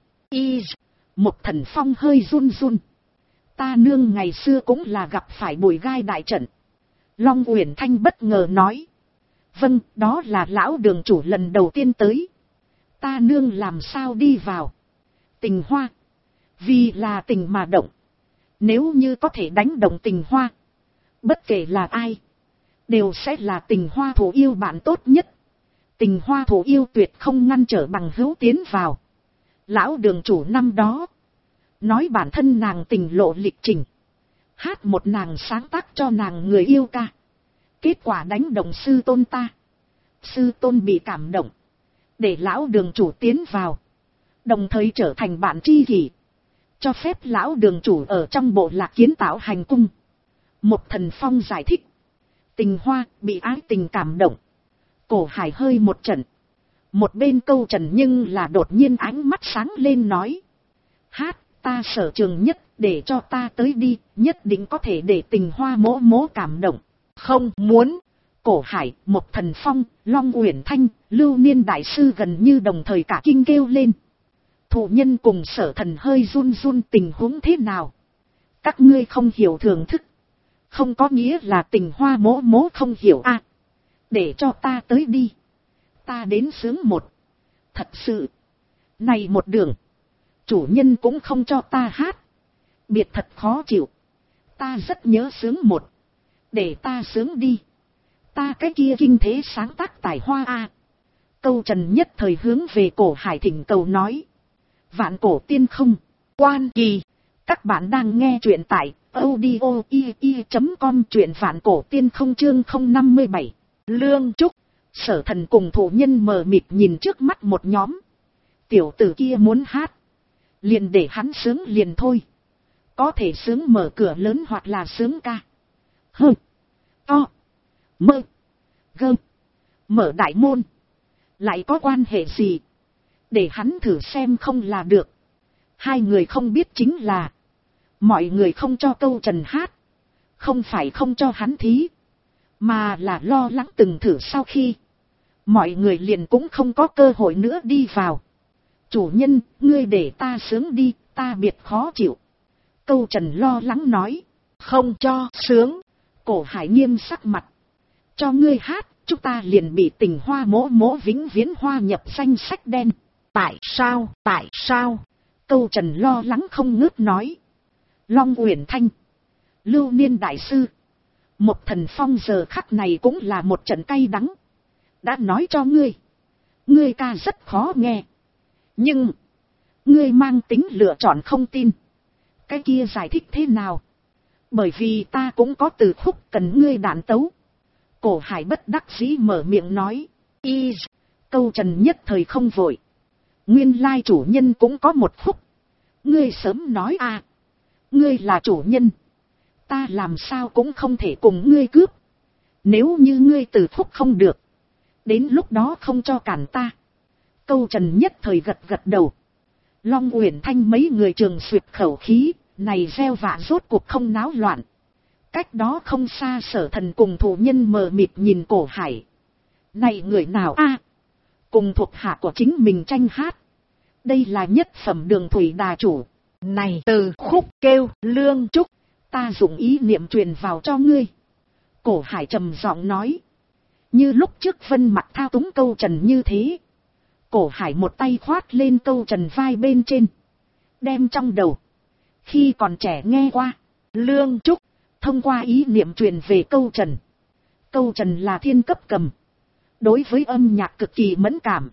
[SPEAKER 1] Một Thần Phong hơi run run. Ta nương ngày xưa cũng là gặp phải bùi gai đại trận. Long Uyển Thanh bất ngờ nói. Vâng, đó là lão đường chủ lần đầu tiên tới. Ta nương làm sao đi vào? Tình Hoa. Vì là tình mà động. Nếu như có thể đánh động Tình Hoa, bất kể là ai, đều sẽ là Tình Hoa thổ yêu bạn tốt nhất. Tình Hoa thổ yêu tuyệt không ngăn trở bằng hữu tiến vào. Lão đường chủ năm đó nói bản thân nàng tình lộ lịch trình, hát một nàng sáng tác cho nàng người yêu ca. Kết quả đánh động sư tôn ta. Sư tôn bị cảm động, để lão đường chủ tiến vào, đồng thời trở thành bạn tri kỷ, cho phép lão đường chủ ở trong bộ lạc kiến tạo hành cung. Một Thần Phong giải thích. Tình Hoa bị ái tình cảm động. Cổ Hải hơi một trận. Một bên Câu Trần nhưng là đột nhiên ánh mắt sáng lên nói. Hát, ta sở trường nhất, để cho ta tới đi, nhất định có thể để Tình Hoa mỗ mỗ cảm động. Không muốn. Cổ Hải, Một Thần Phong, Long Uyển Thanh, Lưu Niên Đại Sư gần như đồng thời cả kinh kêu lên. Thụ nhân cùng Sở Thần hơi run run, tình huống thế nào? Các ngươi không hiểu thưởng thức, không có nghĩa là Tình Hoa mỗ mỗ không hiểu à. Để cho ta tới đi. Ta đến sướng một. Thật sự. Này một đường. Chủ nhân cũng không cho ta hát. Biệt thật khó chịu. Ta rất nhớ sướng một. Để ta sướng đi. Ta cái kia kinh thế sáng tác tài hoa à. Câu Trần nhất thời hướng về Cổ Hải thỉnh cầu nói. Vạn Cổ Tiên Không. Quan Kỳ. Các bạn đang nghe truyện tại audio.com, truyện Vạn Cổ Tiên Không chương 057. Lương Trúc. Sở Thần cùng Thụ nhân mờ mịt nhìn trước mắt một nhóm. Tiểu tử kia muốn hát, liền để hắn sướng liền thôi. Có thể sướng mở cửa lớn hoặc là sướng ca. Hơ. To. Mơ. Gơ. Mở đại môn. Lại có quan hệ gì? Để hắn thử xem không là được. Hai người không biết chính là mọi người không cho Câu Trần hát, không phải không cho hắn thí, mà là lo lắng từng thử sau khi mọi người liền cũng không có cơ hội nữa đi vào. Chủ nhân, ngươi để ta sướng đi, ta biệt khó chịu. Câu Trần lo lắng nói. Không cho sướng. Cổ Hải nghiêm sắc mặt. Cho ngươi hát, chúng ta liền bị Tình Hoa mỗ mỗ vĩnh viễn hoa nhập danh sách đen. Tại sao, tại sao? Câu Trần lo lắng không ngớt nói. Long Uyển Thanh, Lưu Niên Đại Sư, Một Thần Phong giờ khắc này cũng là một trận cay đắng. Đã nói cho ngươi, ngươi ca rất khó nghe, nhưng ngươi mang tính lựa chọn không tin. Cái kia giải thích thế nào? Bởi vì ta cũng có từ khúc cần ngươi đạn tấu. Cổ Hải bất đắc dĩ mở miệng nói. Câu Trần nhất thời không vội. Nguyên lai chủ nhân cũng có một khúc. Ngươi sớm nói à. Ngươi là chủ nhân, ta làm sao cũng không thể cùng ngươi cướp. Nếu như ngươi từ khúc không được, đến lúc đó không cho cản ta. Câu Trần nhất thời gật gật đầu. Long Uyển Thanh mấy người trường xuyệt khẩu khí, này gieo vạ rốt cuộc không náo loạn. Cách đó không xa Sở Thần cùng Thụ nhân mờ mịt nhìn Cổ Hải. Này người nào a? Cùng thuộc hạ của chính mình tranh hát. Đây là nhất phẩm đường thủy đà chủ. Này từ khúc kêu Lương Trúc, ta dùng ý niệm truyền vào cho ngươi. Cổ Hải trầm giọng nói. Như lúc trước Vân Mặc thao túng Câu Trần như thế. Cổ Hải một tay khoát lên Câu Trần vai bên trên. Đem trong đầu. Khi còn trẻ nghe qua. Lương Trúc. Thông qua ý niệm truyền về Câu Trần. Câu Trần là thiên cấp cầm. Đối với âm nhạc cực kỳ mẫn cảm.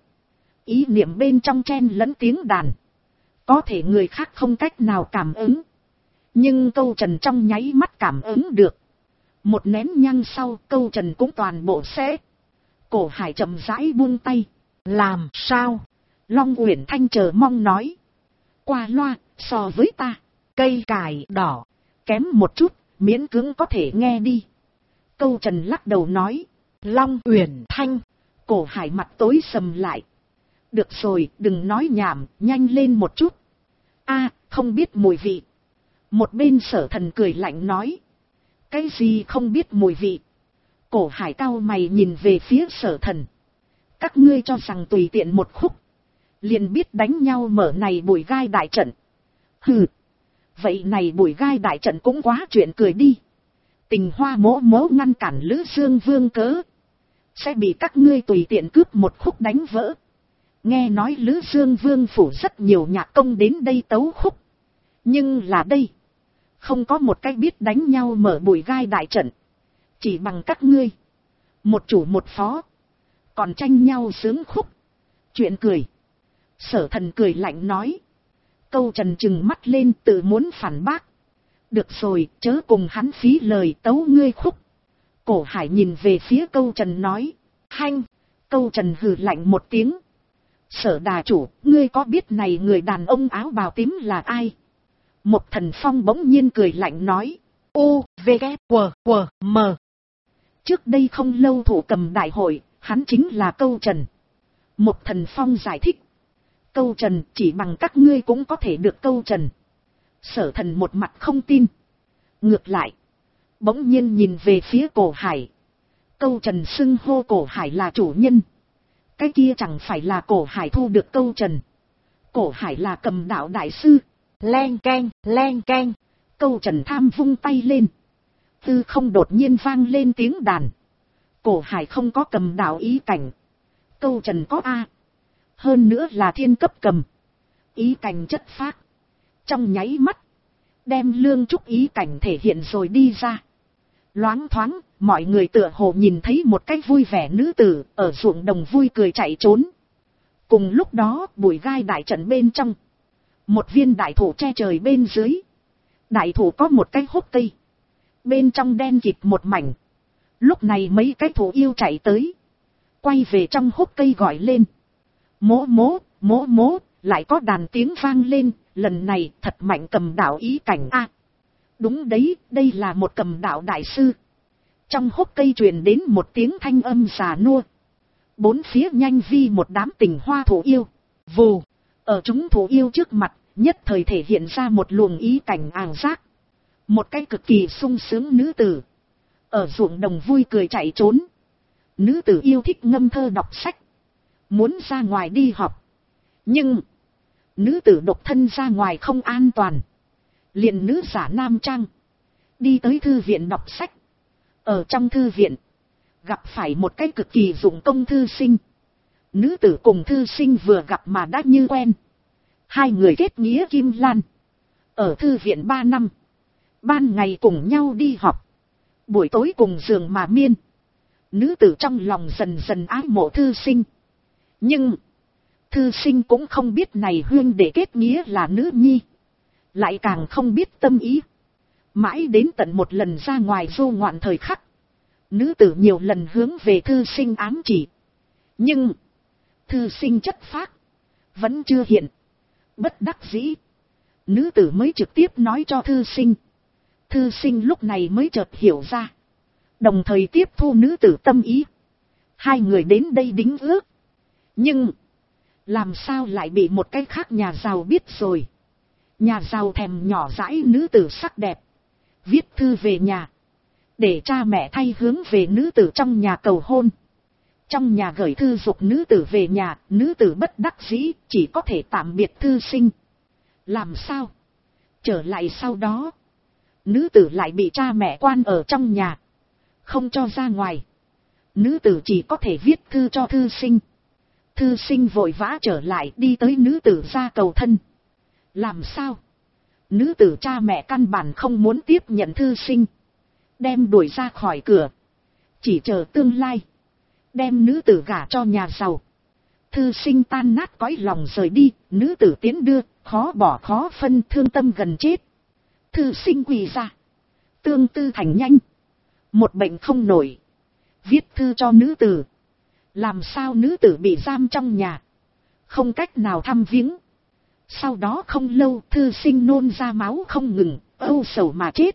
[SPEAKER 1] Ý niệm bên trong chen lẫn tiếng đàn. Có thể người khác không cách nào cảm ứng. Nhưng Câu Trần trong nháy mắt cảm ứng được. Một nén nhang sau Câu Trần cũng toàn bộ sẽ. Cổ Hải chậm rãi buông tay. Làm sao? Long Uyển Thanh chờ mong nói. Qua loa, so với ta. Cây cải đỏ. Kém một chút, miễn cưỡng có thể nghe đi. Câu Trần lắc đầu nói. Long Uyển Thanh. Cổ Hải mặt tối sầm lại. Được rồi, đừng nói nhảm, nhanh lên một chút. A, không biết mùi vị. Một bên Sở Thần cười lạnh nói. Cái gì không biết mùi vị? Cổ Hải cau mày nhìn về phía Sở Thần. Các ngươi cho rằng tùy tiện một khúc. Liền biết đánh nhau mở này bùi gai đại trận. Hừ. Vậy này bùi gai đại trận cũng quá chuyện cười đi. Tình Hoa mỗ mỗ ngăn cản Lữ Dương Vương cớ. Sẽ bị các ngươi tùy tiện cướp một khúc đánh vỡ. Nghe nói Lữ Dương Vương phủ rất nhiều nhạc công đến đây tấu khúc. Nhưng là đây. Không có một cái biết đánh nhau mở bùi gai đại trận. Chỉ bằng các ngươi. Một chủ một phó. Còn tranh nhau sướng khúc. Chuyện cười. Sở Thần cười lạnh nói. Câu Trần trừng mắt lên tự muốn phản bác. Được rồi, chớ cùng hắn phí lời tấu ngươi khúc. Cổ Hải nhìn về phía Câu Trần nói. Hanh. Câu Trần hừ lạnh một tiếng. Sở đà chủ, ngươi có biết này người đàn ông áo bào tím là ai? Một Thần Phong bỗng nhiên cười lạnh nói. U, V, K, W, M. Trước đây không lâu thủ cầm đại hội, hắn chính là Câu Trần. Một Thần Phong giải thích. Câu Trần chỉ bằng các ngươi cũng có thể được Câu Trần. Sở Thần một mặt không tin. Ngược lại. Bỗng nhiên nhìn về phía Cổ Hải. Câu Trần xưng hô Cổ Hải là chủ nhân. Cái kia chẳng phải là Cổ Hải thu được Câu Trần. Cổ Hải là cầm đạo đại sư. Len keng, len keng. Câu Trần tham vung tay lên. Tư không đột nhiên vang lên tiếng đàn. Cổ Hải không có cầm đạo ý cảnh. Câu Trần có A. Hơn nữa là thiên cấp cầm. Ý cảnh chất phác. Trong nháy mắt. Đem Lương Trúc ý cảnh thể hiện rồi đi ra. Loáng thoáng, mọi người tựa hồ nhìn thấy một cái vui vẻ nữ tử ở ruộng đồng vui cười chạy trốn. Cùng lúc đó bùi gai đại trận bên trong. Một viên đại thụ che trời bên dưới. Đại thụ có một cái hốc cây. Bên trong đen kịt một mảnh. Lúc này mấy cái thú yêu chạy tới. Quay về trong hốc cây gọi lên. Mố mố, mố mố, lại có đàn tiếng vang lên. Lần này thật mạnh cầm đạo ý cảnh A. Đúng đấy, đây là một cầm đạo đại sư. Trong hốc cây truyền đến một tiếng thanh âm già nua. Bốn phía nhanh vi một đám tình hoa thú yêu. Vù, ở chúng thú yêu trước mặt, nhất thời thể hiện ra một luồng ý cảnh ảo giác. Một cái cực kỳ sung sướng nữ tử. Ở ruộng đồng vui cười chạy trốn. Nữ tử yêu thích ngâm thơ đọc sách. Muốn ra ngoài đi học. Nhưng, nữ tử độc thân ra ngoài không an toàn. Liền nữ giả nam trang. Đi tới thư viện đọc sách. Ở trong thư viện. Gặp phải một cái cực kỳ dụng công thư sinh. Nữ tử cùng thư sinh vừa gặp mà đã như quen. Hai người kết nghĩa kim lan. Ở thư viện 3 năm. Ban ngày cùng nhau đi học. Buổi tối cùng giường mà miên. Nữ tử trong lòng dần dần ái mộ thư sinh. Nhưng, thư sinh cũng không biết này huyên để kết nghĩa là nữ nhi. Lại càng không biết tâm ý. Mãi đến tận một lần ra ngoài du ngoạn thời khắc. Nữ tử nhiều lần hướng về thư sinh ám chỉ. Nhưng, thư sinh chất phác. Vẫn chưa hiện. Bất đắc dĩ. Nữ tử mới trực tiếp nói cho thư sinh. Thư sinh lúc này mới chợt hiểu ra. Đồng thời tiếp thu nữ tử tâm ý. Hai người đến đây đính ước. Nhưng, làm sao lại bị một cái khác nhà giàu biết rồi. Nhà giàu thèm nhỏ dãi nữ tử sắc đẹp. Viết thư về nhà. Để cha mẹ thay hướng về nữ tử trong nhà cầu hôn. Trong nhà gửi thư giục nữ tử về nhà, nữ tử bất đắc dĩ, chỉ có thể tạm biệt thư sinh. Làm sao? Trở lại sau đó, nữ tử lại bị cha mẹ quan ở trong nhà, không cho ra ngoài. Nữ tử chỉ có thể viết thư cho thư sinh. Thư sinh vội vã trở lại, đi tới nữ tử ra cầu thân. Làm sao? Nữ tử cha mẹ căn bản không muốn tiếp nhận thư sinh, đem đuổi ra khỏi cửa, chỉ chờ tương lai đem nữ tử gả cho nhà giàu. Thư sinh tan nát cõi lòng rời đi, nữ tử tiến đưa, khó bỏ khó phân, thương tâm gần chết. Thư sinh quỳ ra, tương tư thành nhanh, một bệnh không nổi, viết thư cho nữ tử. Làm sao nữ tử bị giam trong nhà, không cách nào thăm viếng. Sau đó không lâu, thư sinh nôn ra máu không ngừng, âu sầu mà chết.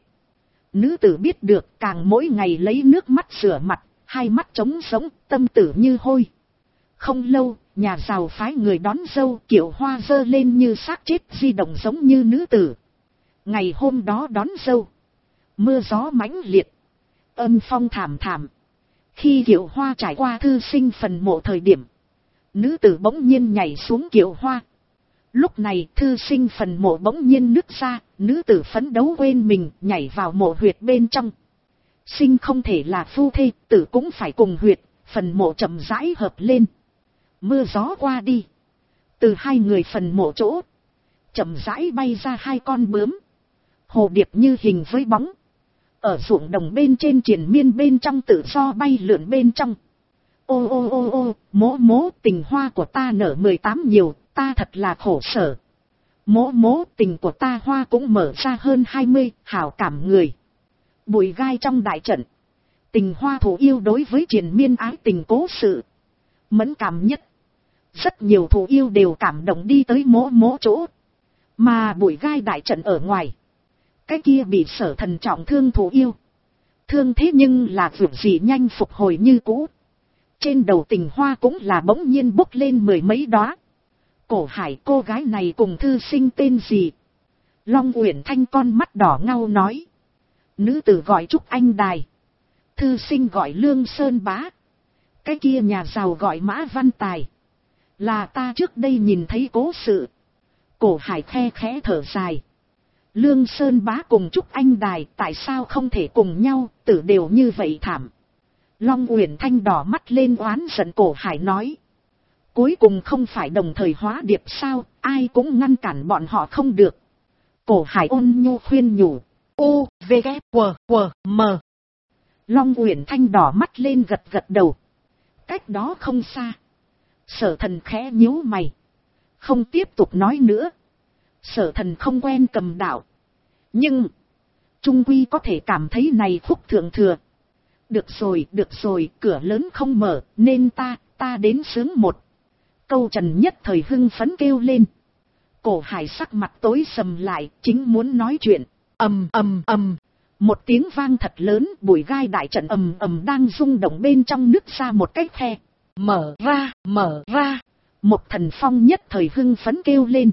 [SPEAKER 1] Nữ tử biết được, càng mỗi ngày lấy nước mắt rửa mặt, hai mắt trống sống, tâm tử như hôi. Không lâu, nhà giàu phái người đón dâu, Kiệu Hoa dơ lên như xác chết di động giống như nữ tử. Ngày hôm đó đón dâu, mưa gió mãnh liệt, âm phong thảm thảm. Khi Kiệu Hoa trải qua thư sinh phần mộ thời điểm, nữ tử bỗng nhiên nhảy xuống kiệu hoa. Lúc này thư sinh phần mộ bỗng nhiên nứt ra, nữ tử phấn đấu quên mình, nhảy vào mộ huyệt bên trong. Sinh không thể là phu thê, tử cũng phải cùng huyệt, phần mộ chậm rãi hợp lên. Mưa gió qua đi, từ hai người phần mộ chỗ, chậm rãi bay ra hai con bướm, hồ điệp như hình với bóng. Ở ruộng đồng bên trên triền miên bên trong tự do bay lượn bên trong. Ô ô ô ô, mỗ mỗ tình hoa của ta nở 18 nhiều, ta thật là khổ sở. Mỗ mỗ tình của ta hoa cũng mở ra hơn 20, hảo cảm người. Bụi gai trong đại trận, tình hoa thủ yêu đối với triền miên ái tình cố sự mẫn cảm nhất. Rất nhiều thủ yêu đều cảm động đi tới mỗ mỗ chỗ. Mà bụi gai đại trận ở ngoài, cái kia bị Sở Thần trọng thương thủ yêu, thương thế nhưng là vượt gì nhanh phục hồi như cũ. Trên đầu tình hoa cũng là bỗng nhiên bốc lên 10 mấy đóa. Cổ Hải cô gái này cùng thư sinh tên gì? Long Uyển Thanh con mắt đỏ ngao nói. Nữ tử gọi Trúc Anh Đài, thư sinh gọi Lương Sơn Bá, cái kia nhà giàu gọi Mã Văn Tài. Là ta trước đây nhìn thấy cố sự. Cổ Hải khe khẽ thở dài. Lương Sơn Bá cùng Trúc Anh Đài tại sao không thể cùng nhau, tử đều như vậy thảm. Long Uyển Thanh đỏ mắt lên oán giận. Cổ Hải nói. Cuối cùng không phải đồng thời hóa điệp sao, ai cũng ngăn cản bọn họ không được. Cổ Hải ôn nhu khuyên nhủ. U, V, K, W, W, M. Long Uyển Thanh đỏ mắt lên gật gật đầu. Cách đó không xa, Sở Thần khẽ nhíu mày, không tiếp tục nói nữa. Sở Thần không quen cầm đạo, nhưng trung quy có thể cảm thấy này phúc thượng thừa. Được rồi, cửa lớn không mở, nên ta đến sướng một. Câu Trần nhất thời hưng phấn kêu lên. Cổ Hải sắc mặt tối sầm lại, chính muốn nói chuyện. Ầm ầm ầm, một tiếng vang thật lớn, bụi gai đại trận ầm ầm đang rung động bên trong nứt ra một cái khe. Mở ra. Một Thần Phong nhất thời hưng phấn kêu lên.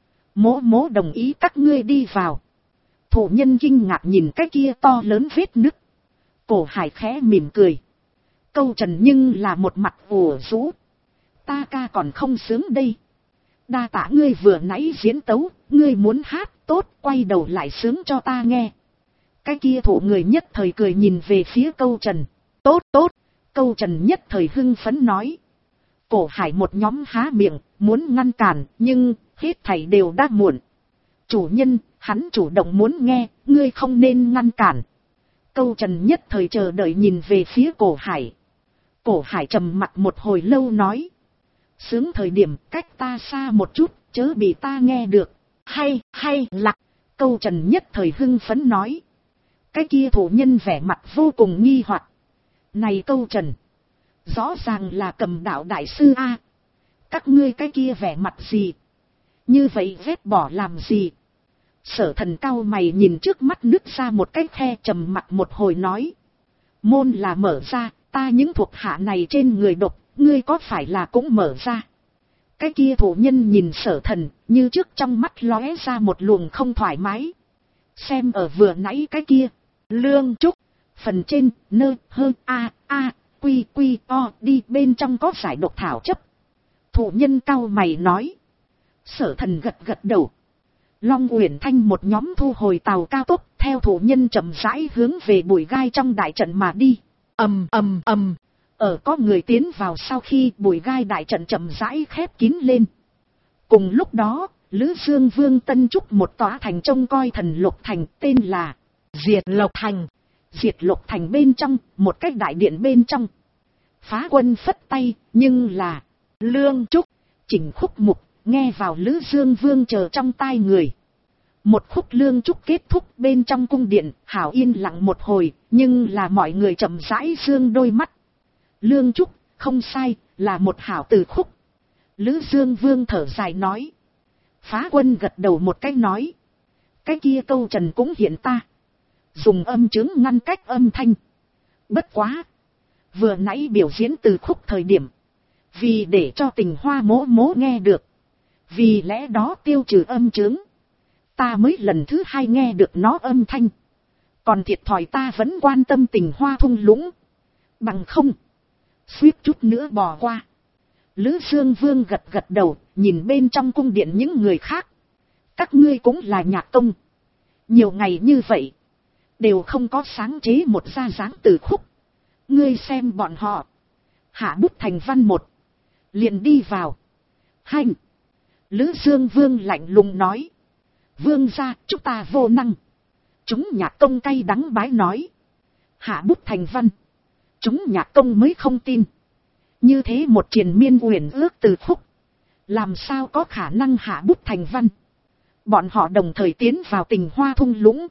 [SPEAKER 1] Mỗ đồng ý các ngươi đi vào. Thủ nhân kinh ngạc nhìn cái kia to lớn vết nứt. Cổ Hải khẽ mỉm cười. Câu Trần nhưng là một mặt ủ rũ. Ta ca còn không sướng đây. Đa tạ ngươi vừa nãy diễn tấu, ngươi muốn hát tốt, quay đầu lại sướng cho ta nghe. Cái kia thủ người nhất thời cười nhìn về phía Câu Trần. Tốt. Câu Trần nhất thời hưng phấn nói. Cổ Hải một nhóm há miệng, muốn ngăn cản, nhưng hết thảy đều đã muộn. Chủ nhân, hắn chủ động muốn nghe, ngươi không nên ngăn cản. Câu Trần nhất thời chờ đợi nhìn về phía Cổ Hải. Cổ Hải trầm mặt một hồi lâu nói. Sướng thời điểm cách ta xa một chút, chớ bị ta nghe được. Hay lạc. Câu Trần nhất thời hưng phấn nói. Cái kia thủ nhân vẻ mặt vô cùng nghi hoặc. Này Câu Trần, rõ ràng là cầm đạo đại sư a. Các ngươi cái kia vẻ mặt gì? Như vậy vết bỏ làm gì? Sở Thần cau mày nhìn trước mắt nứt ra một cái khe, trầm mặt một hồi nói. Môn là mở ra, ta những thuộc hạ này trên người độc, ngươi có phải là cũng mở ra? Cái kia thủ nhân nhìn Sở Thần, như trước trong mắt lóe ra một luồng không thoải mái. Xem ở vừa nãy cái kia, Lương Trúc, phần trên, nơ, hơ, quy quy o đi bên trong có giải độc thảo chấp. Thụ nhân cau mày nói. Sở Thần gật gật đầu. Long Uyển Thanh một nhóm thu hồi tàu cao tốc, theo thụ nhân chậm rãi hướng về bụi gai trong đại trận mà đi. Ầm ầm ầm, ở có người tiến vào sau khi bụi gai đại trận chậm rãi khép kín lên. Cùng lúc đó, Lữ Dương Vương tân trúc một tòa thành trông coi thần lục thành, tên là Diệt Lộc Thành. Diệt Lộc Thành bên trong, một cái đại điện bên trong. Phá Quân phất tay, nhưng là Lương Trúc, chỉnh khúc mục, nghe vào Lữ Dương Vương chờ trong tai người. Một khúc Lương Trúc kết thúc bên trong cung điện, hảo yên lặng một hồi, nhưng là mọi người chậm rãi dương đôi mắt. Lương Trúc, không sai, là một hảo từ khúc. Lữ Dương Vương thở dài nói. Phá Quân gật đầu một cái nói. Cái kia câu trần cũng hiện ta. Dùng âm chướng ngăn cách âm thanh. Bất quá. Vừa nãy biểu diễn từ khúc thời điểm. Vì để cho Tình Hoa mỗ mỗ nghe được. Vì lẽ đó tiêu trừ âm chướng. Ta mới lần thứ hai nghe được nó âm thanh. Còn thiệt thòi ta vẫn quan tâm Tình Hoa thung lũng. Bằng không. Suýt chút nữa bỏ qua. Lữ Dương Vương gật gật đầu, nhìn bên trong cung điện những người khác. Các ngươi cũng là nhạc công. Nhiều ngày như vậy. Đều không có sáng chế một ra dáng từ khúc. Ngươi xem bọn họ. Hạ bút thành văn một. Liền đi vào. Hành. Lữ Dương Vương lạnh lùng nói. Vương gia, chúng ta vô năng. Chúng nhạc công cay đắng bái nói. Hạ bút thành văn. Chúng nhạc công mới không tin. Như thế một triền miên uyển ước từ khúc. Làm sao có khả năng hạ bút thành văn. Bọn họ đồng thời tiến vào Tình Hoa thung lũng.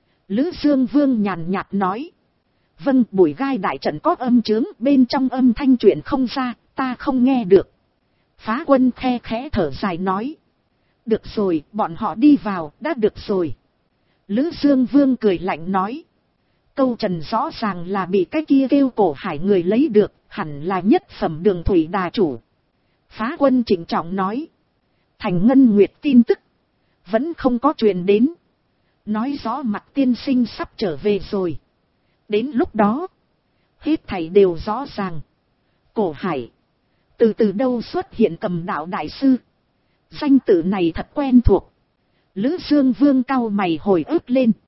[SPEAKER 1] Lữ Dương Vương nhàn nhạt nói. Vâng, bụi gai đại trận có âm chướng, bên trong âm thanh chuyện không ra, ta không nghe được. Phá Quân khe khẽ thở dài nói. Được rồi, bọn họ đi vào, đã được rồi. Lữ Dương Vương cười lạnh nói. Câu trần rõ ràng là bị cái kia kêu cổ hải người lấy được, hẳn là nhất phẩm Đường thủy đà chủ. Phá Quân trịnh trọng nói. Thành Ngân Nguyệt tin tức. Vẫn không có truyền đến. Nói rõ Mặt tiên sinh sắp trở về rồi. Đến lúc đó. Hết thảy đều rõ ràng. Cổ hải. Từ đâu xuất hiện Cầm Đạo đại sư. Danh tự này thật quen thuộc. Lữ Dương Vương cau mày hồi ức lên.